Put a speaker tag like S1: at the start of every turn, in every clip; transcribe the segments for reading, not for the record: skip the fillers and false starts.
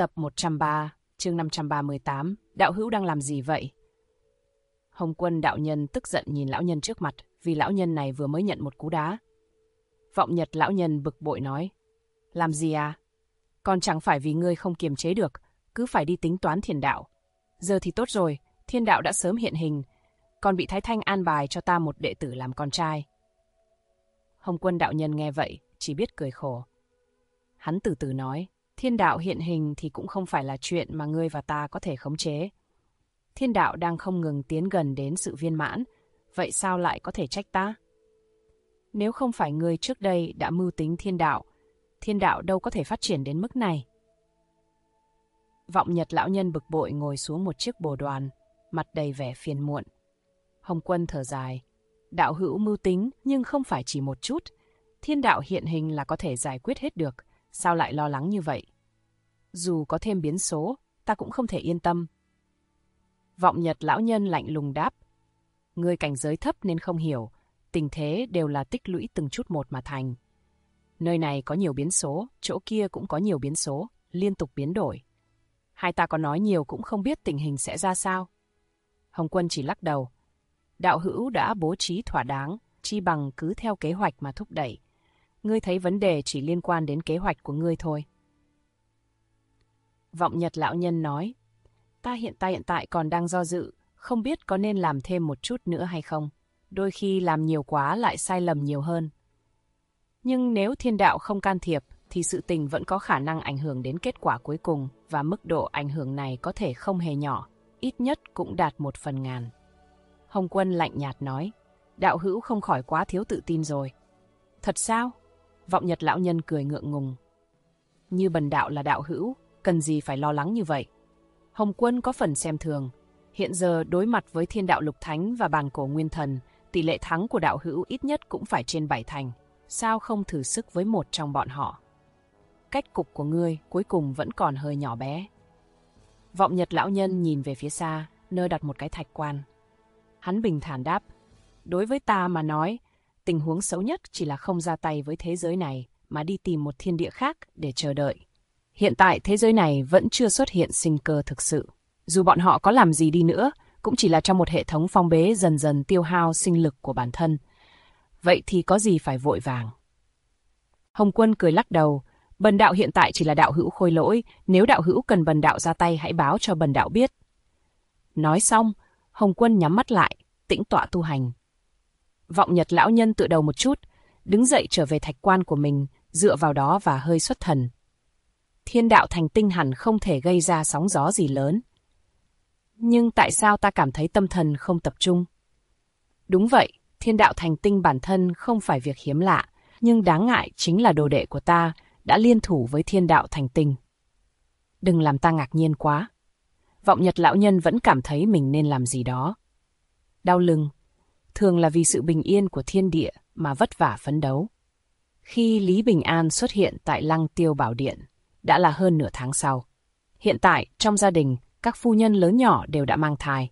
S1: Tập 103, chương 538, đạo hữu đang làm gì vậy? Hồng Quân đạo nhân tức giận nhìn lão nhân trước mặt, vì lão nhân này vừa mới nhận một cú đá. Vọng Nhật lão nhân bực bội nói, làm gì à? Còn chẳng phải vì ngươi không kiềm chế được, cứ phải đi tính toán thiên đạo. Giờ thì tốt rồi, thiên đạo đã sớm hiện hình, còn bị Thái Thanh an bài cho ta một đệ tử làm con trai. Hồng Quân đạo nhân nghe vậy, chỉ biết cười khổ. Hắn từ từ nói, thiên đạo hiện hình thì cũng không phải là chuyện mà ngươi và ta có thể khống chế. Thiên đạo đang không ngừng tiến gần đến sự viên mãn, vậy sao lại có thể trách ta? Nếu không phải ngươi trước đây đã mưu tính thiên đạo đâu có thể phát triển đến mức này. Vọng Nhật lão nhân bực bội ngồi xuống một chiếc bồ đoàn, mặt đầy vẻ phiền muộn. Hồng Quân thở dài, đạo hữu mưu tính nhưng không phải chỉ một chút, thiên đạo hiện hình là có thể giải quyết hết được, sao lại lo lắng như vậy? Dù có thêm biến số, ta cũng không thể yên tâm. Vọng Nhật lão nhân lạnh lùng đáp, ngươi cảnh giới thấp nên không hiểu, tình thế đều là tích lũy từng chút một mà thành. Nơi này có nhiều biến số, chỗ kia cũng có nhiều biến số, liên tục biến đổi. Hai ta có nói nhiều cũng không biết tình hình sẽ ra sao. Hồng Quân chỉ lắc đầu, đạo hữu đã bố trí thỏa đáng, chi bằng cứ theo kế hoạch mà thúc đẩy. Ngươi thấy vấn đề chỉ liên quan đến kế hoạch của ngươi thôi. Vọng Nhật lão nhân nói, ta hiện tại còn đang do dự, không biết có nên làm thêm một chút nữa hay không. Đôi khi làm nhiều quá lại sai lầm nhiều hơn. Nhưng nếu thiên đạo không can thiệp, thì sự tình vẫn có khả năng ảnh hưởng đến kết quả cuối cùng, và mức độ ảnh hưởng này có thể không hề nhỏ, ít nhất cũng đạt 1/1000. Hồng Quân lạnh nhạt nói, đạo hữu không khỏi quá thiếu tự tin rồi. Thật sao? Vọng Nhật lão nhân cười ngượng ngùng. Như bần đạo là đạo hữu, cần gì phải lo lắng như vậy? Hồng Quân có phần xem thường. Hiện giờ đối mặt với thiên đạo lục thánh và bàn cổ nguyên thần, tỷ lệ thắng của đạo hữu ít nhất cũng phải trên 7 thành. Sao không thử sức với một trong bọn họ? Cách cục của ngươi cuối cùng vẫn còn hơi nhỏ bé. Vọng Nhật lão nhân nhìn về phía xa, nơi đặt một cái thạch quan. Hắn bình thản đáp, đối với ta mà nói, tình huống xấu nhất chỉ là không ra tay với thế giới này, mà đi tìm một thiên địa khác để chờ đợi. Hiện tại thế giới này vẫn chưa xuất hiện sinh cơ thực sự. Dù bọn họ có làm gì đi nữa, cũng chỉ là trong một hệ thống phong bế dần dần tiêu hao sinh lực của bản thân. Vậy thì có gì phải vội vàng? Hồng Quân cười lắc đầu, bần đạo hiện tại chỉ là đạo hữu khôi lỗi, nếu đạo hữu cần bần đạo ra tay hãy báo cho bần đạo biết. Nói xong, Hồng Quân nhắm mắt lại, tĩnh tọa tu hành. Vọng Nhật lão nhân tựa đầu một chút, đứng dậy trở về thạch quan của mình, dựa vào đó và hơi xuất thần. Thiên đạo thành tinh hẳn không thể gây ra sóng gió gì lớn. Nhưng tại sao ta cảm thấy tâm thần không tập trung? Đúng vậy, thiên đạo thành tinh bản thân không phải việc hiếm lạ, nhưng đáng ngại chính là đồ đệ của ta đã liên thủ với thiên đạo thành tinh. Đừng làm ta ngạc nhiên quá. Vọng Nhật lão nhân vẫn cảm thấy mình nên làm gì đó. Đau lưng, thường là vì sự bình yên của thiên địa mà vất vả phấn đấu. Khi Lý Bình An xuất hiện tại Lăng Tiêu Bảo Điện, đã là hơn nửa tháng sau. Hiện tại, trong gia đình, các phu nhân lớn nhỏ đều đã mang thai.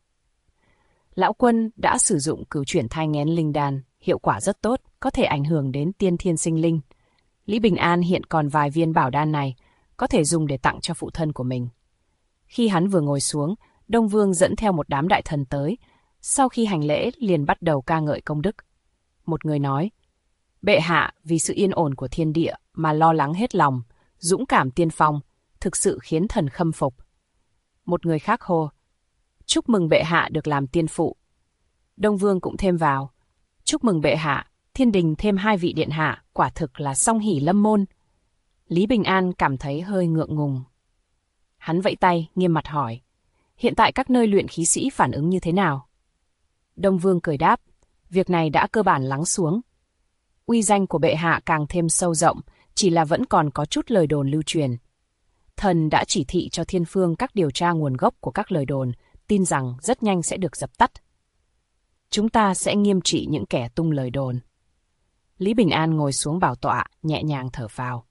S1: Lão Quân đã sử dụng cửu chuyển thai nghén linh đan, hiệu quả rất tốt, có thể ảnh hưởng đến tiên thiên sinh linh. Lý Bình An hiện còn vài viên bảo đan này, có thể dùng để tặng cho phụ thân của mình. Khi hắn vừa ngồi xuống, Đông Vương dẫn theo một đám đại thần tới, sau khi hành lễ liền bắt đầu ca ngợi công đức. Một người nói, bệ hạ vì sự yên ổn của thiên địa mà lo lắng hết lòng, dũng cảm tiên phong, thực sự khiến thần khâm phục. Một người khác hô, chúc mừng bệ hạ được làm tiên phụ. Đông Vương cũng thêm vào, chúc mừng bệ hạ, thiên đình thêm 2 vị điện hạ, quả thực là song hỷ lâm môn. Lý Bình An cảm thấy hơi ngượng ngùng. Hắn vẫy tay, nghiêm mặt hỏi, hiện tại các nơi luyện khí sĩ phản ứng như thế nào? Đông Vương cười đáp, việc này đã cơ bản lắng xuống. Uy danh của bệ hạ càng thêm sâu rộng, chỉ là vẫn còn có chút lời đồn lưu truyền. Thần đã chỉ thị cho Thiên Phương các điều tra nguồn gốc của các lời đồn, tin rằng rất nhanh sẽ được dập tắt. Chúng ta sẽ nghiêm trị những kẻ tung lời đồn. Lý Bình An ngồi xuống bảo tọa, nhẹ nhàng thở phào.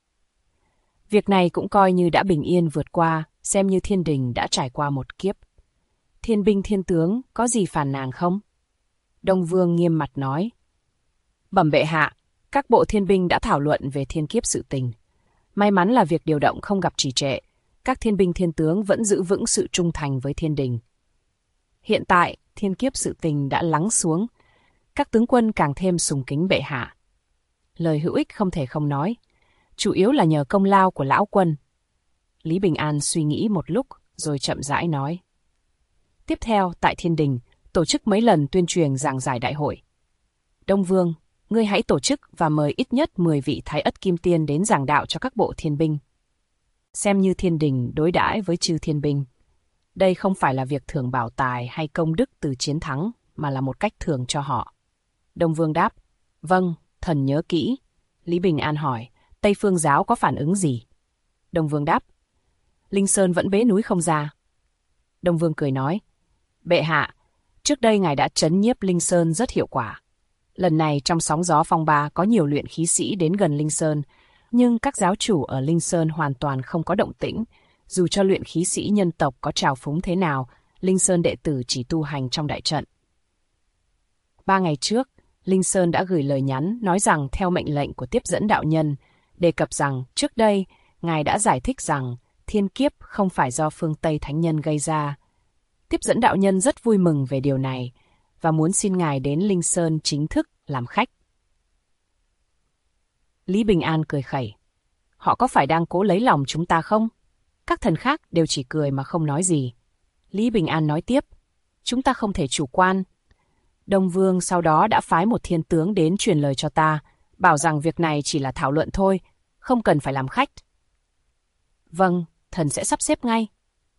S1: Việc này cũng coi như đã bình yên vượt qua, xem như thiên đình đã trải qua một kiếp. Thiên binh thiên tướng có gì phàn nàn không? Đông Vương nghiêm mặt nói. Bẩm bệ hạ, các bộ thiên binh đã thảo luận về thiên kiếp sự tình. May mắn là việc điều động không gặp trì trệ. các thiên binh thiên tướng vẫn giữ vững sự trung thành với thiên đình. Hiện tại, thiên kiếp sự tình đã lắng xuống, các tướng quân càng thêm sùng kính bệ hạ. Lời hữu ích không thể không nói, chủ yếu là nhờ công lao của lão quân. Lý Bình An suy nghĩ một lúc rồi chậm rãi nói. Tiếp theo, tại thiên đình, tổ chức mấy lần tuyên truyền giảng giải đại hội. Đông Vương, ngươi hãy tổ chức và mời ít nhất 10 vị Thái Ất Kim Tiên đến giảng đạo cho các bộ thiên binh. Xem như thiên đình đối đãi với chư thiên binh. Đây không phải là việc thưởng bảo tài hay công đức từ chiến thắng, mà là một cách thưởng cho họ. Đông Vương đáp, vâng, thần nhớ kỹ. Lý Bình An hỏi, Tây Phương giáo có phản ứng gì? Đông Vương đáp, Linh Sơn vẫn bế núi không ra. Đông Vương cười nói, bệ hạ, trước đây ngài đã trấn nhiếp Linh Sơn rất hiệu quả. Lần này trong sóng gió phong ba có nhiều luyện khí sĩ đến gần Linh Sơn, nhưng các giáo chủ ở Linh Sơn hoàn toàn không có động tĩnh. Dù cho luyện khí sĩ nhân tộc có trào phúng thế nào, Linh Sơn đệ tử chỉ tu hành trong đại trận. 3 ngày trước, Linh Sơn đã gửi lời nhắn nói rằng theo mệnh lệnh của tiếp dẫn đạo nhân, đề cập rằng trước đây, ngài đã giải thích rằng thiên kiếp không phải do phương Tây Thánh Nhân gây ra. Tiếp dẫn đạo nhân rất vui mừng về điều này và muốn xin ngài đến Linh Sơn chính thức làm khách. Lý Bình An cười khẩy. Họ có phải đang cố lấy lòng chúng ta không? Các thần khác đều chỉ cười mà không nói gì. Lý Bình An nói tiếp. Chúng ta không thể chủ quan. Đông Vương sau đó đã phái một thiên tướng đến truyền lời cho ta, bảo rằng việc này chỉ là thảo luận thôi, không cần phải làm khách. Vâng, thần sẽ sắp xếp ngay.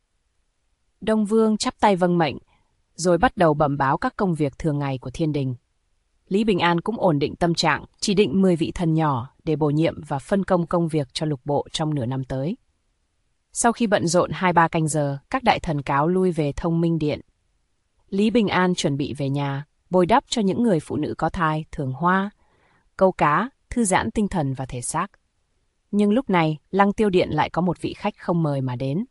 S1: Đông Vương chắp tay vâng mệnh, rồi bắt đầu bẩm báo các công việc thường ngày của thiên đình. Lý Bình An cũng ổn định tâm trạng, chỉ định 10 vị thần nhỏ để bổ nhiệm và phân công công việc cho lục bộ trong nửa năm tới. Sau khi bận rộn 2-3 canh giờ, các đại thần cáo lui về Thông Minh Điện. Lý Bình An chuẩn bị về nhà, bồi đắp cho những người phụ nữ có thai, thưởng hoa, câu cá, thư giãn tinh thần và thể xác. Nhưng lúc này, Lăng Tiêu Điện lại có một vị khách không mời mà đến.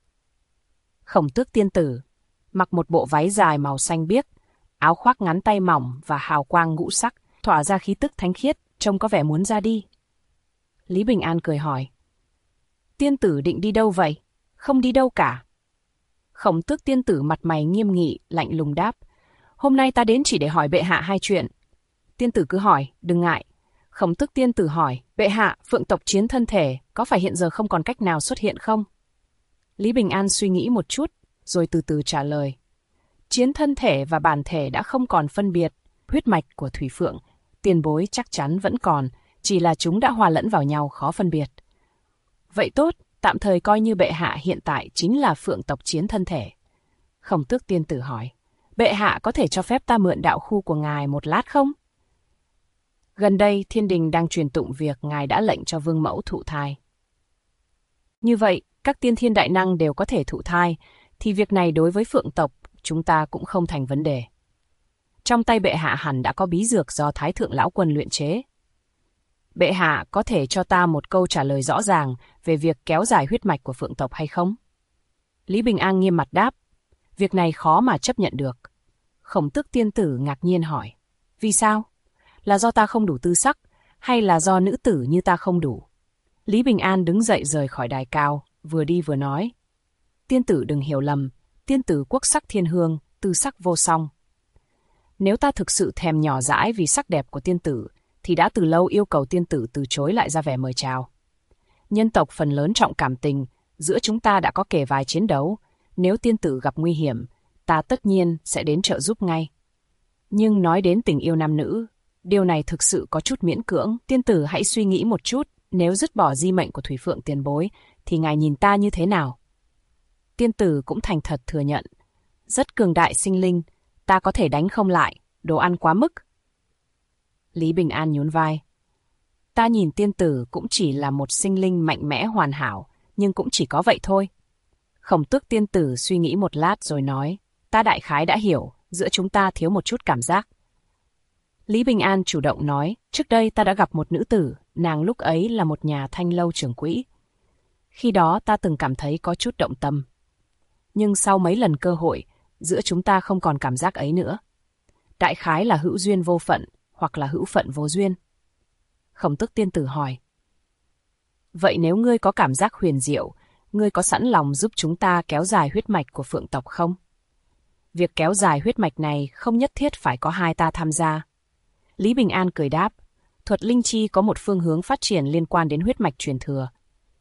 S1: Khổng Tước tiên tử, mặc một bộ váy dài màu xanh biếc, áo khoác ngắn tay mỏng và hào quang ngũ sắc, tỏa ra khí tức thánh khiết, trông có vẻ muốn ra đi. Lý Bình An cười hỏi. Tiên tử định đi đâu vậy? Không đi đâu cả. Khổng Tước tiên tử mặt mày nghiêm nghị, lạnh lùng đáp. Hôm nay ta đến chỉ để hỏi bệ hạ 2 chuyện. Tiên tử cứ hỏi, đừng ngại. Khổng Tước tiên tử hỏi, bệ hạ, phượng tộc chiến thân thể, có phải hiện giờ không còn cách nào xuất hiện không? Lý Bình An suy nghĩ một chút, rồi từ từ trả lời. Chiến thân thể và bản thể đã không còn phân biệt, huyết mạch của Thủy Phượng, tiền bối chắc chắn vẫn còn, chỉ là chúng đã hòa lẫn vào nhau khó phân biệt. Vậy tốt, tạm thời coi như bệ hạ hiện tại chính là phượng tộc chiến thân thể. Khổng Tước tiên tử hỏi, bệ hạ có thể cho phép ta mượn đạo khu của ngài một lát không? Gần đây, thiên đình đang truyền tụng việc ngài đã lệnh cho vương mẫu thụ thai. Như vậy, các tiên thiên đại năng đều có thể thụ thai, thì việc này đối với phượng tộc, chúng ta cũng không thành vấn đề. Trong tay bệ hạ hẳn đã có bí dược do Thái Thượng Lão Quân luyện chế. Bệ hạ có thể cho ta một câu trả lời rõ ràng về việc kéo dài huyết mạch của phượng tộc hay không? Lý Bình An nghiêm mặt đáp, việc này khó mà chấp nhận được. Khổng Tước tiên tử ngạc nhiên hỏi, vì sao? Là do ta không đủ tư sắc, hay là do nữ tử như ta không đủ? Lý Bình An đứng dậy rời khỏi đài cao, vừa đi vừa nói. Tiên tử đừng hiểu lầm, tiên tử quốc sắc thiên hương, tư sắc vô song. Nếu ta thực sự thèm nhỏ dãi vì sắc đẹp của tiên tử, thì đã từ lâu yêu cầu tiên tử từ chối lại ra vẻ mời chào. Nhân tộc phần lớn trọng cảm tình, giữa chúng ta đã có kề vai chiến đấu. Nếu tiên tử gặp nguy hiểm, ta tất nhiên sẽ đến trợ giúp ngay. Nhưng nói đến tình yêu nam nữ, điều này thực sự có chút miễn cưỡng. Tiên tử hãy suy nghĩ một chút, nếu dứt bỏ di mệnh của Thủy Phượng tiền bối, thì ngài nhìn ta như thế nào? Tiên tử cũng thành thật thừa nhận. Rất cường đại sinh linh, ta có thể đánh không lại, đồ ăn quá mức. Lý Bình An nhún vai. Ta nhìn tiên tử cũng chỉ là một sinh linh mạnh mẽ hoàn hảo, nhưng cũng chỉ có vậy thôi. Khổng Tước tiên tử suy nghĩ một lát rồi nói, ta đại khái đã hiểu, giữa chúng ta thiếu một chút cảm giác. Lý Bình An chủ động nói, trước đây ta đã gặp một nữ tử, nàng lúc ấy là một nhà thanh lâu trưởng quỹ. Khi đó ta từng cảm thấy có chút động tâm. Nhưng sau mấy lần cơ hội, giữa chúng ta không còn cảm giác ấy nữa. Đại khái là hữu duyên vô phận, hoặc là hữu phận vô duyên. Khổng Tước tiên tử hỏi. Vậy nếu ngươi có cảm giác huyền diệu, ngươi có sẵn lòng giúp chúng ta kéo dài huyết mạch của phượng tộc không? Việc kéo dài huyết mạch này không nhất thiết phải có hai ta tham gia. Lý Bình An cười đáp, thuật linh chi có một phương hướng phát triển liên quan đến huyết mạch truyền thừa.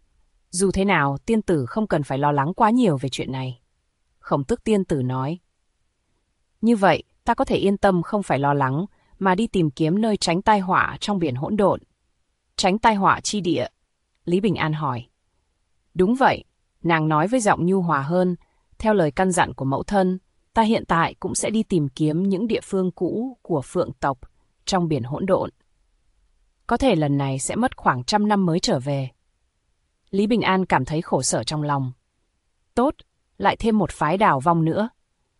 S1: Dù thế nào, tiên tử không cần phải lo lắng quá nhiều về chuyện này. Khổng Tước tiên tử nói. Như vậy, ta có thể yên tâm không phải lo lắng, mà đi tìm kiếm nơi tránh tai họa trong biển hỗn độn. Tránh tai họa chi địa? Lý Bình An hỏi. Đúng vậy, nàng nói với giọng nhu hòa hơn, theo lời căn dặn của mẫu thân, ta hiện tại cũng sẽ đi tìm kiếm những địa phương cũ của phượng tộc trong biển hỗn độn. Có thể lần này sẽ mất khoảng 100 năm mới trở về. Lý Bình An cảm thấy khổ sở trong lòng. Tốt, lại thêm một phái đảo vong nữa.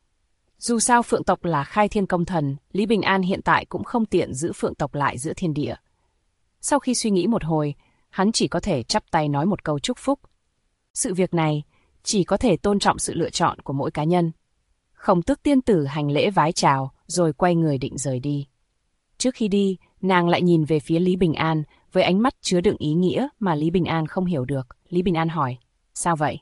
S1: Dù sao phượng tộc là khai thiên công thần, Lý Bình An hiện tại cũng không tiện giữ phượng tộc lại giữa thiên địa. Sau khi suy nghĩ một hồi, hắn chỉ có thể chắp tay nói một câu chúc phúc. Sự việc này chỉ có thể tôn trọng sự lựa chọn của mỗi cá nhân. Khổng Tước tiên tử hành lễ vái chào, rồi quay người định rời đi. Trước khi đi, nàng lại nhìn về phía Lý Bình An với ánh mắt chứa đựng ý nghĩa mà Lý Bình An không hiểu được. Lý Bình An hỏi, sao vậy?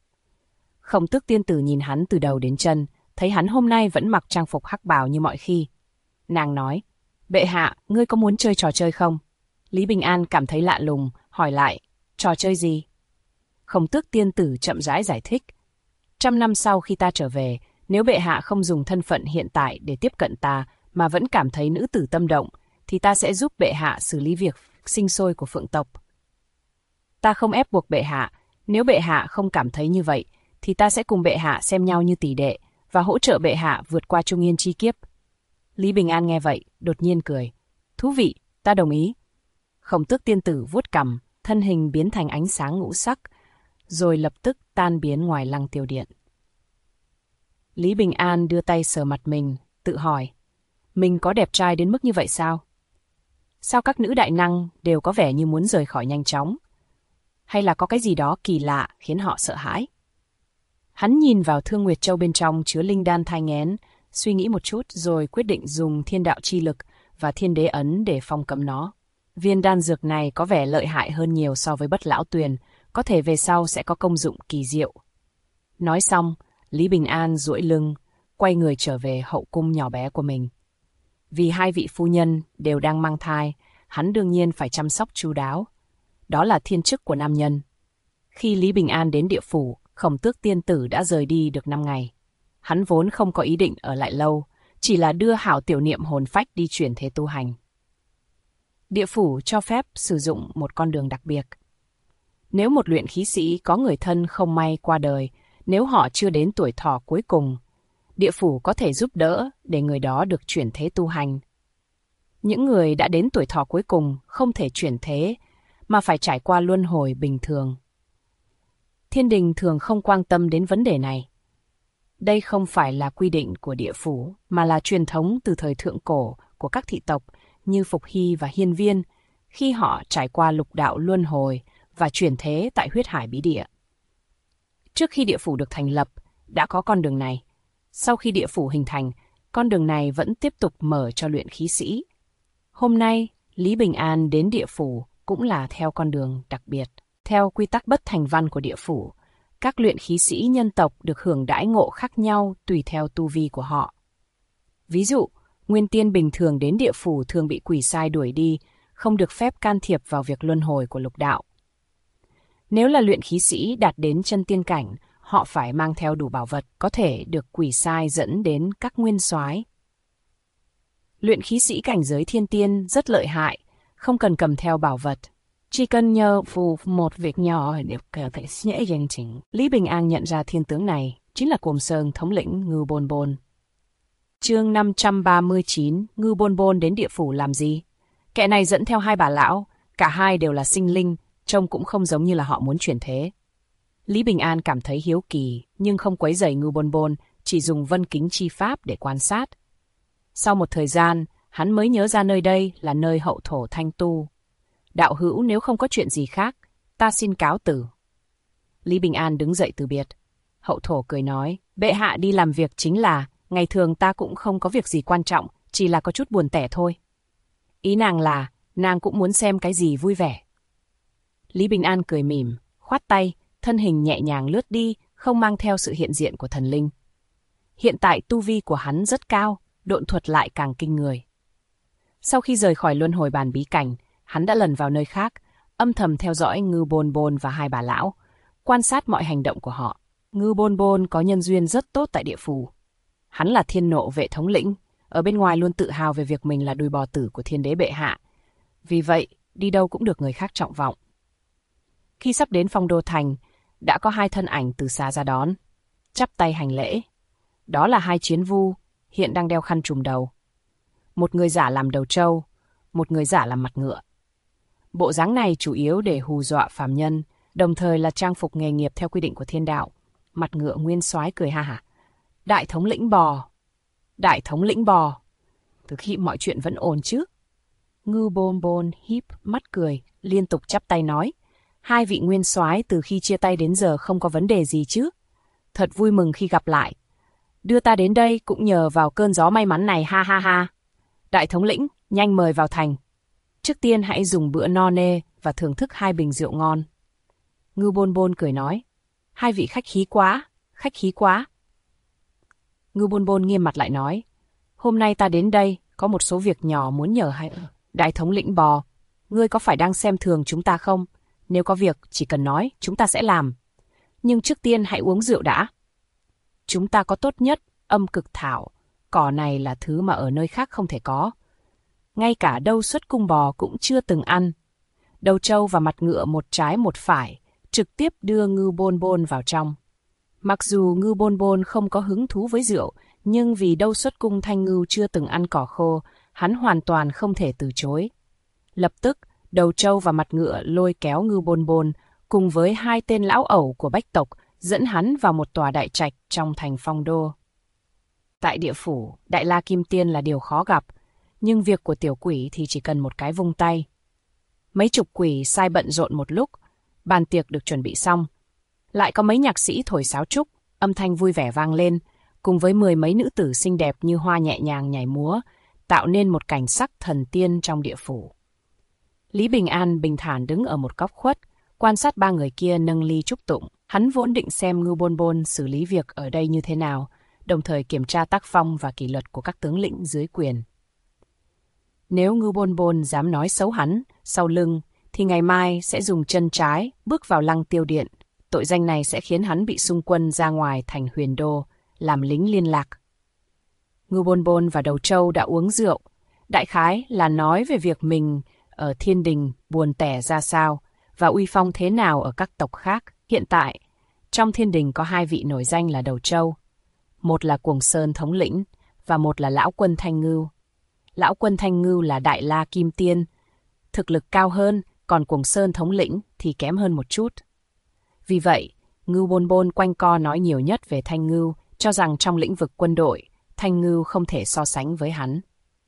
S1: Khổng Tước tiên tử nhìn hắn từ đầu đến chân, thấy hắn hôm nay vẫn mặc trang phục hắc bào như mọi khi. Nàng nói, bệ hạ, ngươi có muốn chơi trò chơi không? Lý Bình An cảm thấy lạ lùng, hỏi lại, trò chơi gì? Khổng Tước tiên tử chậm rãi giải thích. 100 năm sau khi ta trở về, nếu bệ hạ không dùng thân phận hiện tại để tiếp cận ta, mà vẫn cảm thấy nữ tử tâm động, thì ta sẽ giúp bệ hạ xử lý việc sinh sôi của phượng tộc. Ta không ép buộc bệ hạ, nếu bệ hạ không cảm thấy như vậy, thì ta sẽ cùng bệ hạ xem nhau như tỷ đệ, và hỗ trợ bệ hạ vượt qua trung niên chi kiếp. Lý Bình An nghe vậy, đột nhiên cười. Thú vị, ta đồng ý. Khổng Tước tiên tử vuốt cằm, thân hình biến thành ánh sáng ngũ sắc, rồi lập tức tan biến ngoài lăng tiêu điện. Lý Bình An đưa tay sờ mặt mình, tự hỏi, mình có đẹp trai đến mức như vậy sao? Sao các nữ đại năng đều có vẻ như muốn rời khỏi nhanh chóng? Hay là có cái gì đó kỳ lạ khiến họ sợ hãi? Hắn nhìn vào Thương Nguyệt Châu bên trong chứa linh đan thai nghén, suy nghĩ một chút rồi quyết định dùng thiên đạo chi lực và thiên đế ấn để phong cấm nó. Viên đan dược này có vẻ lợi hại hơn nhiều so với Bất Lão Tuyền, có thể về sau sẽ có công dụng kỳ diệu. Nói xong, Lý Bình An duỗi lưng, quay người trở về hậu cung nhỏ bé của mình. Vì hai vị phu nhân đều đang mang thai, hắn đương nhiên phải chăm sóc chu đáo. Đó là thiên chức của nam nhân. Khi Lý Bình An đến địa phủ, Khổng Tước tiên tử đã rời đi được 5 ngày. Hắn vốn không có ý định ở lại lâu, chỉ là đưa Hảo Tiểu Niệm hồn phách đi chuyển thế tu hành. Địa phủ cho phép sử dụng một con đường đặc biệt. Nếu một luyện khí sĩ có người thân không may qua đời, nếu họ chưa đến tuổi thọ cuối cùng, địa phủ có thể giúp đỡ để người đó được chuyển thế tu hành. Những người đã đến tuổi thọ cuối cùng không thể chuyển thế, mà phải trải qua luân hồi bình thường. Thiên đình thường không quan tâm đến vấn đề này. Đây không phải là quy định của địa phủ, mà là truyền thống từ thời thượng cổ của các thị tộc như Phục Hy và Hiên Viên, khi họ trải qua lục đạo luân hồi và chuyển thế tại huyết hải bí địa. Trước khi địa phủ được thành lập, đã có con đường này. Sau khi địa phủ hình thành, con đường này vẫn tiếp tục mở cho luyện khí sĩ. Hôm nay, Lý Bình An đến địa phủ cũng là theo con đường đặc biệt. Theo quy tắc bất thành văn của địa phủ, các luyện khí sĩ nhân tộc được hưởng đãi ngộ khác nhau tùy theo tu vi của họ. Ví dụ, nguyên tiên bình thường đến địa phủ thường bị quỷ sai đuổi đi, không được phép can thiệp vào việc luân hồi của lục đạo. Nếu là luyện khí sĩ đạt đến chân tiên cảnh, họ phải mang theo đủ bảo vật có thể được quỷ sai dẫn đến các nguyên soái. Luyện khí sĩ cảnh giới thiên tiên rất lợi hại, không cần cầm theo bảo vật. Chỉ cần nhờ phụ một việc nhỏ để có thể dễ dàng chính. Lý Bình An nhận ra thiên tướng này chính là Cồm Sơn thống lĩnh Ngưu Bôn Bôn. Chương 539, Ngưu Bôn Bôn đến địa phủ làm gì? Kẻ này dẫn theo hai bà lão, cả hai đều là sinh linh, trông cũng không giống như là họ muốn chuyển thế. Lý Bình An cảm thấy hiếu kỳ, nhưng không quấy rầy Ngưu Bôn Bôn, chỉ dùng vân kính chi pháp để quan sát. Sau một thời gian, hắn mới nhớ ra nơi đây là nơi hậu thổ thanh tu. Đạo hữu, nếu không có chuyện gì khác, ta xin cáo từ. Lý Bình An đứng dậy từ biệt. Hậu thổ cười nói, bệ hạ đi làm việc chính là, ngày thường ta cũng không có việc gì quan trọng, chỉ là có chút buồn tẻ thôi. Ý nàng là, nàng cũng muốn xem cái gì vui vẻ. Lý Bình An cười mỉm, khoát tay, thân hình nhẹ nhàng lướt đi, không mang theo sự hiện diện của thần linh. Hiện tại tu vi của hắn rất cao, độn thuật lại càng kinh người. Sau khi rời khỏi luân hồi bàn bí cảnh, hắn đã lần vào nơi khác, âm thầm theo dõi Ngưu Bôn Bôn và hai bà lão, quan sát mọi hành động của họ. Ngưu Bôn Bôn có nhân duyên rất tốt tại địa phủ. Hắn là thiên nộ vệ thống lĩnh, ở bên ngoài luôn tự hào về việc mình là đùi bò tử của thiên đế bệ hạ. Vì vậy, đi đâu cũng được người khác trọng vọng. Khi sắp đến Phong Đô Thành, đã có hai thân ảnh từ xa ra đón, chắp tay hành lễ. Đó là hai chiến vu, hiện đang đeo khăn trùm đầu. Một người giả làm đầu trâu, một người giả làm mặt ngựa. Bộ dáng này chủ yếu để hù dọa phàm nhân, đồng thời là trang phục nghề nghiệp theo quy định của thiên đạo. Mặt ngựa nguyên soái cười ha hả. Đại thống lĩnh bò. Đại thống lĩnh bò. Từ khi mọi chuyện vẫn ổn chứ. Ngưu Bôn Bôn híp mắt cười, liên tục chắp tay nói. Hai vị nguyên soái từ khi chia tay đến giờ không có vấn đề gì chứ. Thật vui mừng khi gặp lại. Đưa ta đến đây cũng nhờ vào cơn gió may mắn này, ha ha ha. Đại thống lĩnh, nhanh mời vào thành. Trước tiên hãy dùng bữa no nê và thưởng thức hai bình rượu ngon. Ngưu Bôn Bôn cười nói. Hai vị khách khí quá, khách khí quá. Ngưu Bôn Bôn nghiêm mặt lại nói. Hôm nay ta đến đây có một số việc nhỏ muốn nhờ hai. Đại thống lĩnh bò, ngươi có phải đang xem thường chúng ta không? Nếu có việc chỉ cần nói, chúng ta sẽ làm. Nhưng trước tiên hãy uống rượu đã. Chúng ta có tốt nhất, âm cực thảo. Cỏ này là thứ mà ở nơi khác không thể có. Ngay cả đâu xuất cung bò cũng chưa từng ăn. Đầu trâu và mặt ngựa một trái một phải, trực tiếp đưa Ngưu Bôn Bôn vào trong. Mặc dù Ngưu Bôn Bôn không có hứng thú với rượu, nhưng vì đâu xuất cung thanh ngưu chưa từng ăn cỏ khô, hắn hoàn toàn không thể từ chối. Lập tức, đầu trâu và mặt ngựa lôi kéo Ngưu Bôn Bôn, cùng với hai tên lão ẩu của Bách tộc, dẫn hắn vào một tòa đại trạch trong thành Phong Đô. Tại địa phủ, Đại La Kim Tiên là điều khó gặp, nhưng việc của tiểu quỷ thì chỉ cần một cái vung tay. Mấy chục quỷ sai bận rộn một lúc, bàn tiệc được chuẩn bị xong. Lại có mấy nhạc sĩ thổi sáo trúc, âm thanh vui vẻ vang lên, cùng với 10 mấy nữ tử xinh đẹp như hoa nhẹ nhàng nhảy múa, tạo nên một cảnh sắc thần tiên trong địa phủ. Lý Bình An bình thản đứng ở một góc khuất, quan sát ba người kia nâng ly chúc tụng. Hắn vốn định xem Ngưu Bôn Bôn xử lý việc ở đây như thế nào, đồng thời kiểm tra tác phong và kỷ luật của các tướng lĩnh dưới quyền. Nếu Ngưu Bôn Bôn dám nói xấu hắn, sau lưng, thì ngày mai sẽ dùng chân trái bước vào Lăng Tiêu Điện. Tội danh này sẽ khiến hắn bị xung quân ra ngoài thành Huyền Đô, làm lính liên lạc. Ngưu Bôn Bôn và Đầu Trâu đã uống rượu, đại khái là nói về việc mình ở Thiên Đình buồn tẻ ra sao và uy phong thế nào ở các tộc khác. Hiện tại, trong Thiên Đình có hai vị nổi danh là Đầu Trâu. Một là Cuồng Sơn thống lĩnh và một là Lão Quân Thanh Ngưu. Lão Quân Thanh Ngưu là Đại La Kim Tiên, thực lực cao hơn, còn Cuồng Sơn thống lĩnh thì kém hơn một chút. Vì vậy, Ngưu Bôn Bôn quanh co nói nhiều nhất về Thanh Ngưu, cho rằng trong lĩnh vực quân đội, Thanh Ngưu không thể so sánh với hắn.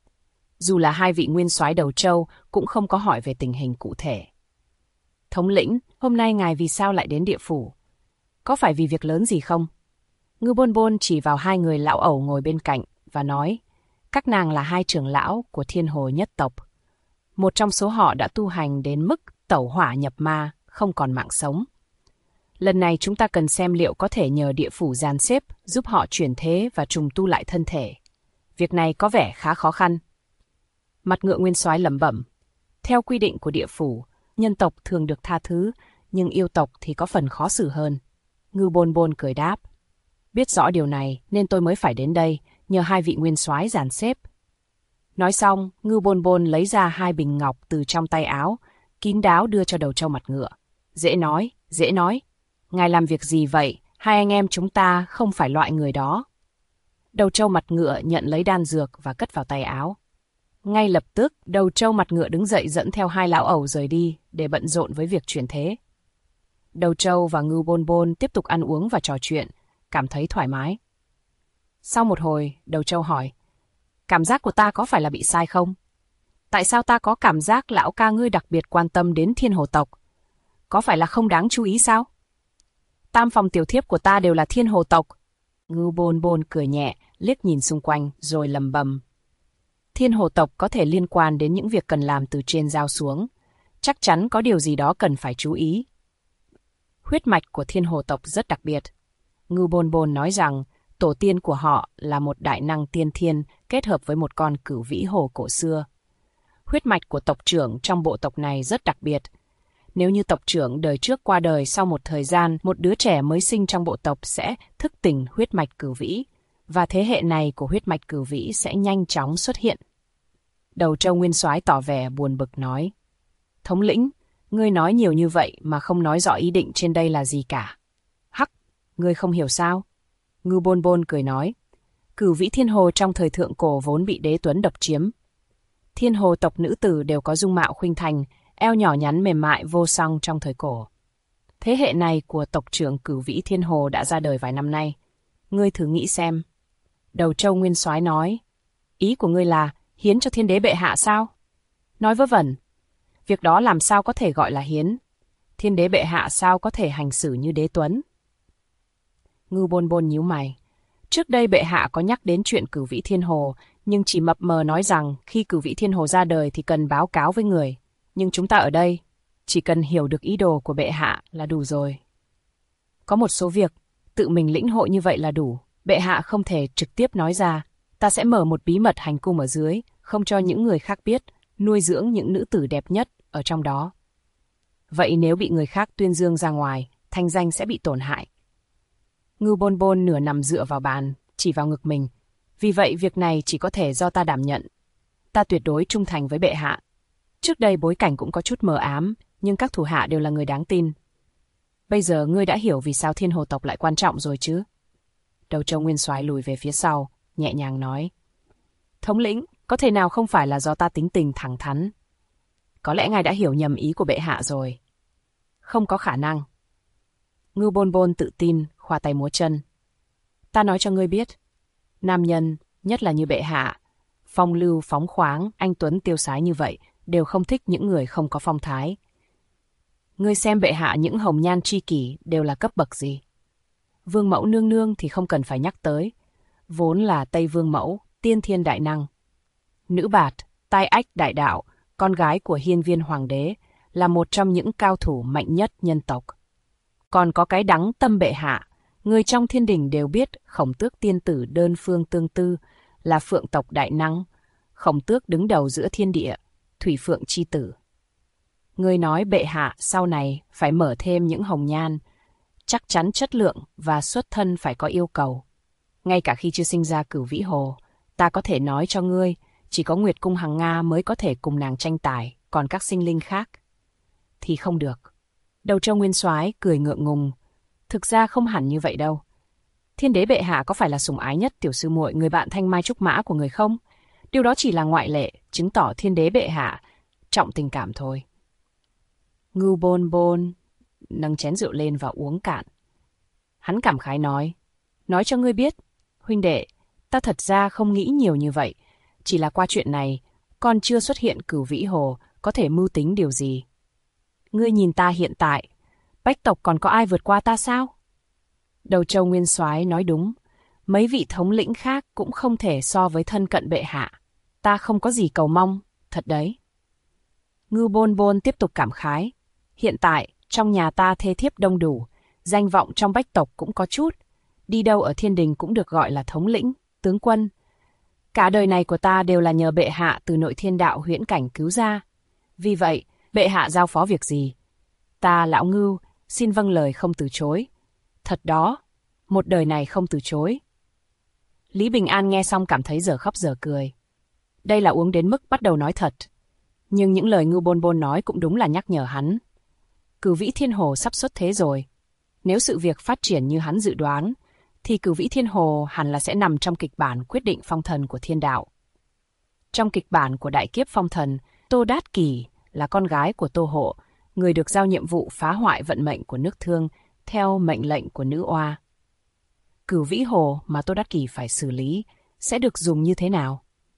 S1: Dù là hai vị nguyên soái Đầu Trâu cũng không có hỏi về tình hình cụ thể. Thống lĩnh, hôm nay ngài vì sao lại đến địa phủ? Có phải vì việc lớn gì không? Ngưu Bôn Bôn chỉ vào hai người lão ẩu ngồi bên cạnh và nói, các nàng là hai trưởng lão của Thiên Hồ nhất tộc. Một trong số họ đã tu hành đến mức tẩu hỏa nhập ma, không còn mạng sống. Lần này chúng ta cần xem liệu có thể nhờ địa phủ dàn xếp giúp họ chuyển thế và trùng tu lại thân thể. Việc này có vẻ khá khó khăn. Mặt ngựa nguyên soái lẩm bẩm. Theo quy định của địa phủ, nhân tộc thường được tha thứ, nhưng yêu tộc thì có phần khó xử hơn. Ngưu Bôn Bôn cười đáp. Biết rõ điều này nên tôi mới phải đến đây, nhờ hai vị nguyên soái dàn xếp. Nói xong, Ngưu Bôn Bôn lấy ra hai bình ngọc từ trong tay áo, kín đáo đưa cho Đầu Trâu mặt ngựa. Dễ nói, dễ nói. Ngài làm việc gì vậy? Hai anh em chúng ta không phải loại người đó. Đầu Trâu mặt ngựa nhận lấy đan dược và cất vào tay áo. Ngay lập tức, Đầu Trâu mặt ngựa đứng dậy dẫn theo hai lão ẩu rời đi để bận rộn với việc chuyển thế. Đầu Trâu và Ngưu Bôn Bôn tiếp tục ăn uống và trò chuyện, cảm thấy thoải mái. Sau một hồi, Đầu Trâu hỏi, cảm giác của ta có phải là bị sai không? Tại sao ta có cảm giác lão ca ngươi đặc biệt quan tâm đến Thiên Hồ tộc? Có phải là không đáng chú ý sao? Tam phòng tiểu thiếp của ta đều là Thiên Hồ tộc. Ngưu Bôn Bôn cười nhẹ, liếc nhìn xung quanh, rồi lầm bầm. Thiên Hồ tộc có thể liên quan đến những việc cần làm từ trên giao xuống. Chắc chắn có điều gì đó cần phải chú ý. Huyết mạch của Thiên Hồ tộc rất đặc biệt. Ngưu Bôn Bôn nói rằng tổ tiên của họ là một đại năng tiên thiên kết hợp với một con cửu vĩ hồ cổ xưa. Huyết mạch của tộc trưởng trong bộ tộc này rất đặc biệt. Nếu như tộc trưởng đời trước qua đời sau một thời gian, một đứa trẻ mới sinh trong bộ tộc sẽ thức tỉnh huyết mạch cửu vĩ, và thế hệ này của huyết mạch cửu vĩ sẽ nhanh chóng xuất hiện. Đầu trâu Nguyên Soái tỏ vẻ buồn bực nói: Thống lĩnh, ngươi nói nhiều như vậy mà không nói rõ ý định trên đây là gì cả. Hắc, ngươi không hiểu sao? Ngưu Bôn Bôn cười nói: Cửu vĩ thiên hồ trong thời thượng cổ vốn bị đế tuấn độc chiếm. Thiên hồ tộc nữ tử đều có dung mạo khuynh thành, eo nhỏ nhắn mềm mại vô song trong thời cổ. Thế hệ này của tộc trưởng Cửu vĩ thiên hồ đã ra đời vài năm nay. Ngươi thử nghĩ xem. Đầu trâu Nguyên Soái nói: Ý của ngươi là hiến cho thiên đế bệ hạ sao? Nói vớ vẩn. Việc đó làm sao có thể gọi là hiến? Thiên đế bệ hạ sao có thể hành xử như đế tuấn? Ngưu Bôn Bôn nhíu mày. Trước đây bệ hạ có nhắc đến chuyện Cửu vĩ thiên hồ, nhưng chỉ mập mờ nói rằng khi Cửu vĩ thiên hồ ra đời thì cần báo cáo với người. Nhưng chúng ta ở đây, chỉ cần hiểu được ý đồ của bệ hạ là đủ rồi. Có một số việc, tự mình lĩnh hội như vậy là đủ. Bệ hạ không thể trực tiếp nói ra. Ta sẽ mở một bí mật hành cung ở dưới, không cho những người khác biết, nuôi dưỡng những nữ tử đẹp nhất ở trong đó. Vậy nếu bị người khác tuyên dương ra ngoài, thanh danh sẽ bị tổn hại. Ngưu Bôn Bôn nửa nằm dựa vào bàn, chỉ vào ngực mình. Vì vậy việc này chỉ có thể do ta đảm nhận. Ta tuyệt đối trung thành với bệ hạ. Trước đây bối cảnh cũng có chút mờ ám, nhưng các thủ hạ đều là người đáng tin. Bây giờ ngươi đã hiểu vì sao Thiên Hồ tộc lại quan trọng rồi chứ? Đầu trâu Nguyên Soái lùi về phía sau, nhẹ nhàng nói: Thống lĩnh, có thể nào không phải là do ta tính tình thẳng thắn? Có lẽ ngài đã hiểu nhầm ý của bệ hạ rồi. Không có khả năng. Ngưu Bôn Bôn tự tin, khoa tay múa chân. Ta nói cho ngươi biết, nam nhân, nhất là như bệ hạ, phong lưu phóng khoáng, anh tuấn tiêu sái như vậy, đều không thích những người không có phong thái. Ngươi xem bệ hạ những hồng nhan tri kỷ đều là cấp bậc gì? Vương mẫu nương nương thì không cần phải nhắc tới, vốn là Tây Vương mẫu, tiên thiên đại năng. Nữ Bạt, Tai Ách đại đạo, con gái của Hiên Viên hoàng đế, là một trong những cao thủ mạnh nhất nhân tộc. Còn có cái đắng tâm bệ hạ, người trong thiên đình đều biết Khổng Tước tiên tử đơn phương tương tư là phượng tộc đại năng, Khổng Tước đứng đầu giữa thiên địa, thủy phượng chi tử. Người nói bệ hạ sau này phải mở thêm những hồng nhan, chắc chắn chất lượng và xuất thân phải có yêu cầu. Ngay cả khi chưa sinh ra Cửu vĩ hồ, ta có thể nói cho ngươi, chỉ có Nguyệt Cung Hằng Nga mới có thể cùng nàng tranh tài, còn các sinh linh khác thì không được. Đầu trâu Nguyên Soái cười ngượng ngùng. Thực ra không hẳn như vậy đâu. Thiên đế bệ hạ có phải là sủng ái nhất tiểu sư muội người bạn thanh mai trúc mã của người không? Điều đó chỉ là ngoại lệ, chứng tỏ thiên đế bệ hạ trọng tình cảm thôi. Ngưu Bôn Bôn nâng chén rượu lên và uống cạn. Hắn cảm khái nói cho ngươi biết, huynh đệ, ta thật ra không nghĩ nhiều như vậy. Chỉ là qua chuyện này, còn chưa xuất hiện Cửu vĩ hồ, có thể mưu tính điều gì. Ngươi nhìn ta hiện tại, Bách tộc còn có ai vượt qua ta sao? Đầu trâu Nguyên Soái nói đúng, mấy vị thống lĩnh khác cũng không thể so với thân cận bệ hạ. Ta không có gì cầu mong, thật đấy. Ngưu Bôn Bôn tiếp tục cảm khái. Hiện tại, trong nhà ta thê thiếp đông đủ, danh vọng trong Bách tộc cũng có chút. Đi đâu ở thiên đình cũng được gọi là thống lĩnh, tướng quân. Cả đời này của ta đều là nhờ bệ hạ từ nội thiên đạo huyễn cảnh cứu ra. Vì vậy, bệ hạ giao phó việc gì? Ta lão Ngưu, xin vâng lời không từ chối. Thật đó, một đời này không từ chối. Lý Bình An nghe xong cảm thấy dở khóc dở cười. Đây là uống đến mức bắt đầu nói thật. Nhưng những lời Ngưu Bôn Bôn nói cũng đúng là nhắc nhở hắn. Cửu vĩ thiên hồ sắp xuất thế rồi. Nếu sự việc phát triển như hắn dự đoán, thì Cửu vĩ thiên hồ hẳn là sẽ nằm trong kịch bản quyết định phong thần của thiên đạo. Trong kịch bản của đại kiếp phong thần, Tô Đát Kỷ là con gái của Tô Hộ, người được giao nhiệm vụ phá hoại vận mệnh của nước Thương theo mệnh lệnh của nữ oa. Cửu vĩ hồ mà Tô Đát Kỷ phải xử lý sẽ được dùng như thế nào?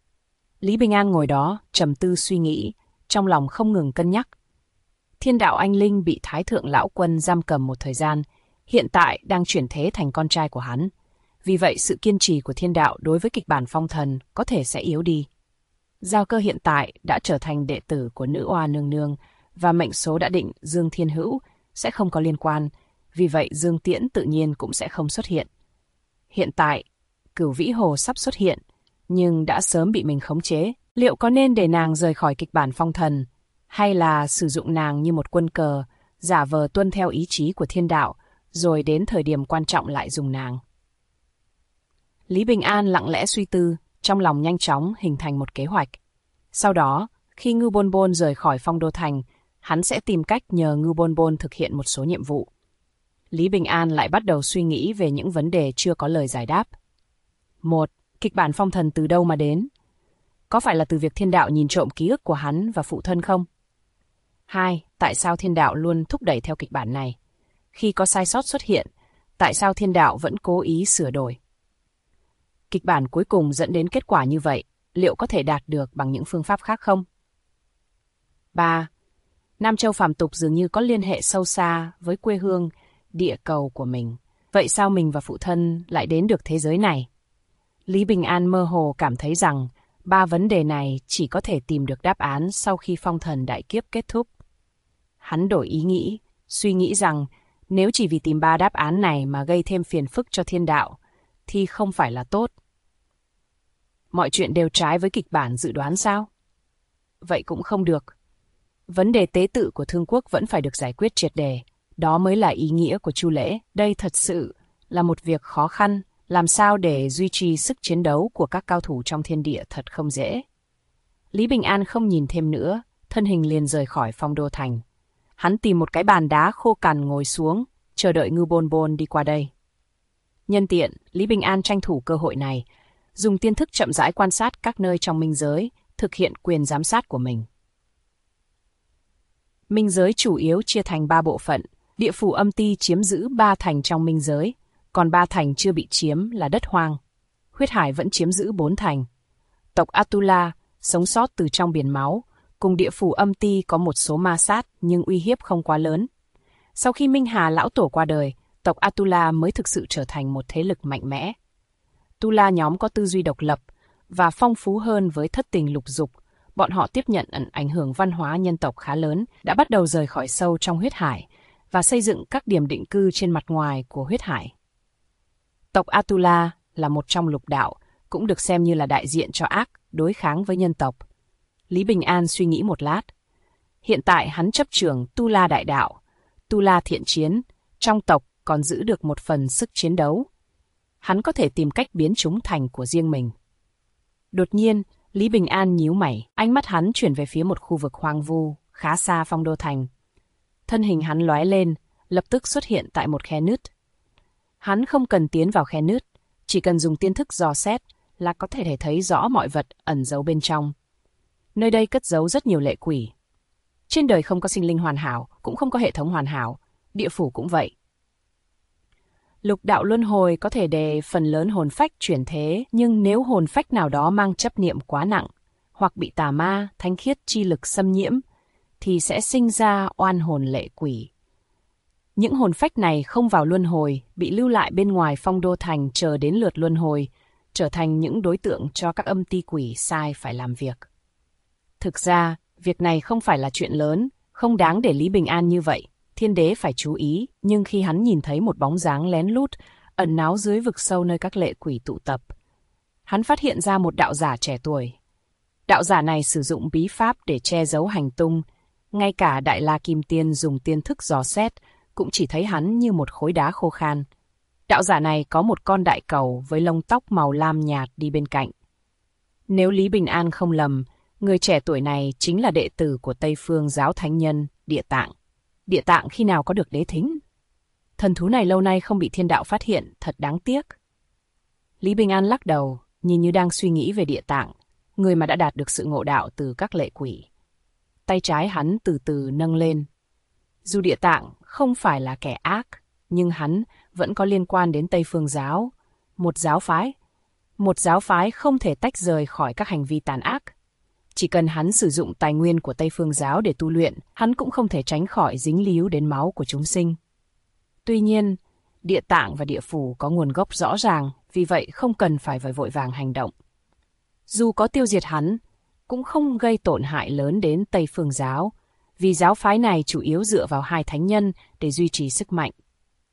S1: Lý Bình An ngồi đó trầm tư suy nghĩ, trong lòng không ngừng cân nhắc. Thiên đạo anh linh bị Thái thượng lão quân giam cầm một thời gian, hiện tại đang chuyển thế thành con trai của hắn. Vì vậy sự kiên trì của thiên đạo đối với kịch bản phong thần có thể sẽ yếu đi. Giao Cơ hiện tại đã trở thành đệ tử của nữ oa nương nương và mệnh số đã định Dương Thiên Hữu sẽ không có liên quan, vì vậy Dương Tiễn tự nhiên cũng sẽ không xuất hiện. Hiện tại, Cửu Vĩ Hồ sắp xuất hiện, nhưng đã sớm bị mình khống chế. Liệu có nên để nàng rời khỏi kịch bản phong thần, hay là sử dụng nàng như một quân cờ, giả vờ tuân theo ý chí của thiên đạo, rồi đến thời điểm quan trọng lại dùng nàng? Lý Bình An lặng lẽ suy tư, trong lòng nhanh chóng hình thành một kế hoạch. Sau đó, khi Ngưu Bôn Bôn rời khỏi Phong Đô Thành, hắn sẽ tìm cách nhờ Ngưu Bôn Bôn thực hiện một số nhiệm vụ. Lý Bình An lại bắt đầu suy nghĩ về những vấn đề chưa có lời giải đáp. 1. Kịch bản phong thần từ đâu mà đến? Có phải là từ việc thiên đạo nhìn trộm ký ức của hắn và phụ thân không? 2. Tại sao thiên đạo luôn thúc đẩy theo kịch bản này? Khi có sai sót xuất hiện, tại sao thiên đạo vẫn cố ý sửa đổi? Kịch bản cuối cùng dẫn đến kết quả như vậy, liệu có thể đạt được bằng những phương pháp khác không? 3. Nam Châu phàm tục dường như có liên hệ sâu xa với quê hương, địa cầu của mình. Vậy sao mình và phụ thân lại đến được thế giới này? Lý Bình An mơ hồ cảm thấy rằng 3 vấn đề này chỉ có thể tìm được đáp án sau khi phong thần đại kiếp kết thúc. Hắn đổi ý nghĩ, suy nghĩ rằng nếu chỉ vì tìm 3 đáp án này mà gây thêm phiền phức cho thiên đạo, thì không phải là tốt. Mọi chuyện đều trái với kịch bản dự đoán sao? Vậy cũng không được. Vấn đề tế tự của Thương Quốc vẫn phải được giải quyết triệt để. Đó mới là ý nghĩa của chu lễ. Đây thật sự là một việc khó khăn. Làm sao để duy trì sức chiến đấu của các cao thủ trong thiên địa thật không dễ. Lý Bình An không nhìn thêm nữa, thân hình liền rời khỏi Phong Đô Thành. Hắn tìm một cái bàn đá khô cằn ngồi xuống, chờ đợi Ngưu Bôn Bôn đi qua đây. Nhân tiện, Lý Bình An tranh thủ cơ hội này, dùng tiên thức chậm rãi quan sát các nơi trong minh giới, thực hiện quyền giám sát của mình. Minh giới chủ yếu chia thành 3 bộ phận, địa phủ âm ti chiếm giữ 3 thành trong minh giới, còn 3 thành chưa bị chiếm là đất hoang. Huyết hải vẫn chiếm giữ 4 thành. Tộc Atula, sống sót từ trong biển máu, cùng địa phủ âm ti có một số ma sát nhưng uy hiếp không quá lớn. Sau khi Minh Hà lão tổ qua đời, tộc Atula mới thực sự trở thành một thế lực mạnh mẽ. Tula nhóm có tư duy độc lập và phong phú hơn với thất tình lục dục. Bọn họ tiếp nhận ảnh hưởng văn hóa nhân tộc khá lớn, đã bắt đầu rời khỏi sâu trong huyết hải và xây dựng các điểm định cư trên mặt ngoài của huyết hải. Tộc Atula là một trong lục đạo, cũng được xem như là đại diện cho ác, đối kháng với nhân tộc. Lý Bình An suy nghĩ một lát. Hiện tại hắn chấp trưởng Tula đại đạo, Tula thiện chiến, trong tộc còn giữ được một phần sức chiến đấu. Hắn có thể tìm cách biến chúng thành của riêng mình. Đột nhiên, Lý Bình An nhíu mày, ánh mắt hắn chuyển về phía một khu vực hoang vu, khá xa Phong Đô Thành. Thân hình hắn lóe lên, lập tức xuất hiện tại một khe nứt. Hắn không cần tiến vào khe nứt, chỉ cần dùng tiên thức dò xét là có thể thấy rõ mọi vật ẩn giấu bên trong. Nơi đây cất giấu rất nhiều lệ quỷ. Trên đời không có sinh linh hoàn hảo, cũng không có hệ thống hoàn hảo, địa phủ cũng vậy. Lục đạo luân hồi có thể để phần lớn hồn phách chuyển thế, nhưng nếu hồn phách nào đó mang chấp niệm quá nặng, hoặc bị tà ma, thánh khiết chi lực xâm nhiễm, thì sẽ sinh ra oan hồn lệ quỷ. Những hồn phách này không vào luân hồi, bị lưu lại bên ngoài Phong Đô Thành chờ đến lượt luân hồi, trở thành những đối tượng cho các âm ti quỷ sai phải làm việc. Thực ra, việc này không phải là chuyện lớn, không đáng để Lý Bình An như vậy. Thiên đế phải chú ý, nhưng khi hắn nhìn thấy một bóng dáng lén lút, ẩn náu dưới vực sâu nơi các lệ quỷ tụ tập, hắn phát hiện ra một đạo giả trẻ tuổi. Đạo giả này sử dụng bí pháp để che giấu hành tung, ngay cả Đại La Kim Tiên dùng tiên thức dò xét, cũng chỉ thấy hắn như một khối đá khô khan. Đạo giả này có một con đại cầu với lông tóc màu lam nhạt đi bên cạnh. Nếu Lý Bình An không lầm, người trẻ tuổi này chính là đệ tử của Tây Phương giáo thánh nhân, Địa Tạng. Địa Tạng khi nào có được đế thính? Thần thú này lâu nay không bị thiên đạo phát hiện, thật đáng tiếc. Lý Bình An lắc đầu, nhìn như đang suy nghĩ về Địa Tạng, người mà đã đạt được sự ngộ đạo từ các lệ quỷ. Tay trái hắn từ từ nâng lên. Dù Địa Tạng không phải là kẻ ác, nhưng hắn vẫn có liên quan đến Tây Phương giáo, một giáo phái. Một giáo phái không thể tách rời khỏi các hành vi tàn ác. Chỉ cần hắn sử dụng tài nguyên của Tây Phương giáo để tu luyện, hắn cũng không thể tránh khỏi dính líu đến máu của chúng sinh. Tuy nhiên, Địa Tạng và Địa Phủ có nguồn gốc rõ ràng, vì vậy không cần phải vội vàng hành động. Dù có tiêu diệt hắn, cũng không gây tổn hại lớn đến Tây Phương giáo, vì giáo phái này chủ yếu dựa vào 2 thánh nhân để duy trì sức mạnh.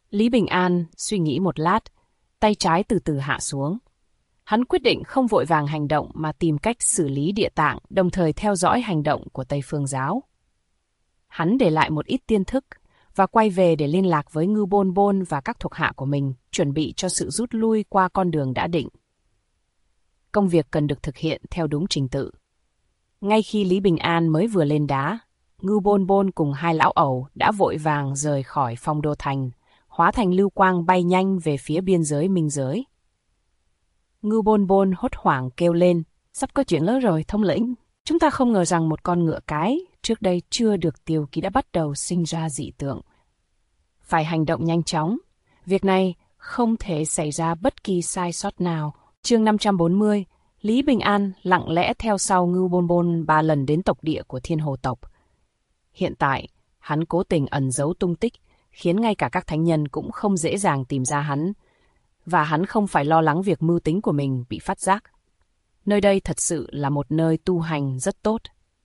S1: Lý Bình An suy nghĩ một lát, tay trái từ từ hạ xuống. Hắn quyết định không vội vàng hành động mà tìm cách xử lý địa tạng, đồng thời theo dõi hành động của Tây Phương giáo. Hắn để lại một ít tiên thức và quay về để liên lạc với Ngưu Bôn Bôn và các thuộc hạ của mình, chuẩn bị cho sự rút lui qua con đường đã định. Công việc cần được thực hiện theo đúng trình tự. Ngay khi Lý Bình An mới vừa lên đá, Ngưu Bôn Bôn cùng hai lão ẩu đã vội vàng rời khỏi Phong Đô Thành, hóa thành lưu quang bay nhanh về phía biên giới Minh giới. Ngưu Bôn Bôn hốt hoảng kêu lên, sắp có chuyện lớn rồi, thống lĩnh. Chúng ta không ngờ rằng một con ngựa cái trước đây chưa được tiêu ký đã bắt đầu sinh ra dị tượng. Phải hành động nhanh chóng. Việc này không thể xảy ra bất kỳ sai sót nào. Chương 540, Lý Bình An lặng lẽ theo sau Ngưu Bôn Bôn 3 lần đến tộc địa của Thiên Hồ tộc. Hiện tại, hắn cố tình ẩn giấu tung tích, khiến ngay cả các thánh nhân cũng không dễ dàng tìm ra hắn, và hắn không phải lo lắng việc mưu tính của mình bị phát giác. Nơi đây thật sự là một nơi tu hành rất tốt.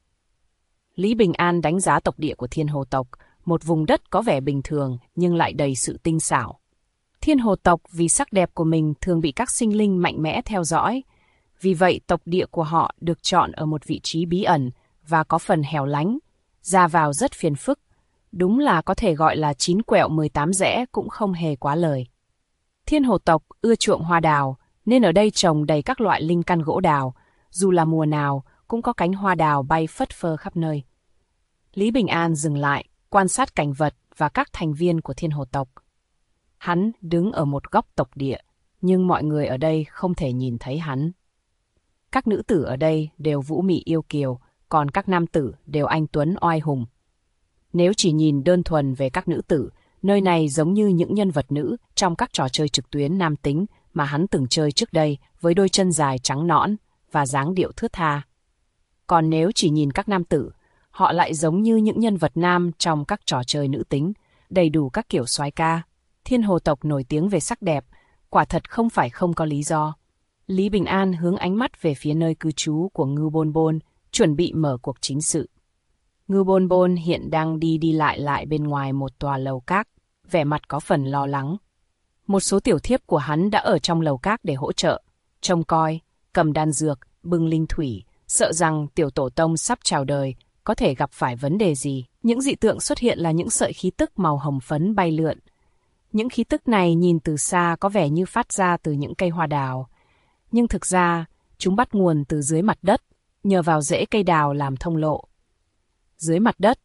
S1: Lý Bình An đánh giá tộc địa của Thiên Hồ tộc, một vùng đất có vẻ bình thường nhưng lại đầy sự tinh xảo. Thiên Hồ tộc vì sắc đẹp của mình thường bị các sinh linh mạnh mẽ theo dõi, vì vậy tộc địa của họ được chọn ở một vị trí bí ẩn và có phần hẻo lánh, ra vào rất phiền phức. Đúng là có thể gọi là 9 quẹo 18 rẽ cũng không hề quá lời. Thiên Hồ tộc ưa chuộng hoa đào, nên ở đây trồng đầy các loại linh căn gỗ đào, dù là mùa nào cũng có cánh hoa đào bay phất phơ khắp nơi. Lý Bình An dừng lại, quan sát cảnh vật và các thành viên của Thiên Hồ tộc. Hắn đứng ở một góc tộc địa, nhưng mọi người ở đây không thể nhìn thấy hắn. Các nữ tử ở đây đều vũ mị yêu kiều, còn các nam tử đều anh tuấn oai hùng. Nếu chỉ nhìn đơn thuần về các nữ tử, nơi này giống như những nhân vật nữ trong các trò chơi trực tuyến nam tính mà hắn từng chơi trước đây, với đôi chân dài trắng nõn và dáng điệu thướt tha. Còn nếu chỉ nhìn các nam tử, họ lại giống như những nhân vật nam trong các trò chơi nữ tính, đầy đủ các kiểu soái ca. Thiên Hồ tộc nổi tiếng về sắc đẹp, quả thật không phải không có lý do. Lý Bình An hướng ánh mắt về phía nơi cư trú của Ngưu Bôn Bôn, chuẩn bị mở cuộc chính sự. Ngưu Bôn Bôn hiện đang đi lại bên ngoài một tòa lầu các, vẻ mặt có phần lo lắng. Một số tiểu thiếp của hắn đã ở trong lầu các để hỗ trợ, trông coi, cầm đan dược, bưng linh thủy, sợ rằng tiểu tổ tông sắp chào đời có thể gặp phải vấn đề gì. Những dị tượng xuất hiện là những sợi khí tức màu hồng phấn bay lượn. Những khí tức này nhìn từ xa có vẻ như phát ra từ những cây hoa đào, nhưng thực ra chúng bắt nguồn từ dưới mặt đất, nhờ vào rễ cây đào làm thông lộ. Dưới mặt đất.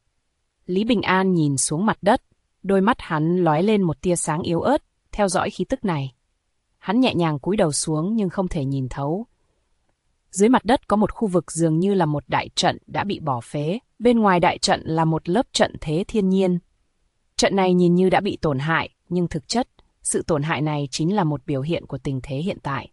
S1: Lý Bình An nhìn xuống mặt đất, đôi mắt hắn lóe lên một tia sáng yếu ớt, theo dõi khí tức này. Hắn nhẹ nhàng cúi đầu xuống nhưng không thể nhìn thấu. Dưới mặt đất có một khu vực dường như là một đại trận đã bị bỏ phế. Bên ngoài đại trận là một lớp trận thế thiên nhiên. Trận này nhìn như đã bị tổn hại, nhưng thực chất, sự tổn hại này chính là một biểu hiện của tình thế hiện tại.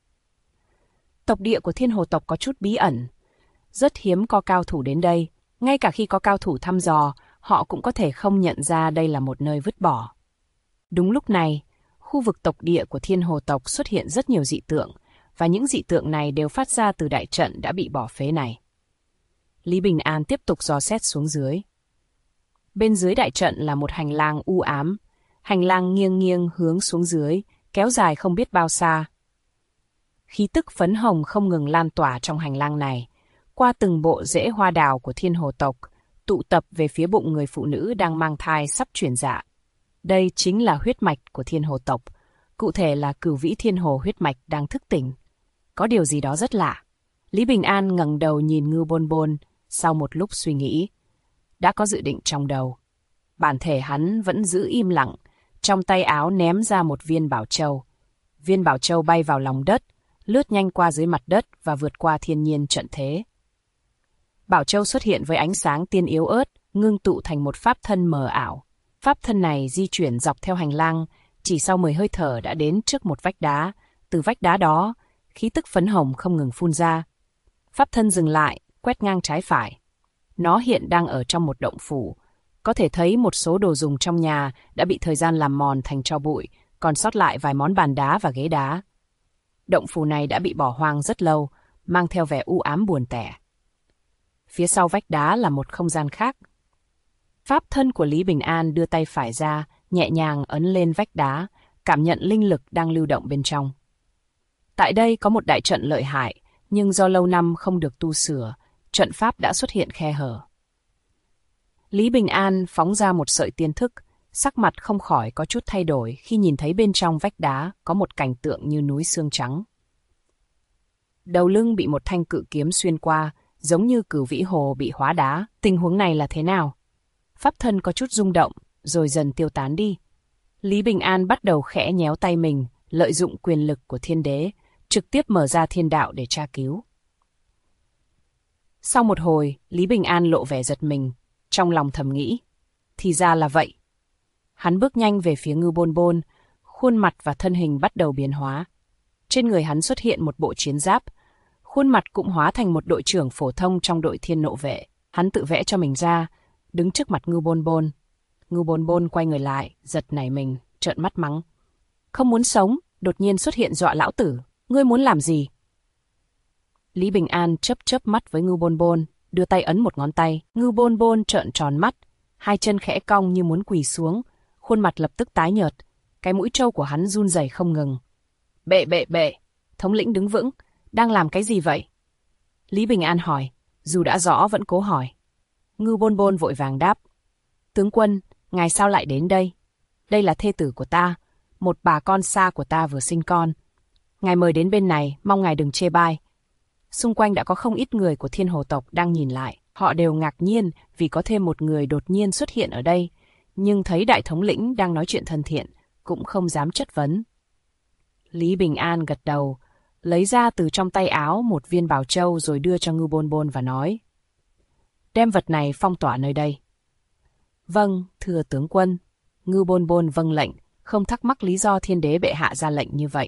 S1: Tộc địa của Thiên Hồ tộc có chút bí ẩn. Rất hiếm có cao thủ đến đây. Ngay cả khi có cao thủ thăm dò, họ cũng có thể không nhận ra đây là một nơi vứt bỏ. Đúng lúc này, khu vực tộc địa của Thiên Hồ tộc xuất hiện rất nhiều dị tượng, và những dị tượng này đều phát ra từ đại trận đã bị bỏ phế này. Lý Bình An tiếp tục dò xét xuống dưới. Bên dưới đại trận là một hành lang u ám, hành lang nghiêng nghiêng hướng xuống dưới, kéo dài không biết bao xa. Khí tức phấn hồng không ngừng lan tỏa trong hành lang này, qua từng bộ rễ hoa đào của Thiên Hồ tộc, tụ tập về phía bụng người phụ nữ đang mang thai sắp chuyển dạ. Đây chính là huyết mạch của Thiên Hồ tộc, cụ thể là Cửu Vĩ Thiên Hồ huyết mạch đang thức tỉnh. Có điều gì đó rất lạ. Lý Bình An ngẩng đầu nhìn Ngưu Bôn Bôn, sau một lúc suy nghĩ, đã có dự định trong đầu. Bản thể hắn vẫn giữ im lặng, trong tay áo ném ra một viên bảo châu. Viên bảo châu bay vào lòng đất, lướt nhanh qua dưới mặt đất và vượt qua thiên nhiên trận thế. Bảo châu xuất hiện với ánh sáng tiên yếu ớt, ngưng tụ thành một pháp thân mờ ảo. Pháp thân này di chuyển dọc theo hành lang, chỉ sau 10 hơi thở đã đến trước một vách đá. Từ vách đá đó, khí tức phấn hồng không ngừng phun ra. Pháp thân dừng lại, quét ngang trái phải. Nó hiện đang ở trong một động phủ. Có thể thấy một số đồ dùng trong nhà đã bị thời gian làm mòn thành tro bụi, còn sót lại vài món bàn đá và ghế đá. Động phủ này đã bị bỏ hoang rất lâu, mang theo vẻ u ám buồn tẻ. Phía sau vách đá là một không gian khác. Pháp thân của Lý Bình An đưa tay phải ra, nhẹ nhàng ấn lên vách đá, cảm nhận linh lực đang lưu động bên trong. Tại đây có một đại trận lợi hại, nhưng do lâu năm không được tu sửa, trận pháp đã xuất hiện khe hở. Lý Bình An phóng ra một sợi tiên thức, sắc mặt không khỏi có chút thay đổi khi nhìn thấy bên trong vách đá có một cảnh tượng như núi xương trắng. Đầu lưng bị một thanh cự kiếm xuyên qua, giống như Cửu Vĩ Hồ bị hóa đá. Tình huống này là thế nào? Pháp thân có chút rung động, rồi dần tiêu tán đi. Lý Bình An bắt đầu khẽ nhéo tay mình, lợi dụng quyền lực của thiên đế, trực tiếp mở ra thiên đạo để tra cứu. Sau một hồi, Lý Bình An lộ vẻ giật mình, trong lòng thầm nghĩ. Thì ra là vậy. Hắn bước nhanh về phía Ngưu Bôn Bôn, khuôn mặt và thân hình bắt đầu biến hóa. Trên người hắn xuất hiện một bộ chiến giáp, khuôn mặt cũng hóa thành một đội trưởng phổ thông trong đội Thiên Nộ Vệ. Hắn tự vẽ cho mình ra, đứng trước mặt Ngưu Bôn Bôn. Ngưu Bôn Bôn quay người lại, giật nảy mình, trợn mắt mắng. Không muốn sống, đột nhiên xuất hiện dọa lão tử, ngươi muốn làm gì? Lý Bình An chớp chớp mắt với Ngưu Bôn Bôn, đưa tay ấn một ngón tay. Ngưu Bôn Bôn trợn tròn mắt, hai chân khẽ cong như muốn quỳ xuống, khuôn mặt lập tức tái nhợt, cái mũi trâu của hắn run rẩy không ngừng. Bệ, thống lĩnh đứng vững, đang làm cái gì vậy? Lý Bình An hỏi, dù đã rõ vẫn cố hỏi. Ngưu Bôn Bôn vội vàng đáp. Tướng quân, ngài sao lại đến đây? Đây là thê tử của ta, một bà con xa của ta vừa sinh con. Ngài mời đến bên này, mong ngài đừng chê bai. Xung quanh đã có không ít người của Thiên Hồ tộc đang nhìn lại. Họ đều ngạc nhiên vì có thêm một người đột nhiên xuất hiện ở đây, nhưng thấy đại thống lĩnh đang nói chuyện thân thiện, cũng không dám chất vấn. Lý Bình An gật đầu, lấy ra từ trong tay áo một viên bảo châu rồi đưa cho Ngưu Bôn Bôn và nói. Đem vật này phong tỏa nơi đây. Vâng, thưa tướng quân. Ngưu Bôn Bôn vâng lệnh, không thắc mắc lý do thiên đế bệ hạ ra lệnh như vậy.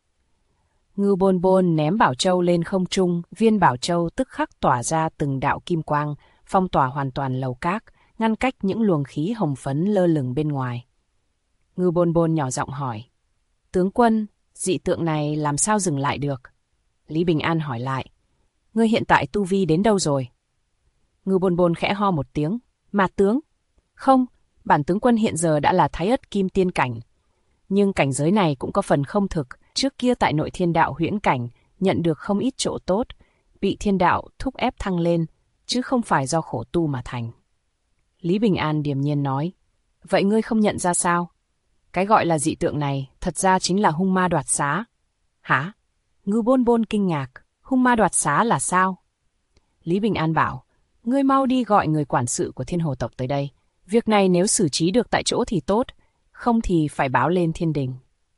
S1: Ngưu Bôn Bôn ném bảo châu lên không trung, viên bảo châu tức khắc tỏa ra từng đạo kim quang, phong tỏa hoàn toàn lầu các, ngăn cách những luồng khí hồng phấn lơ lửng bên ngoài. Ngưu Bôn Bôn nhỏ giọng hỏi. Tướng quân, dị tượng này làm sao dừng lại được? Lý Bình An hỏi lại. Ngươi hiện tại tu vi đến đâu rồi? Ngưu Bôn Bôn khẽ ho một tiếng. Mà tướng? Không, bản tướng quân hiện giờ đã là Thái Ất Kim Tiên cảnh. Nhưng cảnh giới này cũng có phần không thực. Trước kia tại nội thiên đạo huyễn cảnh, nhận được không ít chỗ tốt, bị thiên đạo thúc ép thăng lên, chứ không phải do khổ tu mà thành. Lý Bình An điềm nhiên nói. Vậy ngươi không nhận ra sao? Cái gọi là dị tượng này thật ra chính là hung ma đoạt xá. Hả? Ngưu Bôn Bôn kinh ngạc. Hung ma đoạt xá là sao? Lý Bình An bảo. Ngươi mau đi gọi người quản sự của Thiên Hồ tộc tới đây. Việc này nếu xử trí được tại chỗ thì tốt, không thì phải báo lên thiên đình.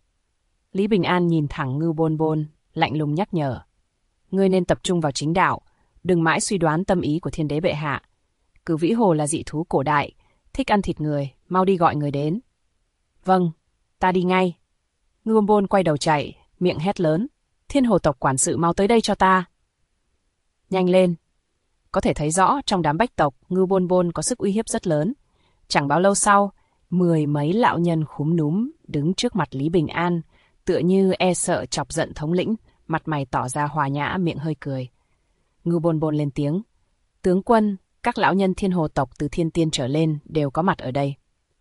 S1: Lý Bình An nhìn thẳng Ngưu Bôn Bôn, lạnh lùng nhắc nhở. Ngươi nên tập trung vào chính đạo, đừng mãi suy đoán tâm ý của thiên đế bệ hạ. Cửu Vĩ Hồ là dị thú cổ đại, thích ăn thịt người, mau đi gọi người đến. Vâng, ta đi ngay. Ngưu Bôn Bôn quay đầu chạy, miệng hét lớn. Thiên Hồ tộc quản sự mau tới đây cho ta. Nhanh lên. Có thể thấy rõ trong đám bách tộc, Ngưu Bôn Bôn có sức uy hiếp rất lớn. Chẳng bao lâu sau, 10 mấy lão nhân khúm núm đứng trước mặt Lý Bình An, tựa như e sợ chọc giận thống lĩnh, mặt mày tỏ ra hòa nhã, miệng hơi cười. Ngưu Bôn Bôn lên tiếng. Tướng quân, các lão nhân Thiên Hồ tộc từ thiên tiên trở lên đều có mặt ở đây.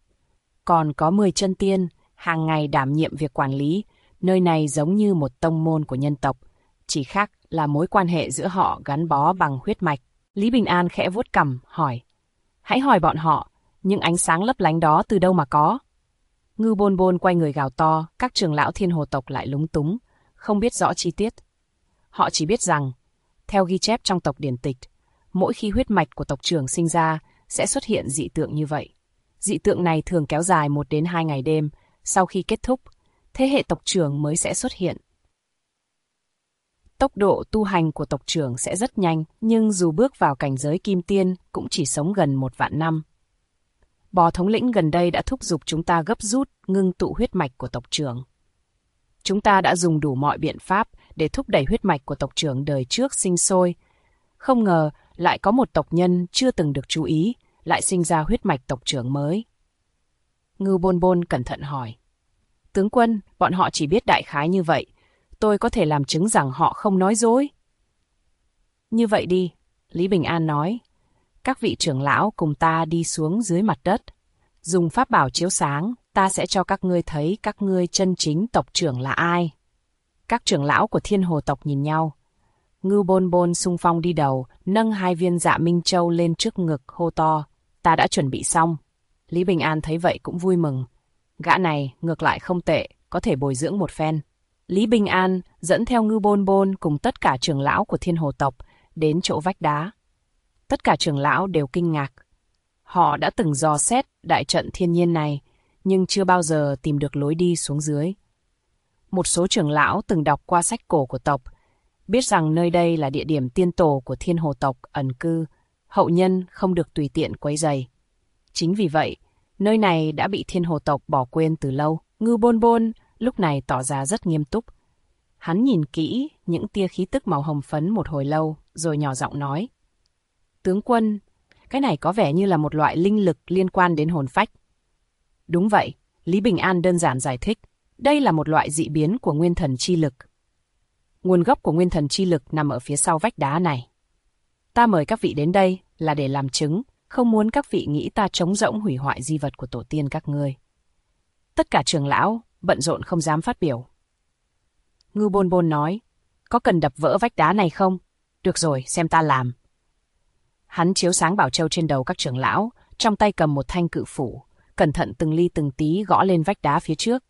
S1: Còn có 10 chân tiên, hàng ngày đảm nhiệm việc quản lý, nơi này giống như một tông môn của nhân tộc, chỉ khác là mối quan hệ giữa họ gắn bó bằng huyết mạch. Lý Bình An khẽ vuốt cằm, hỏi. Hãy hỏi bọn họ, những ánh sáng lấp lánh đó từ đâu mà có? Ngưu Bôn Bôn quay người gào to, các trưởng lão Thiên Hồ tộc lại lúng túng, không biết rõ chi tiết. Họ chỉ biết rằng, theo ghi chép trong tộc điển tịch, mỗi khi huyết mạch của tộc trưởng sinh ra sẽ xuất hiện dị tượng như vậy. Dị tượng này thường kéo dài 1 đến 2 ngày đêm, sau khi kết thúc, thế hệ tộc trưởng mới sẽ xuất hiện. Tốc độ tu hành của tộc trưởng sẽ rất nhanh, nhưng dù bước vào cảnh giới kim tiên cũng chỉ sống gần 1 vạn năm. Bò thống lĩnh gần đây đã thúc giục chúng ta gấp rút ngưng tụ huyết mạch của tộc trưởng. Chúng ta đã dùng đủ mọi biện pháp để thúc đẩy huyết mạch của tộc trưởng đời trước sinh sôi. Không ngờ lại có một tộc nhân chưa từng được chú ý, lại sinh ra huyết mạch tộc trưởng mới. Ngưu Bôn Bôn cẩn thận hỏi. Tướng quân, bọn họ chỉ biết đại khái như vậy. Tôi có thể làm chứng rằng họ không nói dối. Như vậy đi, Lý Bình An nói. Các vị trưởng lão cùng ta đi xuống dưới mặt đất, dùng pháp bảo chiếu sáng, ta sẽ cho các ngươi thấy các ngươi chân chính tộc trưởng là ai. Các trưởng lão của Thiên Hồ tộc nhìn nhau. Ngưu Bôn Bôn xung phong đi đầu, nâng 2 viên Dạ Minh Châu lên trước ngực hô to, ta đã chuẩn bị xong. Lý Bình An thấy vậy cũng vui mừng. Gã này ngược lại không tệ, có thể bồi dưỡng một phen. Lý Bình An dẫn theo Ngưu Bôn Bôn cùng tất cả trưởng lão của Thiên Hồ tộc đến chỗ vách đá. Tất cả trưởng lão đều kinh ngạc. Họ đã từng dò xét đại trận thiên nhiên này, nhưng chưa bao giờ tìm được lối đi xuống dưới. Một số trưởng lão từng đọc qua sách cổ của tộc, biết rằng nơi đây là địa điểm tiên tổ của Thiên Hồ tộc ẩn cư, hậu nhân không được tùy tiện quấy rầy. Chính vì vậy, nơi này đã bị Thiên Hồ tộc bỏ quên từ lâu. Ngưu Bôn Bôn lúc này tỏ ra rất nghiêm túc. Hắn nhìn kỹ những tia khí tức màu hồng phấn một hồi lâu, rồi nhỏ giọng nói. Tướng quân, cái này có vẻ như là một loại linh lực liên quan đến hồn phách. Đúng vậy, Lý Bình An đơn giản giải thích. Đây là một loại dị biến của nguyên thần chi lực. Nguồn gốc của nguyên thần chi lực nằm ở phía sau vách đá này. Ta mời các vị đến đây là để làm chứng, không muốn các vị nghĩ ta trống rỗng hủy hoại di vật của tổ tiên các ngươi. Tất cả trưởng lão bận rộn không dám phát biểu. Ngưu Bôn Bôn nói, có cần đập vỡ vách đá này không? Được rồi, xem ta làm. Hắn chiếu sáng bảo châu trên đầu các trưởng lão, trong tay cầm một thanh cự phủ, cẩn thận từng ly từng tí gõ lên vách đá phía trước.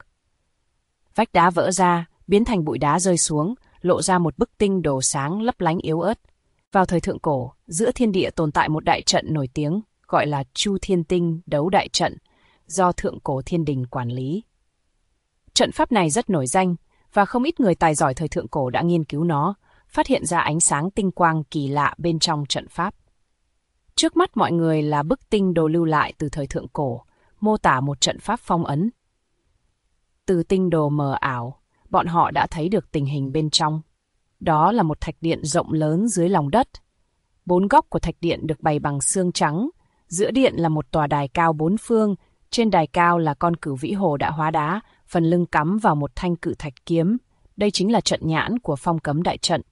S1: Vách đá vỡ ra, biến thành bụi đá rơi xuống, lộ ra một bức tinh đồ sáng lấp lánh yếu ớt. Vào thời thượng cổ, giữa thiên địa tồn tại một đại trận nổi tiếng, gọi là Chu Thiên Tinh Đấu Đại Trận, do Thượng Cổ Thiên Đình quản lý. Trận pháp này rất nổi danh, và không ít người tài giỏi thời thượng cổ đã nghiên cứu nó, phát hiện ra ánh sáng tinh quang kỳ lạ bên trong trận pháp. Trước mắt mọi người là bức tinh đồ lưu lại từ thời thượng cổ, mô tả một trận pháp phong ấn. Từ tinh đồ mờ ảo, bọn họ đã thấy được tình hình bên trong. Đó là một thạch điện rộng lớn dưới lòng đất. 4 góc của thạch điện được bày bằng xương trắng. Giữa điện là một tòa đài cao 4 phương. Trên đài cao là con cửu vĩ hồ đã hóa đá, phần lưng cắm vào một thanh cự thạch kiếm. Đây chính là trận nhãn của phong cấm đại trận.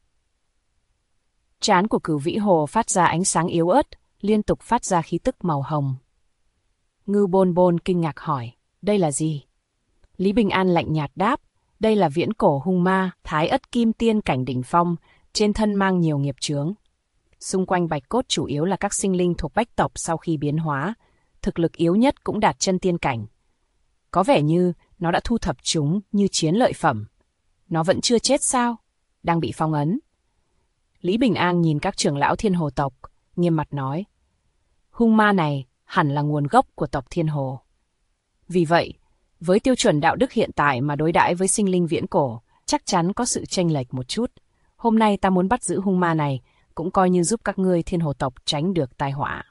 S1: Trán của cửu vĩ hồ phát ra ánh sáng yếu ớt, liên tục phát ra khí tức màu hồng. Ngưu Bôn Bôn kinh ngạc hỏi, đây là gì? Lý Bình An lạnh nhạt đáp, đây là viễn cổ hung ma, thái ất kim tiên cảnh đỉnh phong, trên thân mang nhiều nghiệp chướng. Xung quanh bạch cốt chủ yếu là các sinh linh thuộc bách tộc sau khi biến hóa, thực lực yếu nhất cũng đạt chân tiên cảnh. Có vẻ như nó đã thu thập chúng như chiến lợi phẩm. Nó vẫn chưa chết sao? Đang bị phong ấn. Lý Bình An nhìn các trưởng lão Thiên Hồ tộc, nghiêm mặt nói, hung ma này hẳn là nguồn gốc của tộc Thiên Hồ. Vì vậy, với tiêu chuẩn đạo đức hiện tại mà đối đãi với sinh linh viễn cổ, chắc chắn có sự chênh lệch một chút. Hôm nay ta muốn bắt giữ hung ma này, cũng coi như giúp các ngươi Thiên Hồ tộc tránh được tai họa.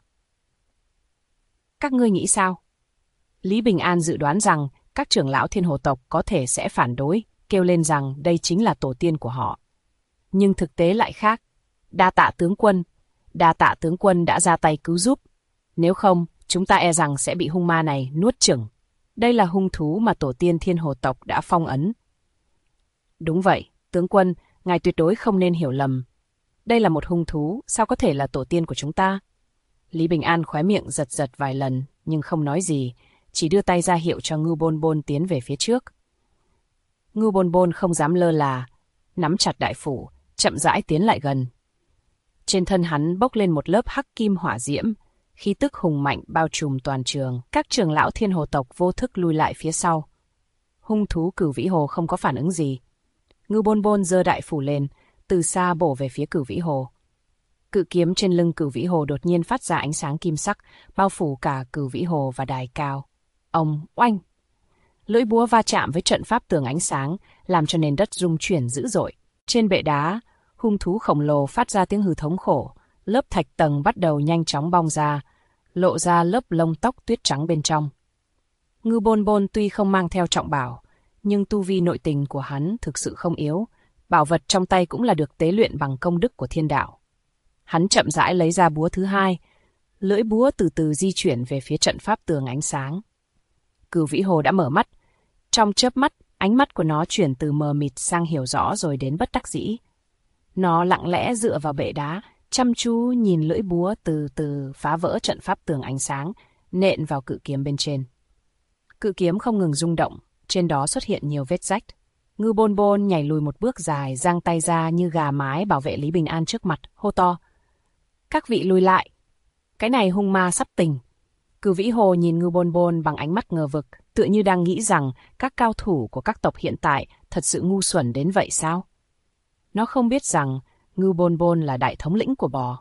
S1: Các ngươi nghĩ sao? Lý Bình An dự đoán rằng các trưởng lão Thiên Hồ tộc có thể sẽ phản đối, kêu lên rằng đây chính là tổ tiên của họ. Nhưng thực tế lại khác. Đa tạ tướng quân đã ra tay cứu giúp. Nếu không, chúng ta e rằng sẽ bị hung ma này nuốt chửng. Đây là hung thú mà tổ tiên Thiên Hồ tộc đã phong ấn. Đúng vậy, tướng quân, ngài tuyệt đối không nên hiểu lầm. Đây là một hung thú, sao có thể là tổ tiên của chúng ta? Lý Bình An khóe miệng giật giật vài lần, nhưng không nói gì, chỉ đưa tay ra hiệu cho Ngưu Bôn Bôn tiến về phía trước. Ngưu Bôn Bôn không dám lơ là, nắm chặt đại phủ, chậm rãi tiến lại gần. Trên thân hắn bốc lên một lớp hắc kim hỏa diễm, khí tức hùng mạnh bao trùm toàn trường. Các trưởng lão Thiên Hồ tộc vô thức lùi lại phía sau. Hung thú cửu vĩ hồ không có phản ứng gì. Ngưu Bôn Bôn giơ đại phủ lên, từ xa bổ về phía cửu vĩ hồ. Cự kiếm trên lưng cửu vĩ hồ đột nhiên phát ra ánh sáng kim sắc, bao phủ cả cửu vĩ hồ và đài cao. Ông oanh! Lưỡi búa va chạm với trận pháp tường ánh sáng, làm cho nền đất rung chuyển dữ dội. Trên bệ đá, hung thú khổng lồ phát ra tiếng hừ thống khổ. Lớp thạch tầng bắt đầu nhanh chóng bong ra, lộ ra lớp lông tóc tuyết trắng bên trong. Ngưu Bôn Bôn tuy không mang theo trọng bảo, nhưng tu vi nội tình của hắn thực sự không yếu. Bảo vật trong tay cũng là được tế luyện bằng công đức của thiên đạo. Hắn chậm rãi lấy ra búa thứ hai, lưỡi búa từ từ di chuyển về phía trận pháp tường ánh sáng. Cửu vĩ hồ đã mở mắt. Trong chớp mắt, ánh mắt của nó chuyển từ mờ mịt sang hiểu rõ rồi đến bất đắc dĩ. Nó lặng lẽ dựa vào bệ đá, chăm chú nhìn lưỡi búa từ từ phá vỡ trận pháp tường ánh sáng, nện vào cự kiếm bên trên. Cự kiếm không ngừng rung động, trên đó xuất hiện nhiều vết rách. Ngưu Bôn Bôn nhảy lùi một bước dài, giang tay ra như gà mái bảo vệ Lý Bình An trước mặt, hô to. Các vị lùi lại. Cái này hung ma sắp tỉnh. Cửu Vĩ Hồ nhìn Ngưu Bôn Bôn bằng ánh mắt ngờ vực, tựa như đang nghĩ rằng các cao thủ của các tộc hiện tại thật sự ngu xuẩn đến vậy sao? Nó không biết rằng Ngưu Bôn Bôn là đại thống lĩnh của bò.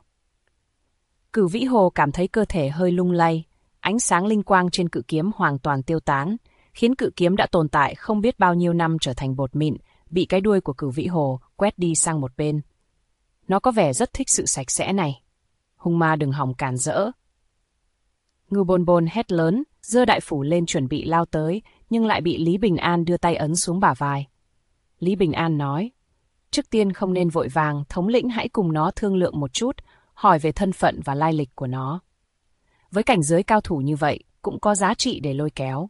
S1: Cửu Vĩ Hồ cảm thấy cơ thể hơi lung lay, ánh sáng linh quang trên cự kiếm hoàn toàn tiêu tán, khiến cự kiếm đã tồn tại không biết bao nhiêu năm trở thành bột mịn, bị cái đuôi của Cửu Vĩ Hồ quét đi sang một bên. Nó có vẻ rất thích sự sạch sẽ này. Hung ma đừng hòng cản rỡ. Ngưu Bôn Bôn hét lớn, giơ đại phủ lên chuẩn bị lao tới, nhưng lại bị Lý Bình An đưa tay ấn xuống bả vai. Lý Bình An nói, trước tiên không nên vội vàng, thống lĩnh hãy cùng nó thương lượng một chút, hỏi về thân phận và lai lịch của nó. Với cảnh giới cao thủ như vậy, cũng có giá trị để lôi kéo.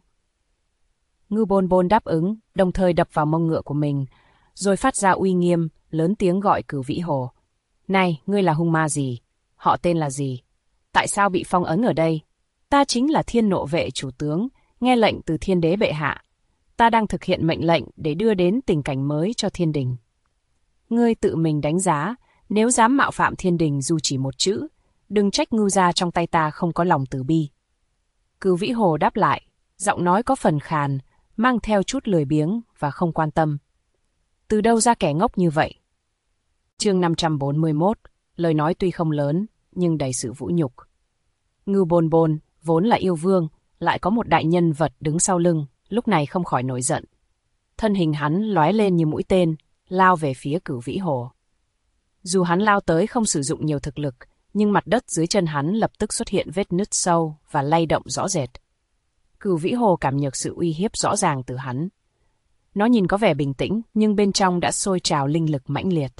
S1: Ngưu Bôn Bôn đáp ứng, đồng thời đập vào mông ngựa của mình, rồi phát ra uy nghiêm, lớn tiếng gọi Cửu Vĩ Hồ. Này, ngươi là hung ma gì? Họ tên là gì? Tại sao bị phong ấn ở đây? Ta chính là Thiên Nộ Vệ chủ tướng, nghe lệnh từ Thiên Đế bệ hạ. Ta đang thực hiện mệnh lệnh để đưa đến tình cảnh mới cho thiên đình. Ngươi tự mình đánh giá, nếu dám mạo phạm thiên đình dù chỉ một chữ, đừng trách Ngưu gia trong tay ta không có lòng từ bi. Cửu Vĩ Hồ đáp lại, giọng nói có phần khàn, mang theo chút lười biếng và không quan tâm. Từ đâu ra kẻ ngốc như vậy? Chương 541, lời nói tuy không lớn, nhưng đầy sự vũ nhục. Ngưu Bôn Bôn, vốn là yêu vương, lại có một đại nhân vật đứng sau lưng, lúc này không khỏi nổi giận. Thân hình hắn lóe lên như mũi tên, lao về phía Cửu Vĩ Hồ. Dù hắn lao tới không sử dụng nhiều thực lực, nhưng mặt đất dưới chân hắn lập tức xuất hiện vết nứt sâu và lay động rõ rệt. Cửu Vĩ Hồ cảm nhận sự uy hiếp rõ ràng từ hắn. Nó nhìn có vẻ bình tĩnh, nhưng bên trong đã sôi trào linh lực mãnh liệt.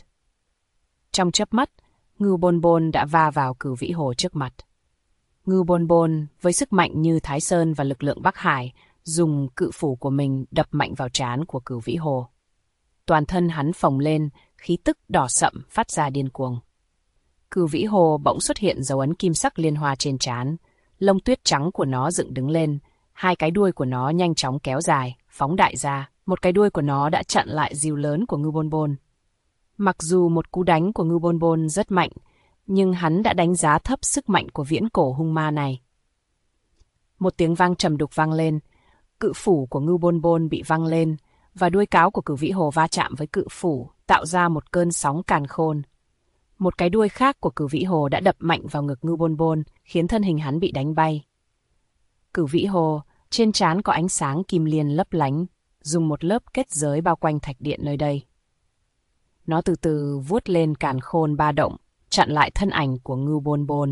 S1: Trong chớp mắt, Ngưu Bôn Bôn đã va vào Cửu Vĩ Hồ trước mặt. Ngưu Bôn Bôn, với sức mạnh như Thái Sơn và lực lượng Bắc Hải, dùng cự phủ của mình đập mạnh vào trán của Cửu Vĩ Hồ. Toàn thân hắn phồng lên, khí tức đỏ sậm phát ra điên cuồng. Cửu Vĩ Hồ bỗng xuất hiện dấu ấn kim sắc liên hoa trên trán, lông tuyết trắng của nó dựng đứng lên, hai cái đuôi của nó nhanh chóng kéo dài, phóng đại ra, một cái đuôi của nó đã chặn lại dìu lớn của Ngưu Bôn Bôn. Mặc dù một cú đánh của Ngưu Bôn Bôn rất mạnh, nhưng hắn đã đánh giá thấp sức mạnh của viễn cổ hung ma này. Một tiếng vang trầm đục vang lên, cự phủ của Ngưu Bôn Bôn bị văng lên, và đuôi cáo của Cửu Vĩ Hồ va chạm với cự phủ, tạo ra một cơn sóng càn khôn. Một cái đuôi khác của Cửu Vĩ Hồ đã đập mạnh vào ngực Ngưu Bôn Bôn, khiến thân hình hắn bị đánh bay. Cửu Vĩ Hồ, trên trán có ánh sáng kim liên lấp lánh, dùng một lớp kết giới bao quanh thạch điện nơi đây. Nó từ từ vuốt lên càn khôn ba động, chặn lại thân ảnh của Ngưu Bôn Bôn.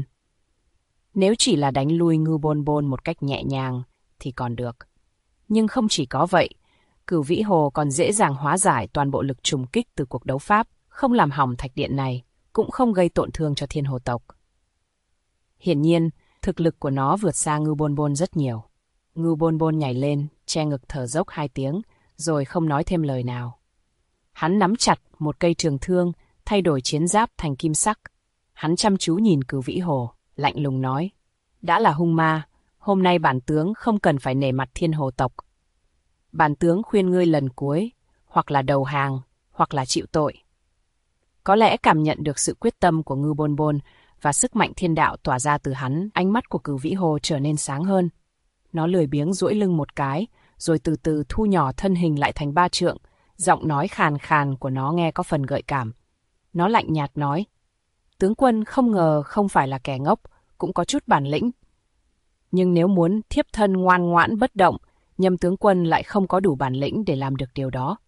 S1: Nếu chỉ là đánh lui Ngưu Bôn Bôn một cách nhẹ nhàng thì còn được. Nhưng không chỉ có vậy, Cửu Vĩ Hồ còn dễ dàng hóa giải toàn bộ lực trùng kích từ cuộc đấu pháp, không làm hỏng thạch điện này, cũng không gây tổn thương cho Thiên Hồ tộc. Hiển nhiên, thực lực của nó vượt xa Ngưu Bôn Bôn rất nhiều. Ngưu Bôn Bôn nhảy lên, che ngực thở dốc 2 tiếng, rồi không nói thêm lời nào. Hắn nắm chặt một cây trường thương, thay đổi chiến giáp thành kim sắc. Hắn chăm chú nhìn Cửu Vĩ Hồ, lạnh lùng nói, đã là hung ma, hôm nay bản tướng không cần phải nể mặt Thiên Hồ tộc. Bản tướng khuyên ngươi lần cuối, hoặc là đầu hàng, hoặc là chịu tội. Có lẽ cảm nhận được sự quyết tâm của Ngưu Bôn Bôn và sức mạnh thiên đạo tỏa ra từ hắn, ánh mắt của Cửu Vĩ Hồ trở nên sáng hơn. Nó lười biếng duỗi lưng một cái, rồi từ từ thu nhỏ thân hình lại thành 3 trượng, giọng nói khàn khàn của nó nghe có phần gợi cảm. Nó lạnh nhạt nói, tướng quân không ngờ không phải là kẻ ngốc, cũng có chút bản lĩnh. Nhưng nếu muốn thiếp thân ngoan ngoãn bất động, Nhâm tướng quân lại không có đủ bản lĩnh để làm được điều đó.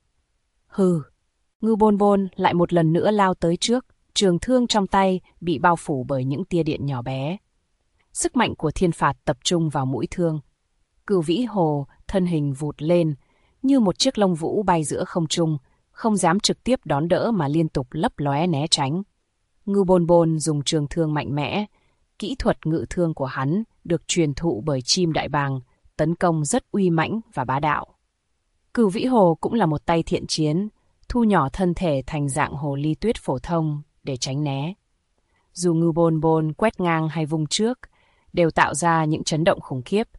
S1: Hừ, Ngưu Bôn Bôn lại một lần nữa lao tới trước, trường thương trong tay bị bao phủ bởi những tia điện nhỏ bé. Sức mạnh của thiên phạt tập trung vào mũi thương. Cửu Vĩ Hồ thân hình vụt lên, như một chiếc lông vũ bay giữa không trung, không dám trực tiếp đón đỡ mà liên tục lấp lóe né tránh. Ngưu Bôn Bôn dùng trường thương mạnh mẽ, kỹ thuật ngự thương của hắn được truyền thụ bởi chim đại bàng, tấn công rất uy mãnh và bá đạo. Cửu Vĩ Hồ cũng là một tay thiện chiến, thu nhỏ thân thể thành dạng hồ ly tuyết phổ thông để tránh né. Dù Ngưu Bôn Bôn quét ngang hay vung trước, đều tạo ra những chấn động khủng khiếp.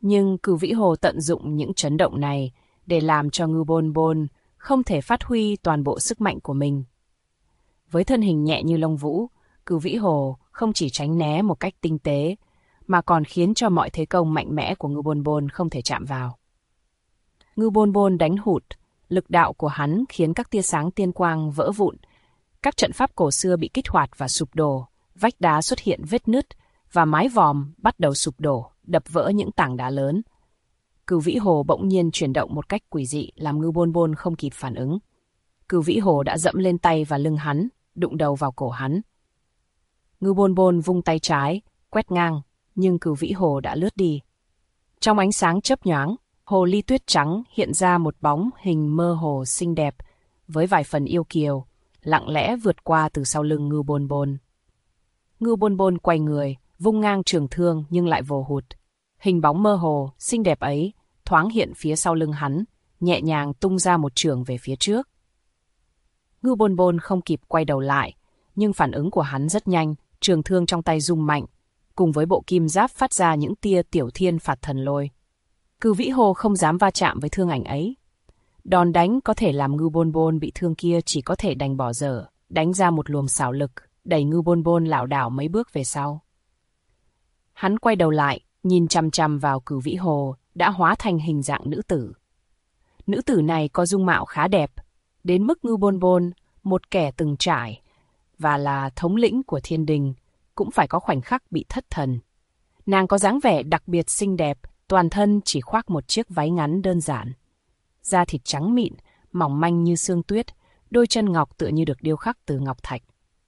S1: Nhưng Cửu Vĩ Hồ tận dụng những chấn động này để làm cho Ngưu Bôn Bôn không thể phát huy toàn bộ sức mạnh của mình. Với thân hình nhẹ như lông vũ, Cửu Vĩ Hồ không chỉ tránh né một cách tinh tế, mà còn khiến cho mọi thế công mạnh mẽ của Ngưu Bôn Bôn không thể chạm vào. Ngưu Bôn Bôn đánh hụt, lực đạo của hắn khiến các tia sáng tiên quang vỡ vụn, các trận pháp cổ xưa bị kích hoạt và sụp đổ, vách đá xuất hiện vết nứt và mái vòm bắt đầu sụp đổ, đập vỡ những tảng đá lớn. Cửu Vĩ Hồ bỗng nhiên chuyển động một cách quỷ dị làm Ngưu Bôn Bôn không kịp phản ứng. Cửu Vĩ Hồ đã dẫm lên tay và lưng hắn, đụng đầu vào cổ hắn. Ngưu Bôn Bôn vung tay trái, quét ngang, nhưng Cửu Vĩ Hồ đã lướt đi. Trong ánh sáng chớp nhoáng, hồ ly tuyết trắng hiện ra một bóng hình mơ hồ xinh đẹp, với vài phần yêu kiều, lặng lẽ vượt qua từ sau lưng Ngưu Bôn Bôn. Ngưu Bôn Bôn quay người, vung ngang trường thương nhưng lại vồ hụt. Hình bóng mơ hồ, xinh đẹp ấy, thoáng hiện phía sau lưng hắn, nhẹ nhàng tung ra một chưởng về phía trước. Ngưu Bôn Bôn không kịp quay đầu lại, nhưng phản ứng của hắn rất nhanh, trường thương trong tay rung mạnh, cùng với bộ kim giáp phát ra những tia tiểu thiên phạt thần lôi. Cửu Vĩ Hồ không dám va chạm với thương ảnh ấy. Đòn đánh có thể làm Ngưu Bôn Bôn bị thương kia chỉ có thể đành bỏ dở, đánh ra một luồng xảo lực, đẩy Ngưu Bôn Bôn lảo đảo mấy bước về sau. Hắn quay đầu lại, nhìn chằm chằm vào Cửu Vĩ Hồ đã hóa thành hình dạng nữ tử. Nữ tử này có dung mạo khá đẹp, đến mức Ngưu Bôn Bôn, một kẻ từng trải và là thống lĩnh của thiên đình, cũng phải có khoảnh khắc bị thất thần. Nàng có dáng vẻ đặc biệt xinh đẹp, toàn thân chỉ khoác một chiếc váy ngắn đơn giản. Da thịt trắng mịn, mỏng manh như sương tuyết, đôi chân ngọc tựa như được điêu khắc từ ngọc thạch.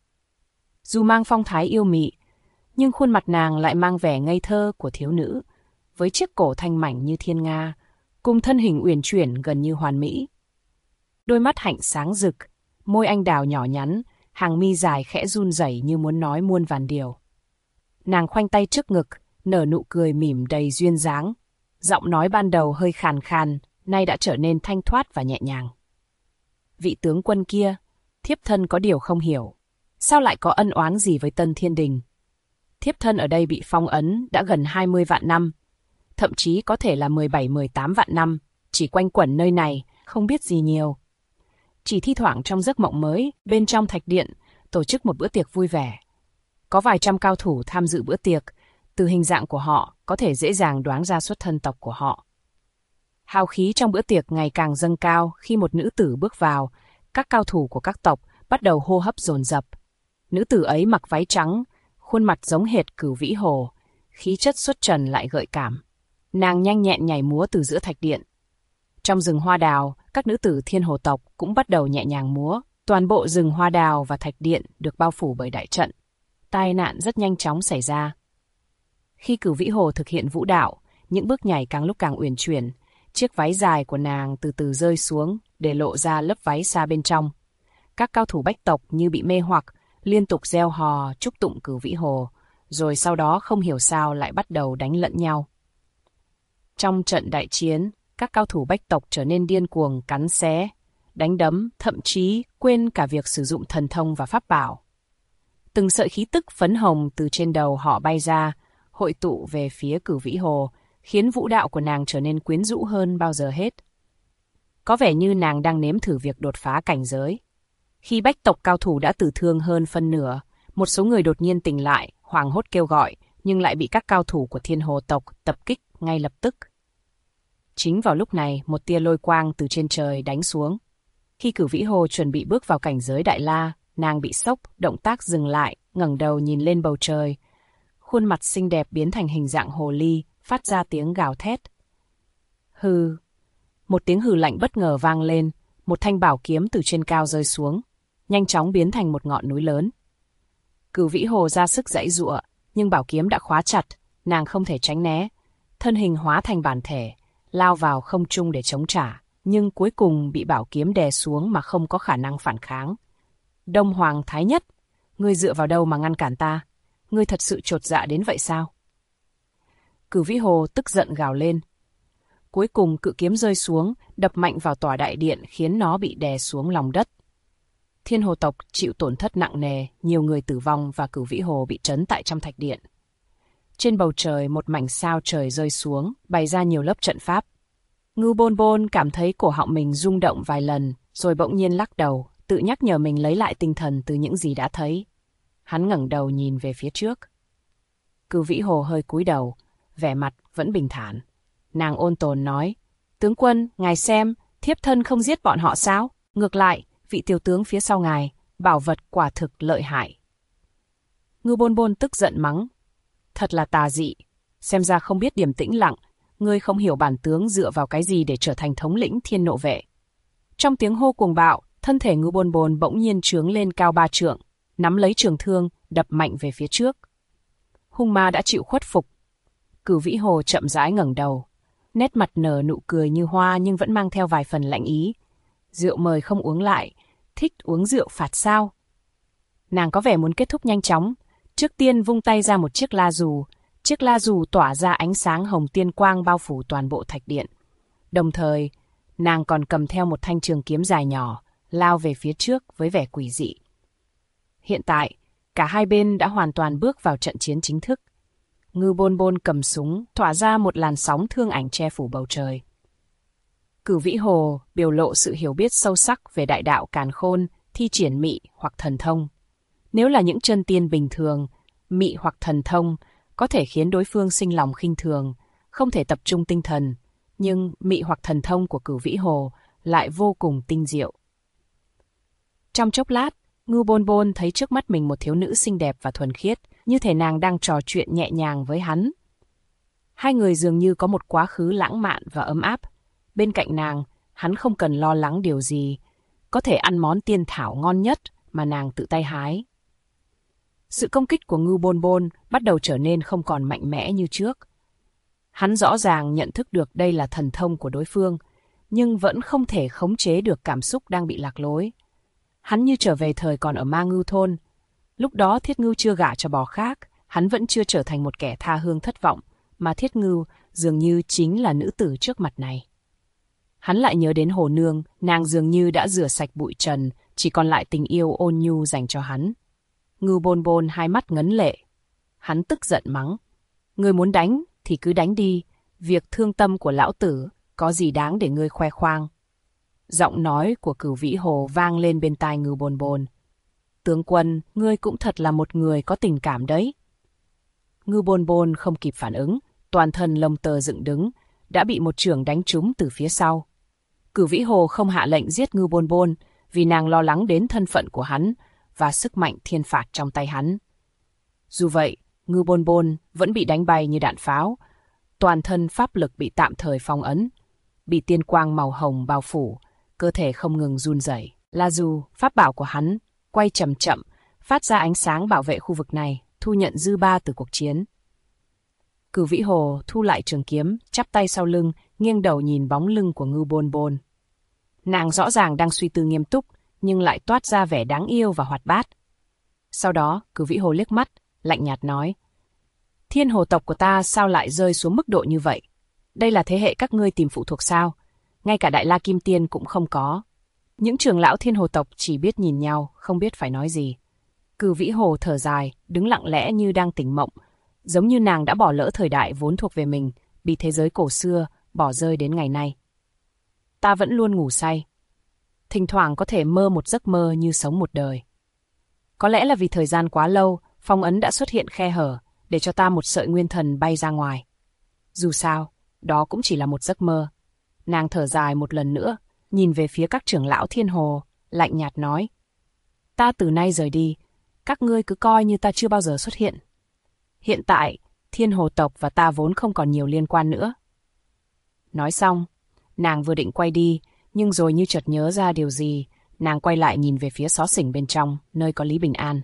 S1: Dù mang phong thái yêu mị, nhưng khuôn mặt nàng lại mang vẻ ngây thơ của thiếu nữ, với chiếc cổ thanh mảnh như thiên nga, cùng thân hình uyển chuyển gần như hoàn mỹ. Đôi mắt hạnh sáng rực, môi anh đào nhỏ nhắn, hàng mi dài khẽ run rẩy như muốn nói muôn vàn điều. Nàng khoanh tay trước ngực, nở nụ cười mỉm đầy duyên dáng. Giọng nói ban đầu hơi khàn khàn, nay đã trở nên thanh thoát và nhẹ nhàng. Vị tướng quân kia, thiếp thân có điều không hiểu. Sao lại có ân oán gì với Tân Thiên Đình? Thiếp thân ở đây bị phong ấn đã gần 20 vạn năm, thậm chí có thể là 17-18 vạn năm, chỉ quanh quẩn nơi này, không biết gì nhiều. Chỉ thi thoảng trong giấc mộng mới, bên trong thạch điện, tổ chức một bữa tiệc vui vẻ. Có vài trăm cao thủ tham dự bữa tiệc, từ hình dạng của họ có thể dễ dàng đoán ra xuất thân tộc của họ. Hào khí trong bữa tiệc ngày càng dâng cao khi một nữ tử bước vào, các cao thủ của các tộc bắt đầu hô hấp dồn dập. Nữ tử ấy mặc váy trắng, khuôn mặt giống hệt Cửu Vĩ Hồ, khí chất xuất trần lại gợi cảm. Nàng nhanh nhẹn nhảy múa từ giữa thạch điện. Trong rừng hoa đào, các nữ tử Thiên Hồ tộc cũng bắt đầu nhẹ nhàng múa. Toàn bộ rừng hoa đào và thạch điện được bao phủ bởi đại trận. Tai nạn rất nhanh chóng xảy ra. Khi Cửu Vĩ Hồ thực hiện vũ đạo, những bước nhảy càng lúc càng uyển chuyển. Chiếc váy dài của nàng từ từ rơi xuống để lộ ra lớp váy xa bên trong. Các cao thủ bách tộc như bị mê hoặc, liên tục reo hò chúc tụng Cửu Vĩ Hồ, rồi sau đó không hiểu sao lại bắt đầu đánh lẫn nhau. Trong trận đại chiến, các cao thủ bách tộc trở nên điên cuồng cắn xé, đánh đấm, thậm chí quên cả việc sử dụng thần thông và pháp bảo. Từng sợi khí tức phấn hồng từ trên đầu họ bay ra, hội tụ về phía Cửu Vĩ Hồ, khiến vũ đạo của nàng trở nên quyến rũ hơn bao giờ hết. Có vẻ như nàng đang nếm thử việc đột phá cảnh giới. Khi bách tộc cao thủ đã tử thương hơn phân nửa, một số người đột nhiên tỉnh lại, hoảng hốt kêu gọi, nhưng lại bị các cao thủ của Thiên Hồ tộc tập kích ngay lập tức. Chính vào lúc này, một tia lôi quang từ trên trời đánh xuống. Khi Cửu Vĩ Hồ chuẩn bị bước vào cảnh giới Đại La, nàng bị sốc, động tác dừng lại, ngẩng đầu nhìn lên bầu trời. Khuôn mặt xinh đẹp biến thành hình dạng hồ ly, phát ra tiếng gào thét. Hừ. Một tiếng hừ lạnh bất ngờ vang lên, một thanh bảo kiếm từ trên cao rơi xuống, nhanh chóng biến thành một ngọn núi lớn. Cửu Vĩ Hồ ra sức giãy giụa, nhưng bảo kiếm đã khóa chặt, nàng không thể tránh né. Thân hình hóa thành bản thể, lao vào không trung để chống trả, nhưng cuối cùng bị bảo kiếm đè xuống mà không có khả năng phản kháng. Đông Hoàng Thái Nhất, ngươi dựa vào đâu mà ngăn cản ta? Ngươi thật sự chột dạ đến vậy sao? Cửu Vĩ Hồ tức giận gào lên. Cuối cùng cự kiếm rơi xuống, đập mạnh vào tòa đại điện khiến nó bị đè xuống lòng đất. Thiên Hồ tộc chịu tổn thất nặng nề, nhiều người tử vong và Cửu Vĩ Hồ bị trấn tại trong thạch điện. trên bầu trời một mảnh sao trời rơi xuống, bày ra nhiều lớp trận pháp. Ngưu Bôn Bôn cảm thấy cổ họng mình rung động vài lần, rồi bỗng nhiên lắc đầu, tự nhắc nhở mình lấy lại tinh thần từ những gì đã thấy. Hắn ngẩng đầu nhìn về phía trước. Cửu Vĩ Hồ hơi cúi đầu, vẻ mặt vẫn bình thản. Nàng ôn tồn nói, tướng quân, ngài xem, thiếp thân không giết bọn họ sao? Ngược lại, vị tiểu tướng phía sau ngài, bảo vật quả thực lợi hại. Ngưu Bôn Bôn tức giận mắng, thật là tà dị, xem ra không biết điềm tĩnh lặng, ngươi không hiểu bản tướng dựa vào cái gì để trở thành thống lĩnh Thiên Nộ Vệ. Trong tiếng hô cuồng bạo, thân thể Ngưu Bôn Bôn bỗng nhiên trướng lên cao 3 trượng, nắm lấy trường thương, đập mạnh về phía trước. Hung ma đã chịu khuất phục. Cửu Vĩ Hồ chậm rãi ngẩng đầu, nét mặt nở nụ cười như hoa nhưng vẫn mang theo vài phần lạnh ý. Rượu mời không uống lại, thích uống rượu phạt sao? Nàng có vẻ muốn kết thúc nhanh chóng, trước tiên vung tay ra một chiếc la dù tỏa ra ánh sáng hồng tiên quang bao phủ toàn bộ thạch điện. Đồng thời, nàng còn cầm theo một thanh trường kiếm dài nhỏ, lao về phía trước với vẻ quỷ dị. Hiện tại, cả hai bên đã hoàn toàn bước vào trận chiến chính thức. Ngưu Bôn Bôn cầm súng, tỏa ra một làn sóng thương ảnh che phủ bầu trời. Cửu Vĩ Hồ biểu lộ sự hiểu biết sâu sắc về đại đạo càn khôn, thi triển mị hoặc thần thông. Nếu là những chân tiên bình thường, mị hoặc thần thông có thể khiến đối phương sinh lòng khinh thường, không thể tập trung tinh thần, nhưng mị hoặc thần thông của Cửu Vĩ Hồ lại vô cùng tinh diệu. Trong chốc lát, Ngưu Bôn Bôn thấy trước mắt mình một thiếu nữ xinh đẹp và thuần khiết, như thể nàng đang trò chuyện nhẹ nhàng với hắn. Hai người dường như có một quá khứ lãng mạn và ấm áp. Bên cạnh nàng, hắn không cần lo lắng điều gì, có thể ăn món tiên thảo ngon nhất mà nàng tự tay hái. Sự công kích của Ngưu Bôn Bôn bắt đầu trở nên không còn mạnh mẽ như trước. Hắn rõ ràng nhận thức được đây là thần thông của đối phương, nhưng vẫn không thể khống chế được cảm xúc đang bị lạc lối. Hắn như trở về thời còn ở Ma Ngưu Thôn. Lúc đó Thiết Ngưu chưa gả cho bò khác, hắn vẫn chưa trở thành một kẻ tha hương thất vọng, mà Thiết Ngưu dường như chính là nữ tử trước mặt này. Hắn lại nhớ đến Hồ Nương, nàng dường như đã rửa sạch bụi trần, chỉ còn lại tình yêu ôn nhu dành cho hắn. Ngưu Bôn Bôn hai mắt ngấn lệ. Hắn tức giận mắng. Ngươi muốn đánh thì cứ đánh đi, việc thương tâm của lão tử có gì đáng để ngươi khoe khoang. Giọng nói của Cửu Vĩ Hồ vang lên bên tai Ngưu Bôn Bôn. Tướng quân, ngươi cũng thật là một người có tình cảm đấy. Ngưu Bôn Bôn không kịp phản ứng, toàn thân lông tơ dựng đứng, đã bị một chưởng đánh trúng từ phía sau. Cửu Vĩ Hồ không hạ lệnh giết Ngưu Bôn Bôn vì nàng lo lắng đến thân phận của hắn và sức mạnh thiên phạt trong tay hắn. Dù vậy, Ngưu Bôn Bôn vẫn bị đánh bay như đạn pháo, toàn thân pháp lực bị tạm thời phong ấn, bị tiên quang màu hồng bao phủ, cơ thể không ngừng run rẩy. La dù, pháp bảo của hắn, quay chậm chậm, phát ra ánh sáng bảo vệ khu vực này, thu nhận dư ba từ cuộc chiến. Cửu Vĩ Hồ thu lại trường kiếm, chắp tay sau lưng, nghiêng đầu nhìn bóng lưng của Ngưu Bôn Bôn. Nàng rõ ràng đang suy tư nghiêm túc, nhưng lại toát ra vẻ đáng yêu và hoạt bát. Sau đó, Cửu Vĩ Hồ liếc mắt, lạnh nhạt nói. Thiên hồ tộc của ta sao lại rơi xuống mức độ như vậy? Đây là thế hệ các ngươi tìm phụ thuộc sao? Ngay cả Đại La Kim Tiên cũng không có. Những trưởng lão thiên hồ tộc chỉ biết nhìn nhau, không biết phải nói gì. Cửu Vĩ Hồ thở dài, đứng lặng lẽ như đang tỉnh mộng, giống như nàng đã bỏ lỡ thời đại vốn thuộc về mình, bị thế giới cổ xưa bỏ rơi đến ngày nay. Ta vẫn luôn ngủ say. Thỉnh thoảng có thể mơ một giấc mơ như sống một đời. Có lẽ là vì thời gian quá lâu, phong ấn đã xuất hiện khe hở, để cho ta một sợi nguyên thần bay ra ngoài. Dù sao, đó cũng chỉ là một giấc mơ. Nàng thở dài một lần nữa, nhìn về phía các trưởng lão thiên hồ, lạnh nhạt nói. Ta từ nay rời đi, các ngươi cứ coi như ta chưa bao giờ xuất hiện. Hiện tại, thiên hồ tộc và ta vốn không còn nhiều liên quan nữa. Nói xong, nàng vừa định quay đi, nhưng rồi như chợt nhớ ra điều gì, nàng quay lại nhìn về phía xó xỉnh bên trong, nơi có Lý Bình An.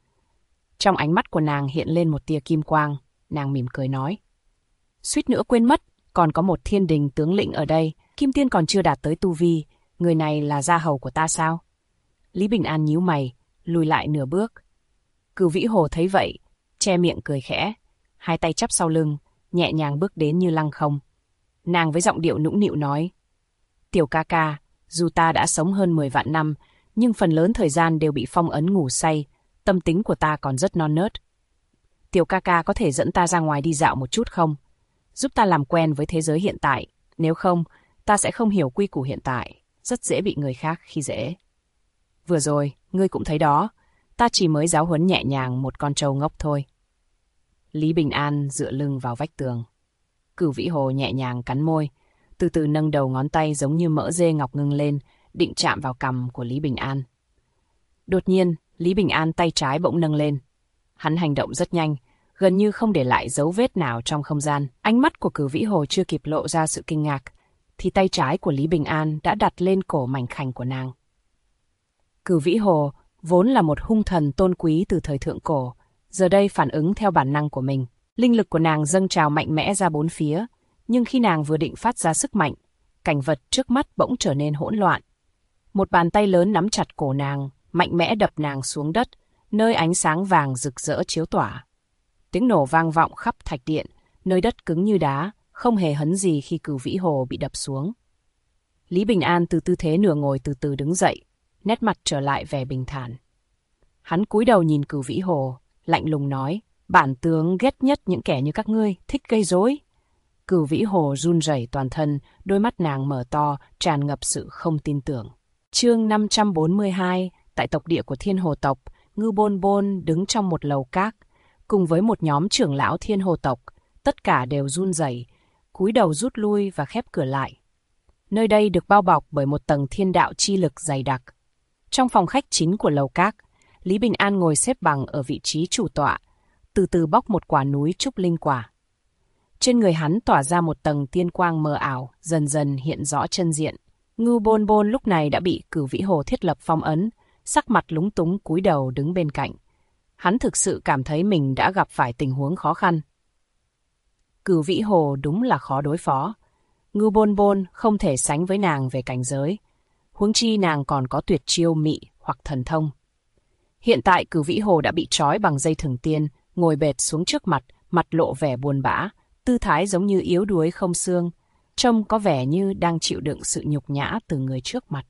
S1: Trong ánh mắt của nàng hiện lên một tia kim quang, nàng mỉm cười nói. Suýt nữa quên mất, còn có một thiên đình tướng lĩnh ở đây, Kim Tiên còn chưa đạt tới tu vi, người này là gia hầu của ta sao? Lý Bình An nhíu mày, lùi lại nửa bước. Cửu Vĩ Hồ thấy vậy, che miệng cười khẽ, hai tay chắp sau lưng, nhẹ nhàng bước đến như lăng không. Nàng với giọng điệu nũng nịu nói. Tiểu ca ca, dù ta đã sống hơn 10 vạn năm, nhưng phần lớn thời gian đều bị phong ấn ngủ say, tâm tính của ta còn rất non nớt. tiểu ca ca có thể dẫn ta ra ngoài đi dạo một chút không? Giúp ta làm quen với thế giới hiện tại, nếu không, ta sẽ không hiểu quy củ hiện tại, rất dễ bị người khác khi dễ. Vừa rồi, ngươi cũng thấy đó, ta chỉ mới giáo huấn nhẹ nhàng một con trâu ngốc thôi. Lý Bình An dựa lưng vào vách tường. Cửu Vĩ Hồ nhẹ nhàng cắn môi, từ từ nâng đầu ngón tay giống như mỡ dê ngọc ngưng lên, định chạm vào cằm của Lý Bình An. Đột nhiên, Lý Bình An tay trái bỗng nâng lên. Hắn hành động rất nhanh, gần như không để lại dấu vết nào trong không gian. Ánh mắt của Cửu Vĩ Hồ chưa kịp lộ ra sự kinh ngạc, thì tay trái của Lý Bình An đã đặt lên cổ mảnh khảnh của nàng. Cửu Vĩ Hồ vốn là một hung thần tôn quý từ thời thượng cổ, giờ đây phản ứng theo bản năng của mình. Linh lực của nàng dâng trào mạnh mẽ ra bốn phía, nhưng khi nàng vừa định phát ra sức mạnh, cảnh vật trước mắt bỗng trở nên hỗn loạn. Một bàn tay lớn nắm chặt cổ nàng, mạnh mẽ đập nàng xuống đất, nơi ánh sáng vàng rực rỡ chiếu tỏa. Tiếng nổ vang vọng khắp thạch điện, nơi đất cứng như đá, không hề hấn gì khi Cửu Vĩ Hồ bị đập xuống. Lý Bình An từ tư thế nửa ngồi từ từ đứng dậy, nét mặt trở lại vẻ bình thản. Hắn cúi đầu nhìn Cửu Vĩ Hồ, lạnh lùng nói, bản tướng ghét nhất những kẻ như các ngươi, thích gây rối. Cửu Vĩ Hồ run rẩy toàn thân, đôi mắt nàng mở to, tràn ngập sự không tin tưởng. Chương 542, tại tộc địa của Thiên Hồ tộc, Ngưu Bôn Bôn đứng trong một lầu các, cùng với một nhóm trưởng lão Thiên Hồ tộc, tất cả đều run rẩy, cúi đầu rút lui và khép cửa lại. Nơi đây được bao bọc bởi một tầng thiên đạo chi lực dày đặc. Trong phòng khách chính của lầu các, Lý Bình An ngồi xếp bằng ở vị trí chủ tọa, từ từ bóc một quả núi trúc linh quả. Trên người hắn tỏa ra một tầng tiên quang mờ ảo, dần dần hiện rõ chân diện. Ngưu Bôn Bôn lúc này đã bị Cửu Vĩ Hồ thiết lập phong ấn, sắc mặt lúng túng cúi đầu đứng bên cạnh. Hắn thực sự cảm thấy mình đã gặp phải tình huống khó khăn. Cửu Vĩ Hồ đúng là khó đối phó. Ngưu Bôn Bôn không thể sánh với nàng về cảnh giới, huống chi nàng còn có tuyệt chiêu mị hoặc thần thông. Hiện tại Cửu Vĩ Hồ đã bị trói bằng dây thừng tiên, ngồi bệt xuống trước mặt, mặt lộ vẻ buồn bã, tư thái giống như yếu đuối không xương, trông có vẻ như đang chịu đựng sự nhục nhã từ người trước mặt.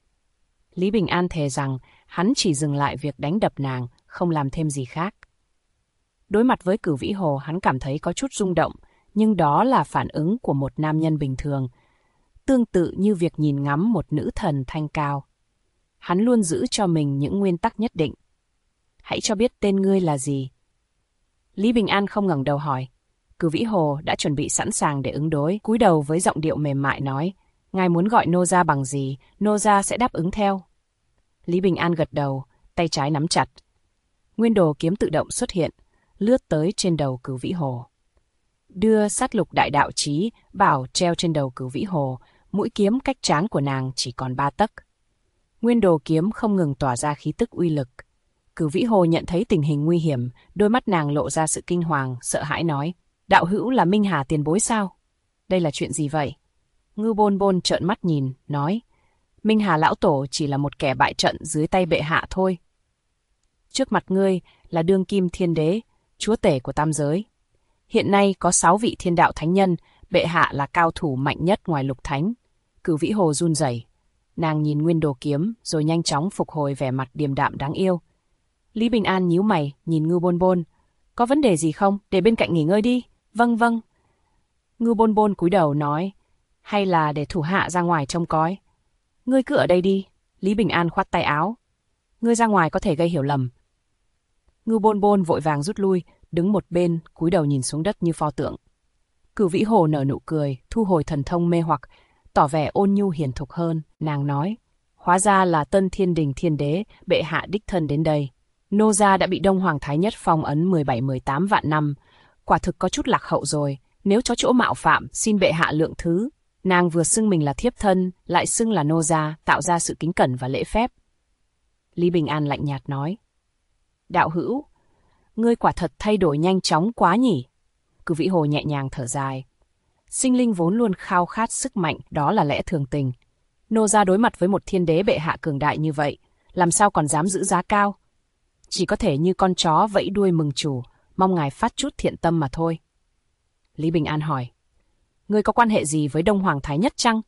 S1: Lý Bình An thề rằng hắn chỉ dừng lại việc đánh đập nàng, không làm thêm gì khác. Đối mặt với Cửu Vĩ Hồ, hắn cảm thấy có chút rung động, nhưng đó là phản ứng của một nam nhân bình thường, tương tự như việc nhìn ngắm một nữ thần thanh cao. Hắn luôn giữ cho mình những nguyên tắc nhất định. Hãy cho biết tên ngươi là gì? Lý Bình An không ngẩng đầu hỏi. Cửu Vĩ Hồ đã chuẩn bị sẵn sàng để ứng đối, cúi đầu với giọng điệu mềm mại nói, ngài muốn gọi nô gia bằng gì, nô gia sẽ đáp ứng theo. Lý Bình An gật đầu, tay trái nắm chặt. Nguyên đồ kiếm tự động xuất hiện, lướt tới trên đầu Cửu Vĩ Hồ. Đưa sát lục đại đạo chí bảo treo trên đầu Cửu Vĩ Hồ, mũi kiếm cách trán của nàng chỉ còn 3 tấc. Nguyên đồ kiếm không ngừng tỏa ra khí tức uy lực. Cửu Vĩ Hồ nhận thấy tình hình nguy hiểm, đôi mắt nàng lộ ra sự kinh hoàng, sợ hãi nói, đạo hữu là Minh Hà tiền bối sao? Đây là chuyện gì vậy? Ngưu Bôn Bôn trợn mắt nhìn, nói, Minh Hà lão tổ chỉ là một kẻ bại trận dưới tay bệ hạ thôi. Trước mặt ngươi là đương kim thiên đế, chúa tể của tam giới. Hiện nay có 6 vị thiên đạo thánh nhân, bệ hạ là cao thủ mạnh nhất ngoài lục thánh. Cửu Vĩ Hồ run rẩy. Nàng nhìn nguyên đồ kiếm, rồi nhanh chóng phục hồi vẻ mặt điềm đạm đáng yêu. Lý Bình An nhíu mày, nhìn Ngưu Bôn Bôn. Có vấn đề gì không? Để bên cạnh nghỉ ngơi đi. Vâng vâng. Ngưu Bôn Bôn cúi đầu nói, hay là để thủ hạ ra ngoài trông coi. Ngươi cứ ở đây đi. Lý Bình An khoát tay áo. Ngươi ra ngoài có thể gây hiểu lầm. Ngưu Bôn Bôn vội vàng rút lui, đứng một bên, cúi đầu nhìn xuống đất như pho tượng. Cửu Vĩ Hồ nở nụ cười, thu hồi thần thông mê hoặc, tỏ vẻ ôn nhu hiền thục hơn. Nàng nói, hóa ra là Tân Thiên Đình Thiên Đế, bệ hạ đích thân đến đây. Nô gia đã bị Đông Hoàng Thái Nhất phong ấn 17-18 vạn năm, quả thực có chút lạc hậu rồi. Nếu có chỗ mạo phạm, xin bệ hạ lượng thứ. Nàng vừa xưng mình là thiếp thân, lại xưng là nô gia, tạo ra sự kính cẩn và lễ phép. Lý Bình An lạnh nhạt nói, đạo hữu, ngươi quả thật thay đổi nhanh chóng quá nhỉ? Cửu Vĩ Hồ nhẹ nhàng thở dài. Sinh linh vốn luôn khao khát sức mạnh, đó là lẽ thường tình. Nô gia đối mặt với một thiên đế bệ hạ cường đại như vậy, làm sao còn dám giữ giá cao? Chỉ có thể như con chó vẫy đuôi mừng chủ, mong ngài phát chút thiện tâm mà thôi. Lý Bình An hỏi, ngươi có quan hệ gì với Đông Hoàng Thái Nhất chăng?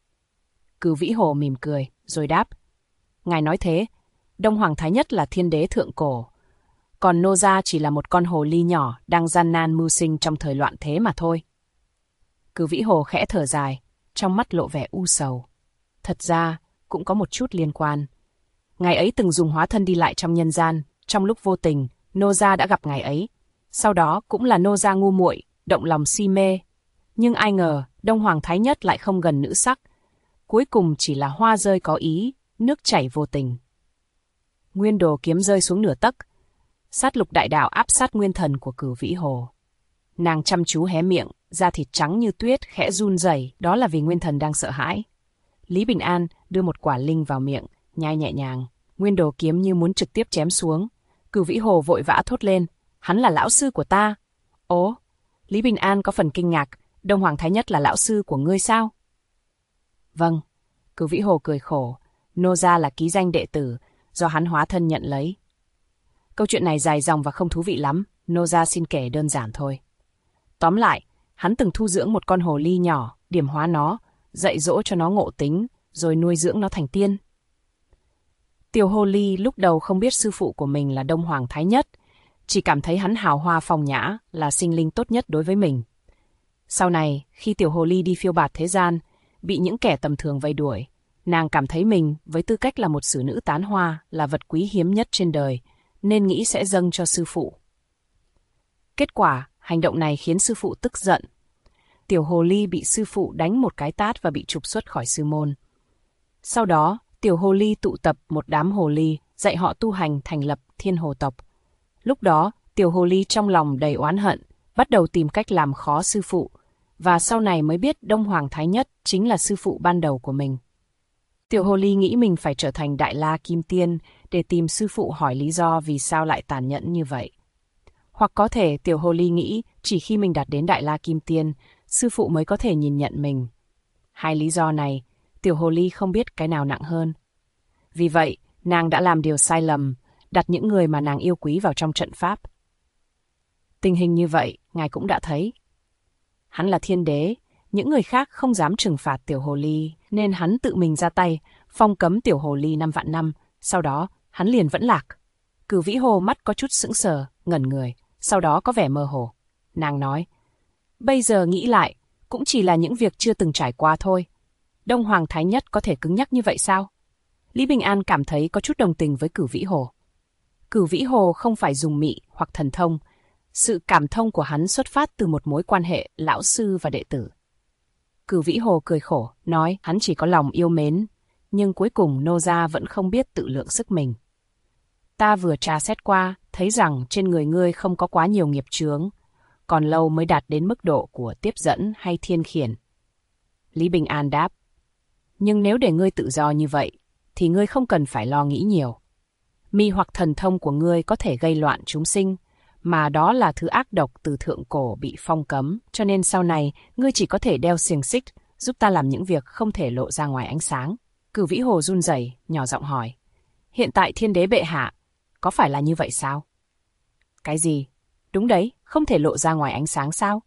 S1: Cửu Vĩ Hồ mỉm cười, rồi đáp, ngài nói thế, Đông Hoàng Thái Nhất là thiên đế thượng cổ, còn Nô Gia chỉ là một con hồ ly nhỏ đang gian nan mưu sinh trong thời loạn thế mà thôi. Cử Vĩ Hồ khẽ thở dài, trong mắt lộ vẻ u sầu. Thật ra, cũng có một chút liên quan. Ngài ấy từng dùng hóa thân đi lại trong nhân gian, trong lúc vô tình, Nô Gia đã gặp ngài ấy. Sau đó cũng là Nô Gia ngu muội, động lòng si mê. Nhưng ai ngờ, Đông Hoàng Thái Nhất lại không gần nữ sắc. Cuối cùng chỉ là hoa rơi có ý, nước chảy vô tình. Nguyên Đồ kiếm rơi xuống nửa tấc. Sát lục đại đạo áp sát nguyên thần của Cửu Vĩ Hồ. Nàng chăm chú hé miệng, da thịt trắng như tuyết khẽ run rẩy, đó là vì nguyên thần đang sợ hãi. Lý Bình An đưa một quả linh vào miệng, nhai nhẹ nhàng. Nguyên Đồ kiếm như muốn trực tiếp chém xuống. Cửu Vĩ Hồ vội vã thốt lên, hắn là lão sư của ta. Ố, Lý Bình An có phần kinh ngạc, Đông Hoàng Thái Nhất là lão sư của ngươi sao? Vâng, Cửu Vĩ Hồ cười khổ, Nô Gia là ký danh đệ tử, do hắn hóa thân nhận lấy. Câu chuyện này dài dòng và không thú vị lắm, Nô Gia xin kể đơn giản thôi. Tóm lại, hắn từng thu dưỡng một con hồ ly nhỏ, điểm hóa nó, dạy dỗ cho nó ngộ tính, rồi nuôi dưỡng nó thành tiên. Tiểu hồ ly lúc đầu không biết sư phụ của mình là Đông Hoàng Thái Nhất, chỉ cảm thấy hắn hào hoa phong nhã, là sinh linh tốt nhất đối với mình. Sau này, khi tiểu hồ ly đi phiêu bạt thế gian, bị những kẻ tầm thường vây đuổi, nàng cảm thấy mình, với tư cách là một xử nữ tán hoa, là vật quý hiếm nhất trên đời, nên nghĩ sẽ dâng cho sư phụ. Kết quả, hành động này khiến sư phụ tức giận. Tiểu hồ ly bị sư phụ đánh một cái tát và bị trục xuất khỏi sư môn. Sau đó, tiểu hồ ly tụ tập một đám hồ ly, dạy họ tu hành thành lập Thiên Hồ tộc. Lúc đó, tiểu hồ ly trong lòng đầy oán hận, bắt đầu tìm cách làm khó sư phụ, và sau này mới biết Đông Hoàng Thái Nhất chính là sư phụ ban đầu của mình. Tiểu hồ ly nghĩ mình phải trở thành Đại La Kim Tiên để tìm sư phụ hỏi lý do vì sao lại tàn nhẫn như vậy. Hoặc có thể tiểu hồ ly nghĩ chỉ khi mình đạt đến Đại La Kim Tiên, sư phụ mới có thể nhìn nhận mình. Hai lý do này, tiểu hồ ly không biết cái nào nặng hơn. Vì vậy, nàng đã làm điều sai lầm, đặt những người mà nàng yêu quý vào trong trận pháp. Tình hình như vậy, ngài cũng đã thấy. Hắn là thiên đế, những người khác không dám trừng phạt tiểu hồ ly, nên hắn tự mình ra tay, phong cấm tiểu hồ ly 5 vạn năm, sau đó hắn liền vẫn lạc. Cửu Vĩ Hồ mắt có chút sững sờ, ngẩn người, sau đó có vẻ mơ hồ. Nàng nói, bây giờ nghĩ lại, cũng chỉ là những việc chưa từng trải qua thôi. Đông Hoàng Thái Nhất có thể cứng nhắc như vậy sao? Lý Bình An cảm thấy có chút đồng tình với Cửu Vĩ Hồ. Cửu Vĩ Hồ không phải dùng mị hoặc thần thông, sự cảm thông của hắn xuất phát từ một mối quan hệ lão sư và đệ tử. Cửu Vĩ Hồ cười khổ, nói hắn chỉ có lòng yêu mến, nhưng cuối cùng Nô Gia vẫn không biết tự lượng sức mình. Ta vừa tra xét qua, thấy rằng trên người ngươi không có quá nhiều nghiệp chướng, còn lâu mới đạt đến mức độ của tiếp dẫn hay thiên khiển. Lý Bình An đáp, nhưng nếu để ngươi tự do như vậy, thì ngươi không cần phải lo nghĩ nhiều. Mi hoặc thần thông của ngươi có thể gây loạn chúng sinh, mà đó là thứ ác độc từ thượng cổ bị phong cấm, cho nên sau này ngươi chỉ có thể đeo xiềng xích, giúp ta làm những việc không thể lộ ra ngoài ánh sáng. Cửu Vĩ Hồ run rẩy, nhỏ giọng hỏi, hiện tại thiên đế bệ hạ, có phải là như vậy sao? Cái gì? Đúng đấy, không thể lộ ra ngoài ánh sáng sao?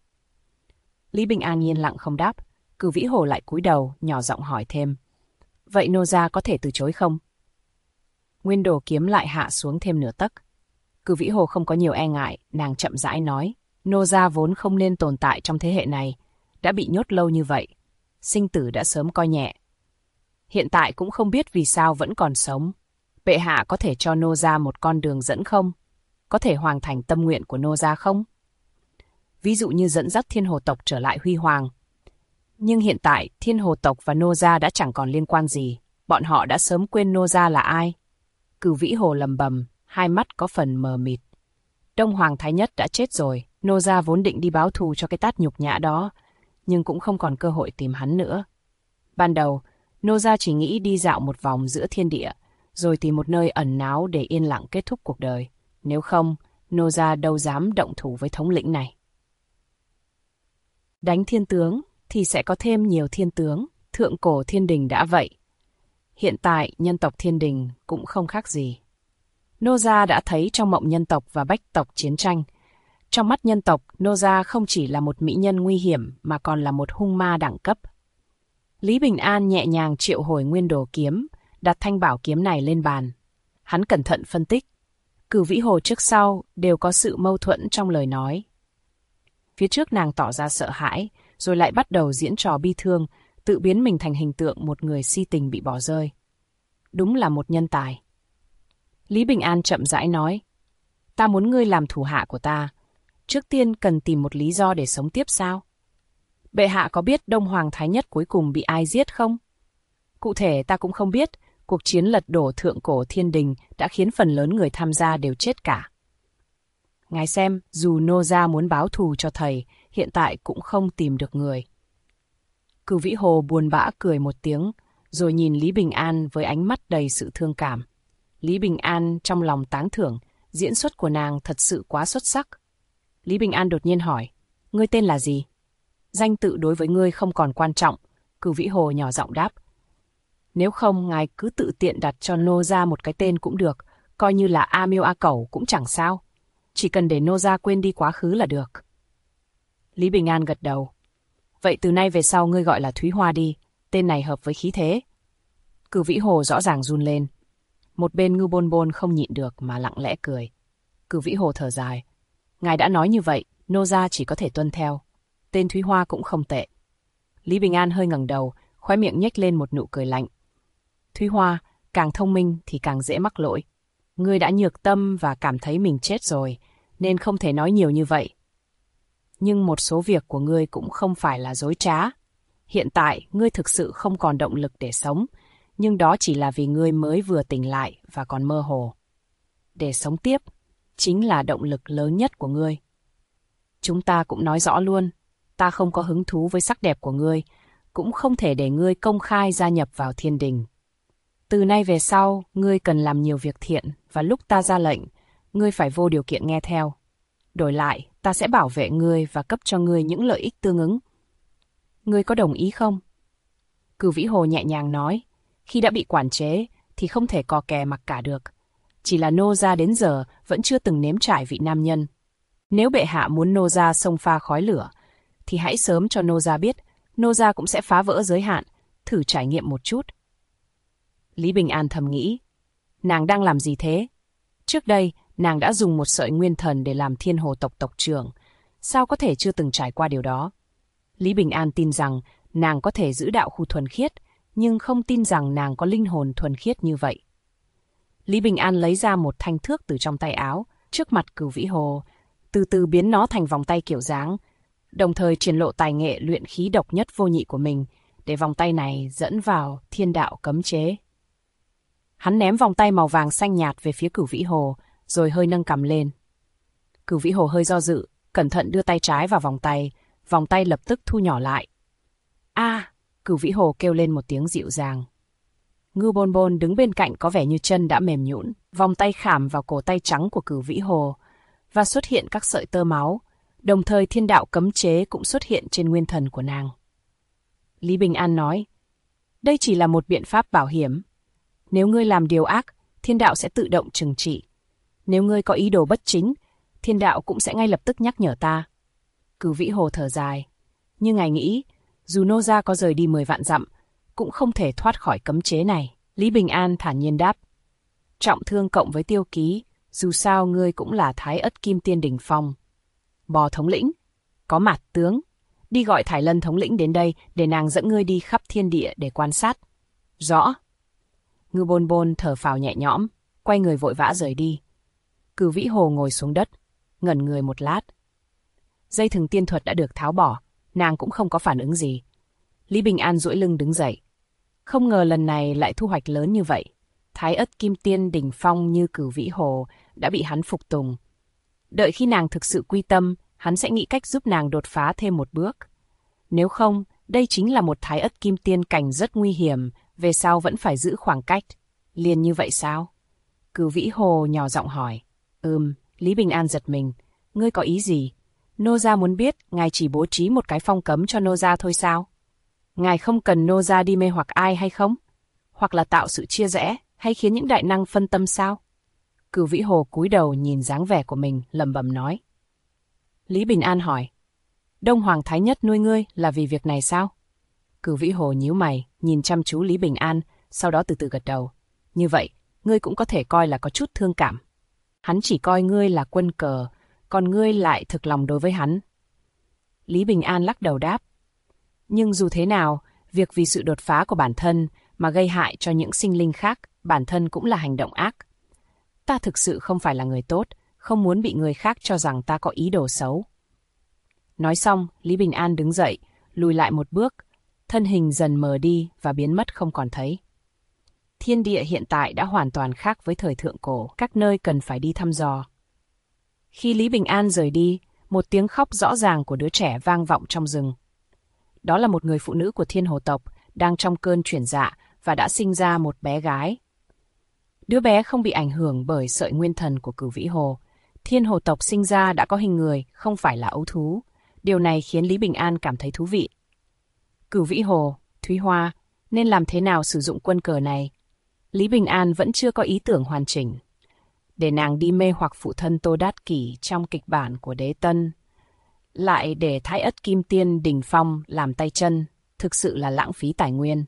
S1: Lý Bình An yên lặng không đáp, Cửu Vĩ Hồ lại cúi đầu, nhỏ giọng hỏi thêm, vậy Nô Gia có thể từ chối không? Nguyên Đồ kiếm lại hạ xuống thêm nửa tấc. Cửu Vĩ Hồ không có nhiều e ngại, nàng chậm rãi nói, Nô Gia vốn không nên tồn tại trong thế hệ này, đã bị nhốt lâu như vậy, sinh tử đã sớm coi nhẹ. Hiện tại cũng không biết vì sao vẫn còn sống. Bệ hạ có thể cho Nô Gia một con đường dẫn không? Có thể hoàn thành tâm nguyện của Nô Gia không? Ví dụ như dẫn dắt Thiên Hồ tộc trở lại huy hoàng. Nhưng hiện tại Thiên Hồ tộc và Nô Gia đã chẳng còn liên quan gì, bọn họ đã sớm quên Nô Gia là ai. Cửu Vĩ Hồ lầm bầm, hai mắt có phần mờ mịt. Đông Hoàng Thái Nhất đã chết rồi, Nô Gia vốn định đi báo thù cho cái tát nhục nhã đó, nhưng cũng không còn cơ hội tìm hắn nữa. Ban đầu, Nô Gia chỉ nghĩ đi dạo một vòng giữa thiên địa, rồi tìm một nơi ẩn náu để yên lặng kết thúc cuộc đời. Nếu không, Nô Gia đâu dám động thủ với thống lĩnh này. Đánh thiên tướng thì sẽ có thêm nhiều thiên tướng, thượng cổ thiên đình đã vậy. Hiện tại nhân tộc thiên đình cũng không khác gì. Nô Gia đã thấy trong mộng nhân tộc và bách tộc chiến tranh. Trong mắt nhân tộc, Nô Gia không chỉ là một mỹ nhân nguy hiểm mà còn là một hung ma đẳng cấp. Lý Bình An nhẹ nhàng triệu hồi Nguyên Đồ kiếm, đặt thanh bảo kiếm này lên bàn. Hắn cẩn thận phân tích. Cửu Vĩ Hồ trước sau đều có sự mâu thuẫn trong lời nói. Phía trước nàng tỏ ra sợ hãi, rồi lại bắt đầu diễn trò bi thương, tự biến mình thành hình tượng một người si tình bị bỏ rơi. Đúng là một nhân tài. Lý Bình An chậm rãi nói, ta muốn ngươi làm thủ hạ của ta. Trước tiên cần tìm một lý do để sống tiếp sao? Bệ hạ có biết Đông Hoàng Thái Nhất cuối cùng bị ai giết không? Cụ thể ta cũng không biết, cuộc chiến lật đổ thượng cổ thiên đình đã khiến phần lớn người tham gia đều chết cả. Ngài xem, dù Nô gia muốn báo thù cho thầy, hiện tại cũng không tìm được người. Cửu Vĩ Hồ buồn bã cười một tiếng, rồi nhìn Lý Bình An với ánh mắt đầy sự thương cảm. Lý Bình An trong lòng tán thưởng, diễn xuất của nàng thật sự quá xuất sắc. Lý Bình An đột nhiên hỏi, ngươi tên là gì? Danh tự đối với ngươi không còn quan trọng, Cửu Vĩ Hồ nhỏ giọng đáp. Nếu không, ngài cứ tự tiện đặt cho Nô gia một cái tên cũng được, coi như là A Miêu A Cẩu cũng chẳng sao. Chỉ cần để Nô gia quên đi quá khứ là được. Lý Bình An gật đầu. Vậy từ nay về sau ngươi gọi là Thúy Hoa đi, tên này hợp với khí thế. Cửu Vĩ Hồ rõ ràng run lên. Một bên Ngưu Bôn Bôn không nhịn được mà lặng lẽ cười. Cửu Vĩ Hồ thở dài. Ngài đã nói như vậy, Nô gia chỉ có thể tuân theo. Tên Thúy Hoa cũng không tệ. Lý Bình An hơi ngẩng đầu, khóe miệng nhếch lên một nụ cười lạnh. Thúy Hoa, càng thông minh thì càng dễ mắc lỗi. Ngươi đã nhược tâm và cảm thấy mình chết rồi, nên không thể nói nhiều như vậy. Nhưng một số việc của ngươi cũng không phải là dối trá. Hiện tại, ngươi thực sự không còn động lực để sống, nhưng đó chỉ là vì ngươi mới vừa tỉnh lại và còn mơ hồ. Để sống tiếp, chính là động lực lớn nhất của ngươi. Chúng ta cũng nói rõ luôn, ta không có hứng thú với sắc đẹp của ngươi, cũng không thể để ngươi công khai gia nhập vào thiên đình. Từ nay về sau, ngươi cần làm nhiều việc thiện, và lúc ta ra lệnh, ngươi phải vô điều kiện nghe theo. Đổi lại, ta sẽ bảo vệ ngươi và cấp cho ngươi những lợi ích tương ứng. Ngươi có đồng ý không? Cửu Vĩ Hồ nhẹ nhàng nói, khi đã bị quản chế thì không thể cò kè mặc cả được. Chỉ là Nô gia đến giờ vẫn chưa từng nếm trải vị nam nhân. Nếu bệ hạ muốn Nô gia xông pha khói lửa, thì hãy sớm cho Nô gia biết, Nô gia cũng sẽ phá vỡ giới hạn, thử trải nghiệm một chút. Lý Bình An thầm nghĩ, nàng đang làm gì thế? Trước đây, nàng đã dùng một sợi nguyên thần để làm Thiên Hồ tộc tộc trưởng, sao có thể chưa từng trải qua điều đó? Lý Bình An tin rằng nàng có thể giữ đạo khu thuần khiết, nhưng không tin rằng nàng có linh hồn thuần khiết như vậy. Lý Bình An lấy ra một thanh thước từ trong tay áo, trước mặt Cửu Vĩ Hồ, từ từ biến nó thành vòng tay kiểu dáng, đồng thời triển lộ tài nghệ luyện khí độc nhất vô nhị của mình, để vòng tay này dẫn vào thiên đạo cấm chế. Hắn ném vòng tay màu vàng xanh nhạt về phía Cửu Vĩ Hồ, rồi hơi nâng cằm lên. Cửu Vĩ Hồ hơi do dự, cẩn thận đưa tay trái vào vòng tay lập tức thu nhỏ lại. Cửu Vĩ Hồ kêu lên một tiếng dịu dàng. Ngưu Bôn Bôn đứng bên cạnh có vẻ như chân đã mềm nhũn, vòng tay khảm vào cổ tay trắng của Cửu Vĩ Hồ, và xuất hiện các sợi tơ máu, đồng thời thiên đạo cấm chế cũng xuất hiện trên nguyên thần của nàng. Lý Bình An nói, đây chỉ là một biện pháp bảo hiểm. Nếu ngươi làm điều ác, thiên đạo sẽ tự động trừng trị. Nếu ngươi có ý đồ bất chính, thiên đạo cũng sẽ ngay lập tức nhắc nhở ta. Cửu Vĩ Hồ thở dài. Nhưng ngài nghĩ, dù Nô gia có rời đi 10 vạn dặm, cũng không thể thoát khỏi cấm chế này. Lý Bình An thản nhiên đáp. Trọng thương cộng với tiêu ký, dù sao ngươi cũng là Thái Ất Kim Tiên đỉnh phong. Bò thống lĩnh, có mặt tướng, đi gọi Thải Lân thống lĩnh đến đây để nàng dẫn ngươi đi khắp thiên địa để quan sát. Rõ. Ngưu Bôn Bôn thở phào nhẹ nhõm, quay người vội vã rời đi. Cửu Vĩ Hồ ngồi xuống đất, ngẩn người một lát. Dây thừng tiên thuật đã được tháo bỏ, nàng cũng không có phản ứng gì. Lý Bình An duỗi lưng đứng dậy. Không ngờ lần này lại thu hoạch lớn như vậy. Thái Ất Kim Tiên đỉnh phong như Cửu Vĩ Hồ đã bị hắn phục tùng. Đợi khi nàng thực sự quy tâm, hắn sẽ nghĩ cách giúp nàng đột phá thêm một bước. Nếu không, đây chính là một Thái Ất Kim Tiên cảnh rất nguy hiểm, về sau vẫn phải giữ khoảng cách. Liền như vậy sao? Cửu Vĩ Hồ nhỏ giọng hỏi. Lý Bình An giật mình. Ngươi có ý gì? Nô gia muốn biết ngài chỉ bố trí một cái phong cấm cho nô gia thôi sao? Ngài không cần nô gia đi mê hoặc ai hay không? Hoặc là tạo sự chia rẽ, hay khiến những đại năng phân tâm sao? Cửu Vĩ Hồ cúi đầu nhìn dáng vẻ của mình, lẩm bẩm nói. Lý Bình An hỏi. Đông Hoàng Thái Nhất nuôi ngươi là vì việc này sao? Cửu Vĩ Hồ nhíu mày, nhìn chăm chú Lý Bình An, sau đó từ từ gật đầu. Như vậy, ngươi cũng có thể coi là có chút thương cảm. Hắn chỉ coi ngươi là quân cờ, còn ngươi lại thực lòng đối với hắn. Lý Bình An lắc đầu đáp. Nhưng dù thế nào, việc vì sự đột phá của bản thân mà gây hại cho những sinh linh khác, bản thân cũng là hành động ác. Ta thực sự không phải là người tốt, không muốn bị người khác cho rằng ta có ý đồ xấu. Nói xong, Lý Bình An đứng dậy, lùi lại một bước, thân hình dần mờ đi và biến mất không còn thấy. Thiên địa hiện tại đã hoàn toàn khác với thời thượng cổ, các nơi cần phải đi thăm dò. Khi Lý Bình An rời đi, một tiếng khóc rõ ràng của đứa trẻ vang vọng trong rừng. Đó là một người phụ nữ của Thiên Hồ tộc, đang trong cơn chuyển dạ và đã sinh ra một bé gái. Đứa bé không bị ảnh hưởng bởi sợi nguyên thần của Cửu Vĩ Hồ. Thiên Hồ tộc sinh ra đã có hình người, không phải là ấu thú. Điều này khiến Lý Bình An cảm thấy thú vị. Cửu Vĩ Hồ, Thúy Hoa, nên làm thế nào sử dụng quân cờ này? Lý Bình An vẫn chưa có ý tưởng hoàn chỉnh. Để nàng đi mê hoặc phụ thân Tô Đát Kỷ trong kịch bản của Đế Tân, lại để Thái Ất Kim Tiên Đình Phong làm tay chân, thực sự là lãng phí tài nguyên.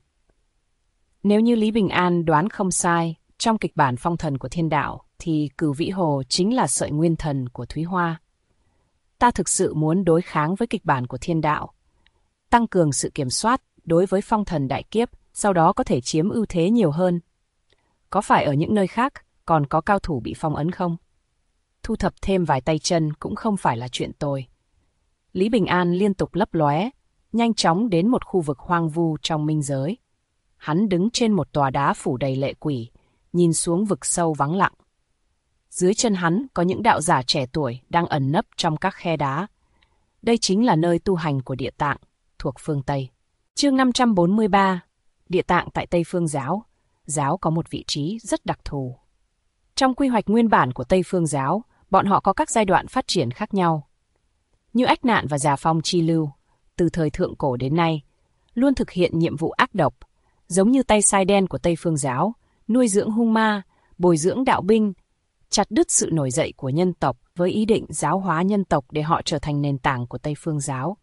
S1: Nếu như Lý Bình An đoán không sai, trong kịch bản phong thần của thiên đạo, thì Cửu Vĩ Hồ chính là sợi nguyên thần của Thúy Hoa. Ta thực sự muốn đối kháng với kịch bản của thiên đạo, tăng cường sự kiểm soát đối với phong thần đại kiếp, sau đó có thể chiếm ưu thế nhiều hơn. Có phải ở những nơi khác còn có cao thủ bị phong ấn không? Thu thập thêm vài tay chân cũng không phải là chuyện tồi. Lý Bình An liên tục lấp lóe, nhanh chóng đến một khu vực hoang vu trong minh giới. Hắn đứng trên một tòa đá phủ đầy lệ quỷ, nhìn xuống vực sâu vắng lặng. Dưới chân hắn có những đạo giả trẻ tuổi đang ẩn nấp trong các khe đá. Đây chính là nơi tu hành của Địa Tạng, thuộc phương Tây. Chương 543, Địa Tạng tại Tây Phương Giáo. Giáo có một vị trí rất đặc thù. Trong quy hoạch nguyên bản của Tây Phương Giáo, bọn họ có các giai đoạn phát triển khác nhau. Như Ách Nạn và Già Phong Chi Lưu, từ thời thượng cổ đến nay, luôn thực hiện nhiệm vụ ác độc, giống như tay sai đen của Tây Phương Giáo, nuôi dưỡng hung ma, bồi dưỡng đạo binh, chặt đứt sự nổi dậy của nhân tộc với ý định giáo hóa nhân tộc để họ trở thành nền tảng của Tây Phương Giáo.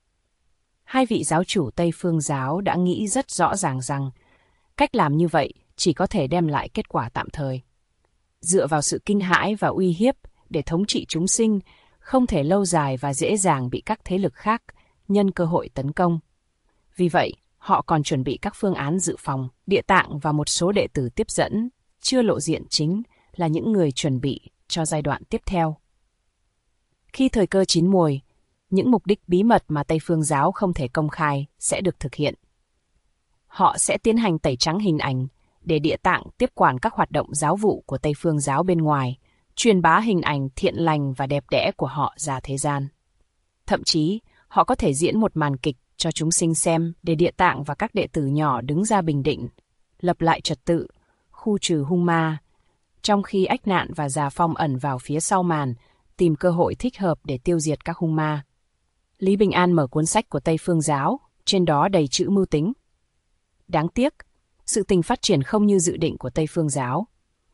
S1: Hai vị giáo chủ Tây Phương Giáo đã nghĩ rất rõ ràng rằng cách làm như vậy chỉ có thể đem lại kết quả tạm thời. Dựa vào sự kinh hãi và uy hiếp để thống trị chúng sinh, không thể lâu dài và dễ dàng bị các thế lực khác nhân cơ hội tấn công. Vì vậy, họ còn chuẩn bị các phương án dự phòng. Địa Tạng và một số đệ tử tiếp dẫn, chưa lộ diện chính, là những người chuẩn bị cho giai đoạn tiếp theo. Khi thời cơ chín muồi, những mục đích bí mật mà Tây Phương Giáo không thể công khai sẽ được thực hiện. Họ sẽ tiến hành tẩy trắng hình ảnh để Địa Tạng tiếp quản các hoạt động giáo vụ của Tây Phương Giáo bên ngoài, truyền bá hình ảnh thiện lành và đẹp đẽ của họ ra thế gian. Thậm chí, họ có thể diễn một màn kịch cho chúng sinh xem để Địa Tạng và các đệ tử nhỏ đứng ra bình định, lập lại trật tự, khu trừ hung ma, trong khi Ách Nạn và Già Phong ẩn vào phía sau màn, tìm cơ hội thích hợp để tiêu diệt các hung ma. Lý Bình An mở cuốn sách của Tây Phương Giáo, trên đó đầy chữ mưu tính. Đáng tiếc, sự tình phát triển không như dự định của Tây Phương Giáo.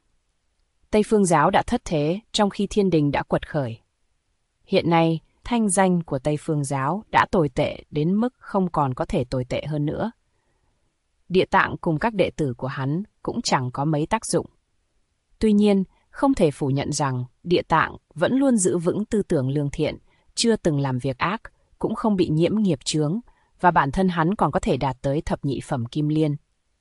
S1: Tây Phương Giáo đã thất thế trong khi Thiên Đình đã quật khởi. Hiện nay, thanh danh của Tây Phương Giáo đã tồi tệ đến mức không còn có thể tồi tệ hơn nữa. Địa Tạng cùng các đệ tử của hắn cũng chẳng có mấy tác dụng. Tuy nhiên, không thể phủ nhận rằng Địa Tạng vẫn luôn giữ vững tư tưởng lương thiện, chưa từng làm việc ác, cũng không bị nhiễm nghiệp chướng, và bản thân hắn còn có thể đạt tới thập nhị phẩm kim liên.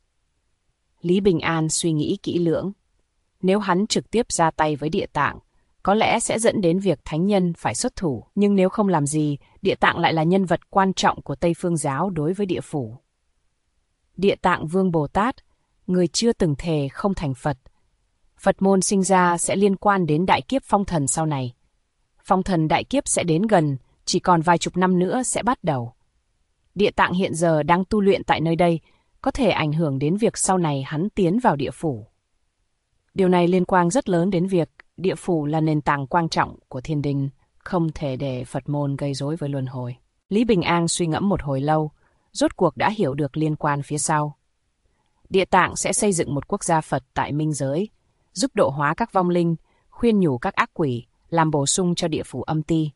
S1: Lý Bình An suy nghĩ kỹ lưỡng. Nếu hắn trực tiếp ra tay với Địa Tạng, có lẽ sẽ dẫn đến việc thánh nhân phải xuất thủ. Nhưng nếu không làm gì, Địa Tạng lại là nhân vật quan trọng của Tây Phương Giáo đối với địa phủ. Địa Tạng Vương Bồ Tát, người chưa từng thề không thành Phật. Phật môn sinh ra sẽ liên quan đến đại kiếp phong thần sau này. Phong thần đại kiếp sẽ đến gần, chỉ còn vài chục năm nữa sẽ bắt đầu. Địa Tạng hiện giờ đang tu luyện tại nơi đây, có thể ảnh hưởng đến việc sau này hắn tiến vào địa phủ. Điều này liên quan rất lớn đến việc địa phủ là nền tảng quan trọng của thiên đình, không thể để Phật môn gây rối với luân hồi. Lý Bình An suy ngẫm một hồi lâu, rốt cuộc đã hiểu được liên quan phía sau. Địa Tạng sẽ xây dựng một quốc gia Phật tại minh giới, giúp độ hóa các vong linh, khuyên nhủ các ác quỷ, làm bổ sung cho địa phủ âm ti.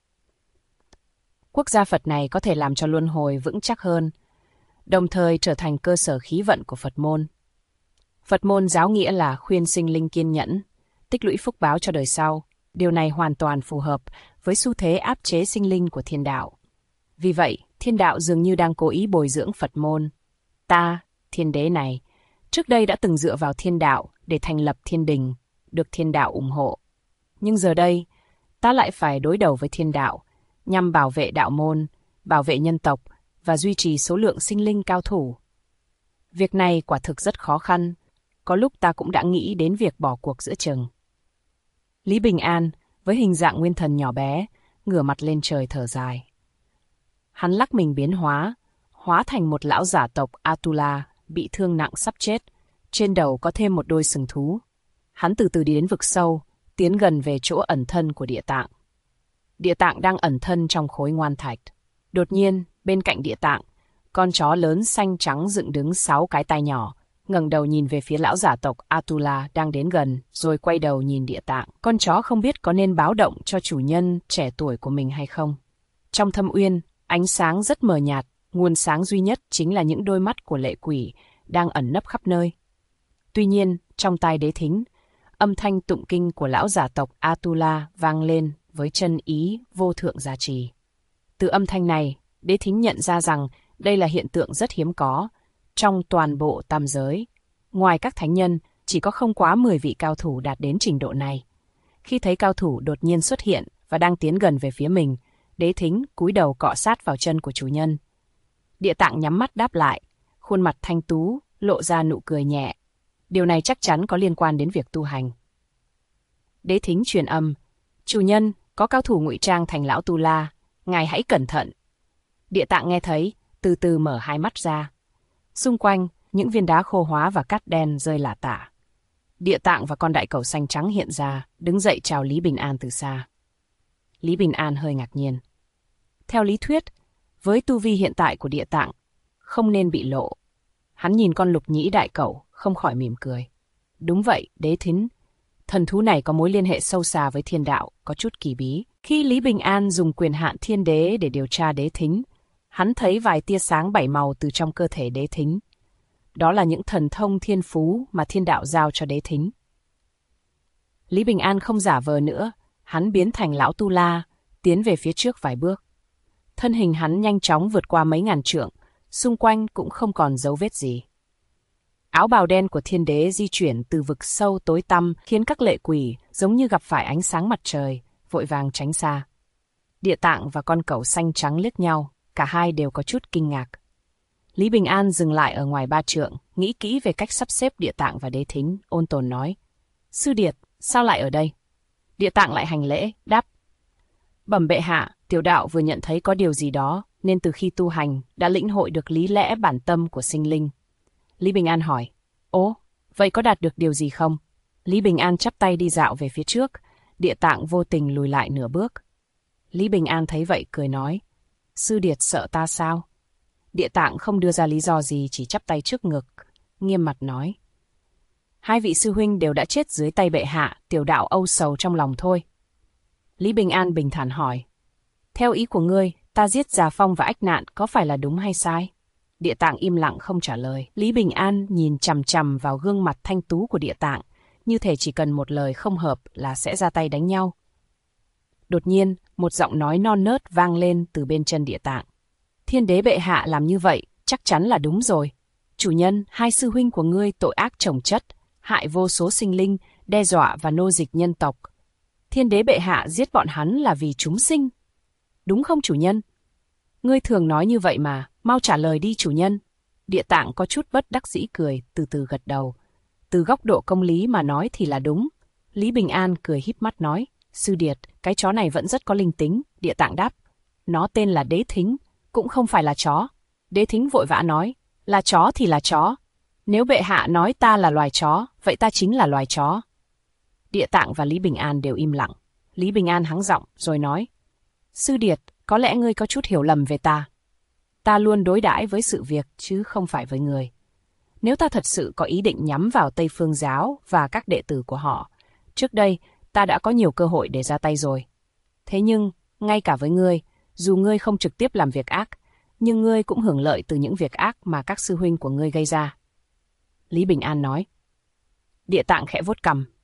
S1: Quốc gia Phật này có thể làm cho luân hồi vững chắc hơn, đồng thời trở thành cơ sở khí vận của Phật môn. Phật môn giáo nghĩa là khuyên sinh linh kiên nhẫn, tích lũy phúc báo cho đời sau. Điều này hoàn toàn phù hợp với xu thế áp chế sinh linh của thiên đạo. Vì vậy, thiên đạo dường như đang cố ý bồi dưỡng Phật môn. Ta, thiên đế này, trước đây đã từng dựa vào thiên đạo để thành lập thiên đình, được thiên đạo ủng hộ. Nhưng giờ đây, ta lại phải đối đầu với thiên đạo, nhằm bảo vệ đạo môn, bảo vệ nhân tộc và duy trì số lượng sinh linh cao thủ. Việc này quả thực rất khó khăn, có lúc ta cũng đã nghĩ đến việc bỏ cuộc giữa chừng. Lý Bình An, với hình dạng nguyên thần nhỏ bé, ngửa mặt lên trời thở dài. Hắn lắc mình biến hóa thành một lão giả tộc Atula, bị thương nặng sắp chết, trên đầu có thêm một đôi sừng thú. Hắn từ từ đi đến vực sâu, tiến gần về chỗ ẩn thân của Địa Tạng. Địa Tạng đang ẩn thân trong khối ngoan thạch. Đột nhiên, bên cạnh Địa Tạng, con chó lớn xanh trắng dựng đứng 6 cái tai nhỏ, ngẩng đầu nhìn về phía lão giả tộc Atula đang đến gần, rồi quay đầu nhìn Địa Tạng. Con chó không biết có nên báo động cho chủ nhân trẻ tuổi của mình hay không. Trong thâm uyên, ánh sáng rất mờ nhạt, nguồn sáng duy nhất chính là những đôi mắt của lệ quỷ đang ẩn nấp khắp nơi. Tuy nhiên, trong tai Đế Thính, âm thanh tụng kinh của lão giả tộc Atula vang lên với chân ý vô thượng gia trì. Từ âm thanh này, Đế Thính nhận ra rằng đây là hiện tượng rất hiếm có trong toàn bộ tam giới. Ngoài các thánh nhân, chỉ có không quá 10 vị cao thủ đạt đến trình độ này. Khi thấy cao thủ đột nhiên xuất hiện và đang tiến gần về phía mình, Đế Thính cúi đầu cọ sát vào chân của chủ nhân. Địa Tạng nhắm mắt đáp lại, khuôn mặt thanh tú, lộ ra nụ cười nhẹ. Điều này chắc chắn có liên quan đến việc tu hành. Đế Thính truyền âm, chủ nhân, có cao thủ ngụy trang thành lão Tu La, ngài hãy cẩn thận. Địa Tạng nghe thấy, từ từ mở hai mắt ra. Xung quanh, những viên đá khô hóa và cát đen rơi lả tả. Địa Tạng và con đại cẩu xanh trắng hiện ra, đứng dậy chào Lý Bình An từ xa. Lý Bình An hơi ngạc nhiên. Theo lý thuyết, với tu vi hiện tại của Địa Tạng, không nên bị lộ. Hắn nhìn con lục nhĩ đại cẩu, không khỏi mỉm cười. Đúng vậy, Đế Thính. Thần thú này có mối liên hệ sâu xa với thiên đạo, có chút kỳ bí. Khi Lý Bình An dùng quyền hạn thiên đế để điều tra Đế Thính, hắn thấy vài tia sáng 7 màu từ trong cơ thể Đế Thính. Đó là những thần thông thiên phú mà thiên đạo giao cho Đế Thính. Lý Bình An không giả vờ nữa, hắn biến thành lão Tu La, tiến về phía trước vài bước. Thân hình hắn nhanh chóng vượt qua mấy ngàn trượng, xung quanh cũng không còn dấu vết gì. Áo bào đen của thiên đế di chuyển từ vực sâu tối tăm khiến các lệ quỷ giống như gặp phải ánh sáng mặt trời, vội vàng tránh xa. Địa Tạng và con cẩu xanh trắng liếc nhau, cả hai đều có chút kinh ngạc. Lý Bình An dừng lại ở ngoài 3 trượng, nghĩ kỹ về cách sắp xếp Địa Tạng và Đế Thính, ôn tồn nói. Sư Điệt, sao lại ở đây? Địa Tạng lại hành lễ, đáp. Bẩm bệ hạ, tiểu đạo vừa nhận thấy có điều gì đó, nên từ khi tu hành đã lĩnh hội được lý lẽ bản tâm của sinh linh. Lý Bình An hỏi, ố, vậy có đạt được điều gì không? Lý Bình An chắp tay đi dạo về phía trước, Địa Tạng vô tình lùi lại nửa bước. Lý Bình An thấy vậy cười nói, sư điệt sợ ta sao? Địa Tạng không đưa ra lý do gì, chỉ chắp tay trước ngực, nghiêm mặt nói. Hai vị sư huynh đều đã chết dưới tay bệ hạ, tiểu đạo âu sầu trong lòng thôi. Lý Bình An bình thản hỏi, theo ý của ngươi, ta giết Già Phong và Ách Nạn có phải là đúng hay sai? Địa Tạng im lặng không trả lời. Lý Bình An nhìn chằm chằm vào gương mặt thanh tú của Địa Tạng, như thể chỉ cần một lời không hợp là sẽ ra tay đánh nhau. Đột nhiên, một giọng nói non nớt vang lên từ bên chân Địa Tạng. Thiên đế bệ hạ làm như vậy, chắc chắn là đúng rồi. Chủ nhân, hai sư huynh của ngươi tội ác chồng chất, hại vô số sinh linh, đe dọa và nô dịch nhân tộc. Thiên đế bệ hạ giết bọn hắn là vì chúng sinh. Đúng không chủ nhân? Ngươi thường nói như vậy mà, mau trả lời đi chủ nhân. Địa Tạng có chút bất đắc dĩ cười, từ từ gật đầu. Từ góc độ công lý mà nói thì là đúng. Lý Bình An cười híp mắt nói, sư điệt, cái chó này vẫn rất có linh tính. Địa Tạng đáp, nó tên là Đế Thính, cũng không phải là chó. Đế Thính vội vã nói, là chó thì là chó. Nếu bệ hạ nói ta là loài chó, vậy ta chính là loài chó. Địa Tạng và Lý Bình An đều im lặng. Lý Bình An hắng giọng rồi nói, sư điệt, có lẽ ngươi có chút hiểu lầm về ta. Ta luôn đối đãi với sự việc chứ không phải với người. Nếu ta thật sự có ý định nhắm vào Tây Phương Giáo và các đệ tử của họ, trước đây ta đã có nhiều cơ hội để ra tay rồi. Thế nhưng, ngay cả với ngươi, dù ngươi không trực tiếp làm việc ác, nhưng ngươi cũng hưởng lợi từ những việc ác mà các sư huynh của ngươi gây ra. Lý Bình An nói. Địa Tạng khẽ vuốt cằm.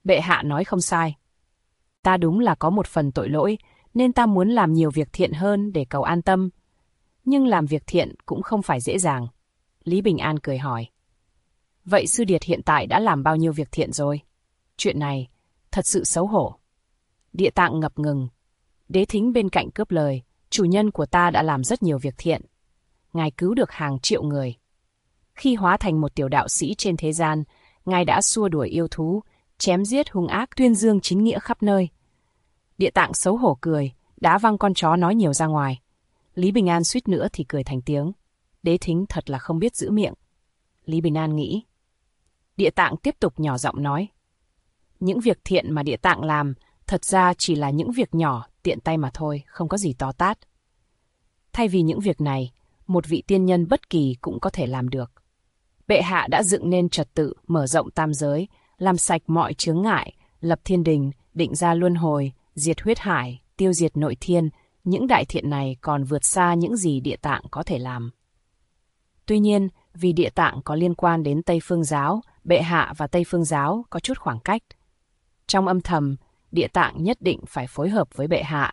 S1: Bệ hạ nói không sai. Ta đúng là có một phần tội lỗi, nên ta muốn làm nhiều việc thiện hơn để cầu an tâm. Nhưng làm việc thiện cũng không phải dễ dàng. Lý Bình An cười hỏi. Vậy Sư Điệt hiện tại đã làm bao nhiêu việc thiện rồi? Chuyện này thật sự xấu hổ. Địa Tạng ngập ngừng. Đế Thính bên cạnh cướp lời. Chủ nhân của ta đã làm rất nhiều việc thiện. Ngài cứu được hàng triệu người. Khi hóa thành một tiểu đạo sĩ trên thế gian, Ngài đã xua đuổi yêu thú, chém giết hung ác, tuyên dương chính nghĩa khắp nơi. Địa Tạng xấu hổ cười, đá văng con chó nói nhiều ra ngoài. Lý Bình An suýt nữa thì cười thành tiếng. Đế Thính thật là không biết giữ miệng. Lý Bình An nghĩ. Địa Tạng tiếp tục nhỏ giọng nói. Những việc thiện mà Địa Tạng làm thật ra chỉ là những việc nhỏ, tiện tay mà thôi, không có gì to tát. Thay vì những việc này, một vị tiên nhân bất kỳ cũng có thể làm được. Bệ hạ đã dựng nên trật tự, mở rộng tam giới, làm sạch mọi chướng ngại, lập thiên đình, định ra luân hồi, diệt huyết hải, tiêu diệt nội thiên. Những đại thiện này còn vượt xa những gì Địa Tạng có thể làm. Tuy nhiên, vì Địa Tạng có liên quan đến Tây Phương Giáo, Bệ hạ và Tây Phương Giáo có chút khoảng cách. Trong âm thầm, Địa Tạng nhất định phải phối hợp với Bệ hạ.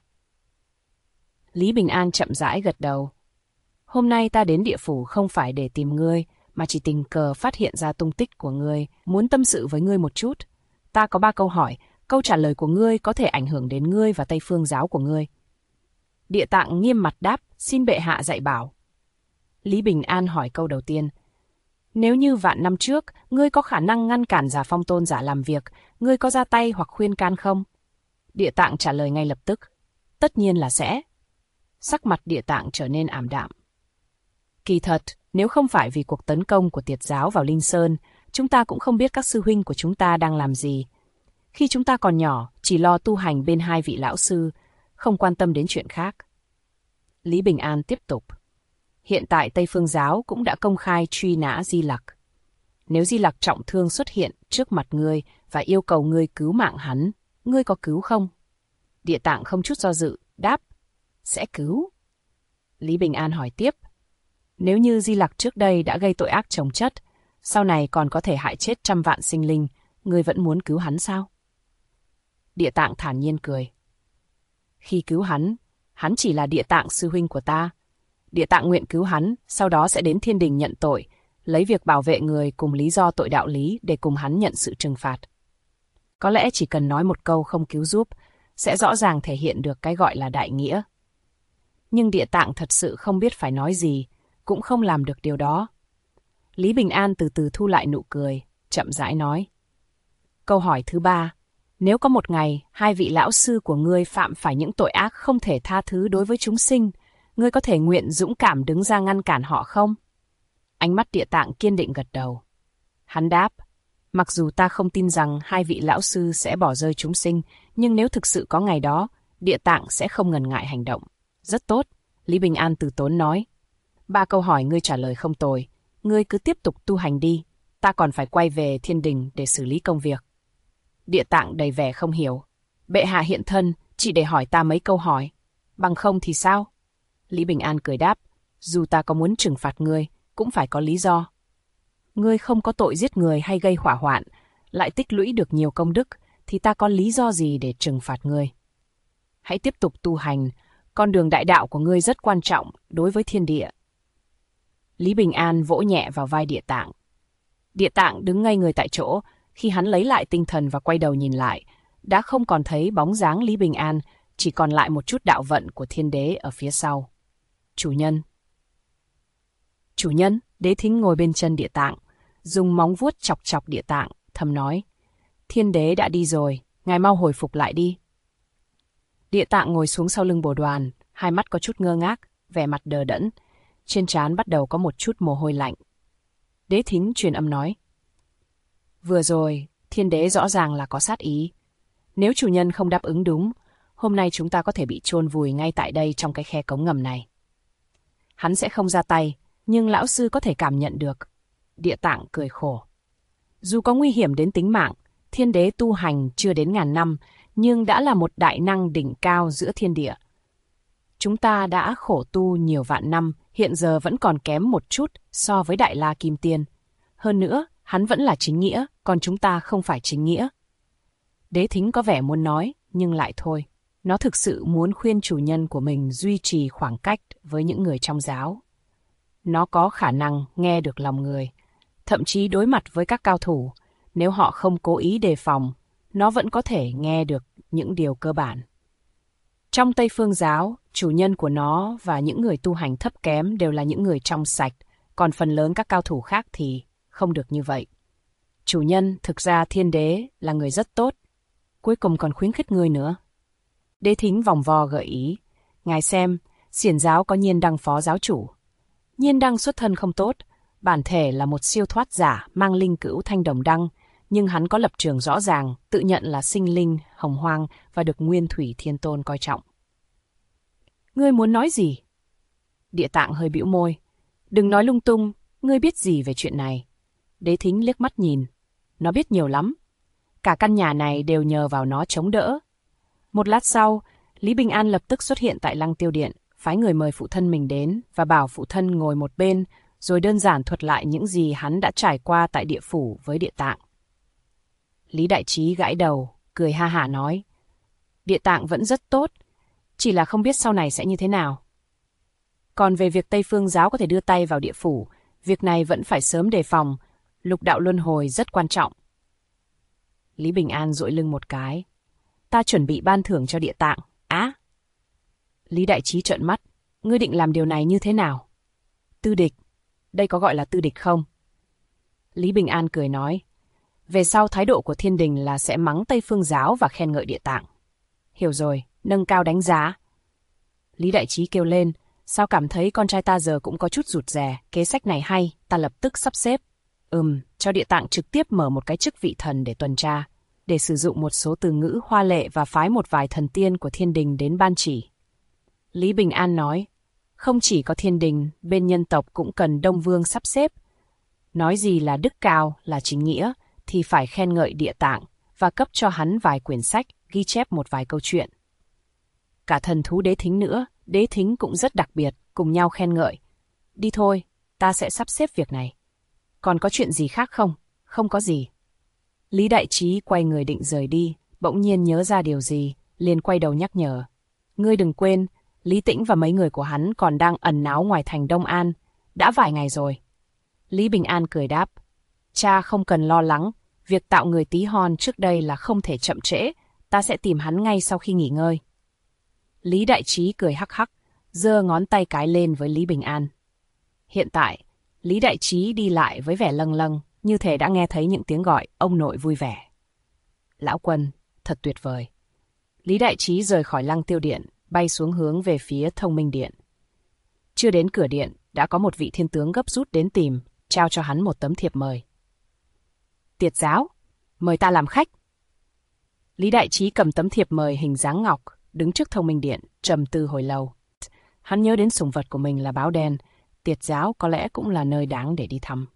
S1: Lý Bình An chậm rãi gật đầu. Hôm nay ta đến địa phủ không phải để tìm ngươi, mà chỉ tình cờ phát hiện ra tung tích của ngươi, muốn tâm sự với ngươi một chút. Ta có 3 câu hỏi, câu trả lời của ngươi có thể ảnh hưởng đến ngươi và Tây Phương Giáo của ngươi. Địa Tạng nghiêm mặt đáp, xin Bệ hạ dạy bảo. Lý Bình An hỏi câu đầu tiên. Nếu như vạn năm trước, ngươi có khả năng ngăn cản Giả Phong tôn giả làm việc, ngươi có ra tay hoặc khuyên can không? Địa Tạng trả lời ngay lập tức. Tất nhiên là sẽ. Sắc mặt Địa Tạng trở nên ảm đạm. Kỳ thật, nếu không phải vì cuộc tấn công của Tiệt giáo vào Linh Sơn, chúng ta cũng không biết các sư huynh của chúng ta đang làm gì. Khi chúng ta còn nhỏ, chỉ lo tu hành bên 2 vị lão sư, không quan tâm đến chuyện khác. Lý Bình An tiếp tục. Hiện tại Tây Phương Giáo cũng đã công khai truy nã Di Lặc. Nếu Di Lặc trọng thương xuất hiện trước mặt ngươi và yêu cầu ngươi cứu mạng hắn, ngươi có cứu không? Địa Tạng không chút do dự, đáp. Sẽ cứu. Lý Bình An hỏi tiếp. Nếu như Di Lặc trước đây đã gây tội ác chồng chất, sau này còn có thể hại chết trăm vạn sinh linh, ngươi vẫn muốn cứu hắn sao? Địa Tạng thản nhiên cười. Khi cứu hắn chỉ là Địa Tạng sư huynh của ta. Địa Tạng nguyện cứu hắn, sau đó sẽ đến thiên đình nhận tội, lấy việc bảo vệ người cùng lý do tội đạo lý để cùng hắn nhận sự trừng phạt. Có lẽ chỉ cần nói một câu không cứu giúp, sẽ rõ ràng thể hiện được cái gọi là đại nghĩa. Nhưng Địa Tạng thật sự không biết phải nói gì, cũng không làm được điều đó. Lý Bình An từ từ thu lại nụ cười, chậm rãi nói. Câu hỏi thứ 3. Nếu có một ngày, 2 vị lão sư của ngươi phạm phải những tội ác không thể tha thứ đối với chúng sinh, ngươi có thể nguyện dũng cảm đứng ra ngăn cản họ không? Ánh mắt Địa Tạng kiên định gật đầu. Hắn đáp, mặc dù ta không tin rằng 2 vị lão sư sẽ bỏ rơi chúng sinh, nhưng nếu thực sự có ngày đó, Địa Tạng sẽ không ngần ngại hành động. Rất tốt, Lý Bình An từ tốn nói. 3 câu hỏi ngươi trả lời không tồi, ngươi cứ tiếp tục tu hành đi, ta còn phải quay về thiên đình để xử lý công việc. Địa Tạng đầy vẻ không hiểu. Bệ hạ hiện thân, chỉ để hỏi ta mấy câu hỏi. Bằng không thì sao? Lý Bình An cười đáp, dù ta có muốn trừng phạt ngươi, cũng phải có lý do. Ngươi không có tội giết người hay gây hỏa hoạn, lại tích lũy được nhiều công đức, thì ta có lý do gì để trừng phạt ngươi? Hãy tiếp tục tu hành, con đường đại đạo của ngươi rất quan trọng đối với thiên địa. Lý Bình An vỗ nhẹ vào vai Địa Tạng. Địa Tạng đứng ngây người tại chỗ, khi hắn lấy lại tinh thần và quay đầu nhìn lại, đã không còn thấy bóng dáng Lý Bình An, chỉ còn lại một chút đạo vận của thiên đế ở phía sau. Chủ nhân. Chủ nhân, Đế Thính ngồi bên chân Địa Tạng, dùng móng vuốt chọc chọc Địa Tạng, thầm nói. Thiên đế đã đi rồi, ngài mau hồi phục lại đi. Địa Tạng ngồi xuống sau lưng Bồ Đoàn, hai mắt có chút ngơ ngác, vẻ mặt đờ đẫn, trên trán bắt đầu có một chút mồ hôi lạnh. Đế Thính truyền âm nói. Vừa rồi, thiên đế rõ ràng là có sát ý. Nếu chủ nhân không đáp ứng đúng, hôm nay chúng ta có thể bị chôn vùi ngay tại đây trong cái khe cống ngầm này. Hắn sẽ không ra tay, nhưng lão sư có thể cảm nhận được. Địa Tạng cười khổ. Dù có nguy hiểm đến tính mạng, thiên đế tu hành chưa đến ngàn năm, nhưng đã là một đại năng đỉnh cao giữa thiên địa. Chúng ta đã khổ tu nhiều vạn năm, hiện giờ vẫn còn kém một chút so với Đại La Kim Tiên. Hơn nữa, hắn vẫn là chính nghĩa, còn chúng ta không phải chính nghĩa. Đế Thính có vẻ muốn nói, nhưng lại thôi. Nó thực sự muốn khuyên chủ nhân của mình duy trì khoảng cách với những người trong giáo. Nó có khả năng nghe được lòng người, thậm chí đối mặt với các cao thủ, nếu họ không cố ý đề phòng, nó vẫn có thể nghe được những điều cơ bản. Trong Tây Phương giáo, chủ nhân của nó và những người tu hành thấp kém đều là những người trong sạch, còn phần lớn các cao thủ khác thì không được như vậy. Chủ nhân, thực ra Thiên Đế, là người rất tốt, cuối cùng còn khuyến khích ngươi nữa. Đế Thính vòng vo gợi ý, ngài xem, Xiển giáo có Nhiên Đăng phó giáo chủ. Nhiên Đăng xuất thân không tốt, bản thể là một siêu thoát giả mang linh cữu Thanh Đồng Đăng, nhưng hắn có lập trường rõ ràng, tự nhận là sinh linh, hồng hoang và được Nguyên Thủy Thiên Tôn coi trọng. Ngươi muốn nói gì? Địa Tạng hơi bĩu môi. Đừng nói lung tung, ngươi biết gì về chuyện này? Đế Thính liếc mắt nhìn. Nó biết nhiều lắm. Cả căn nhà này đều nhờ vào nó chống đỡ. Một lát sau, Lý Bình An lập tức xuất hiện tại Lăng Tiêu Điện, phái người mời phụ thân mình đến và bảo phụ thân ngồi một bên, rồi đơn giản thuật lại những gì hắn đã trải qua tại địa phủ với Địa Tạng. Lý Đại Trí gãi đầu, cười ha hả nói, Địa Tạng vẫn rất tốt, chỉ là không biết sau này sẽ như thế nào. Còn về việc Tây Phương giáo có thể đưa tay vào địa phủ, việc này vẫn phải sớm đề phòng, lục đạo luân hồi rất quan trọng. Lý Bình An duỗi lưng một cái. Ta chuẩn bị ban thưởng cho Địa Tạng. Á! Lý Đại Trí trợn mắt. Ngươi định làm điều này như thế nào? Tư địch. Đây có gọi là tư địch không? Lý Bình An cười nói. Về sau thái độ của thiên đình là sẽ mắng Tây Phương giáo và khen ngợi Địa Tạng. Hiểu rồi, nâng cao đánh giá. Lý Đại Trí kêu lên. Sao cảm thấy con trai ta giờ cũng có chút rụt rè, kế sách này hay, ta lập tức sắp xếp. Cho Địa Tạng trực tiếp mở một cái chức vị thần để tuần tra, để sử dụng một số từ ngữ hoa lệ và phái một vài thần tiên của thiên đình đến ban chỉ. Lý Bình An nói, không chỉ có thiên đình, bên nhân tộc cũng cần Đông Vương sắp xếp. Nói gì là đức cao, là chính nghĩa, thì phải khen ngợi Địa Tạng và cấp cho hắn vài quyển sách, ghi chép một vài câu chuyện. Cả thần thú Đế Thính nữa, Đế Thính cũng rất đặc biệt, cùng nhau khen ngợi. Đi thôi, ta sẽ sắp xếp việc này. Còn có chuyện gì khác không? Không có gì. Lý Đại Trí quay người định rời đi, bỗng nhiên nhớ ra điều gì, liền quay đầu nhắc nhở. Ngươi đừng quên, Lý Tĩnh và mấy người của hắn còn đang ẩn náu ngoài thành Đông An, đã vài ngày rồi. Lý Bình An cười đáp. Cha không cần lo lắng, việc tạo người tí hon trước đây là không thể chậm trễ, ta sẽ tìm hắn ngay sau khi nghỉ ngơi. Lý Đại Trí cười hắc hắc, giơ ngón tay cái lên với Lý Bình An. Hiện tại, Lý Đại Trí đi lại với vẻ lâng lâng, như thể đã nghe thấy những tiếng gọi ông nội vui vẻ. Lão Quân, thật tuyệt vời. Lý Đại Trí rời khỏi Lăng Tiêu Điện, bay xuống hướng về phía Thông Minh Điện. Chưa đến cửa điện, đã có một vị thiên tướng gấp rút đến tìm, trao cho hắn một tấm thiệp mời. Tiệt giáo, mời ta làm khách. Lý Đại Trí cầm tấm thiệp mời hình dáng ngọc, đứng trước Thông Minh Điện, trầm tư hồi lâu. Hắn nhớ đến sủng vật của mình là báo đen, Tiệt giáo có lẽ cũng là nơi đáng để đi thăm.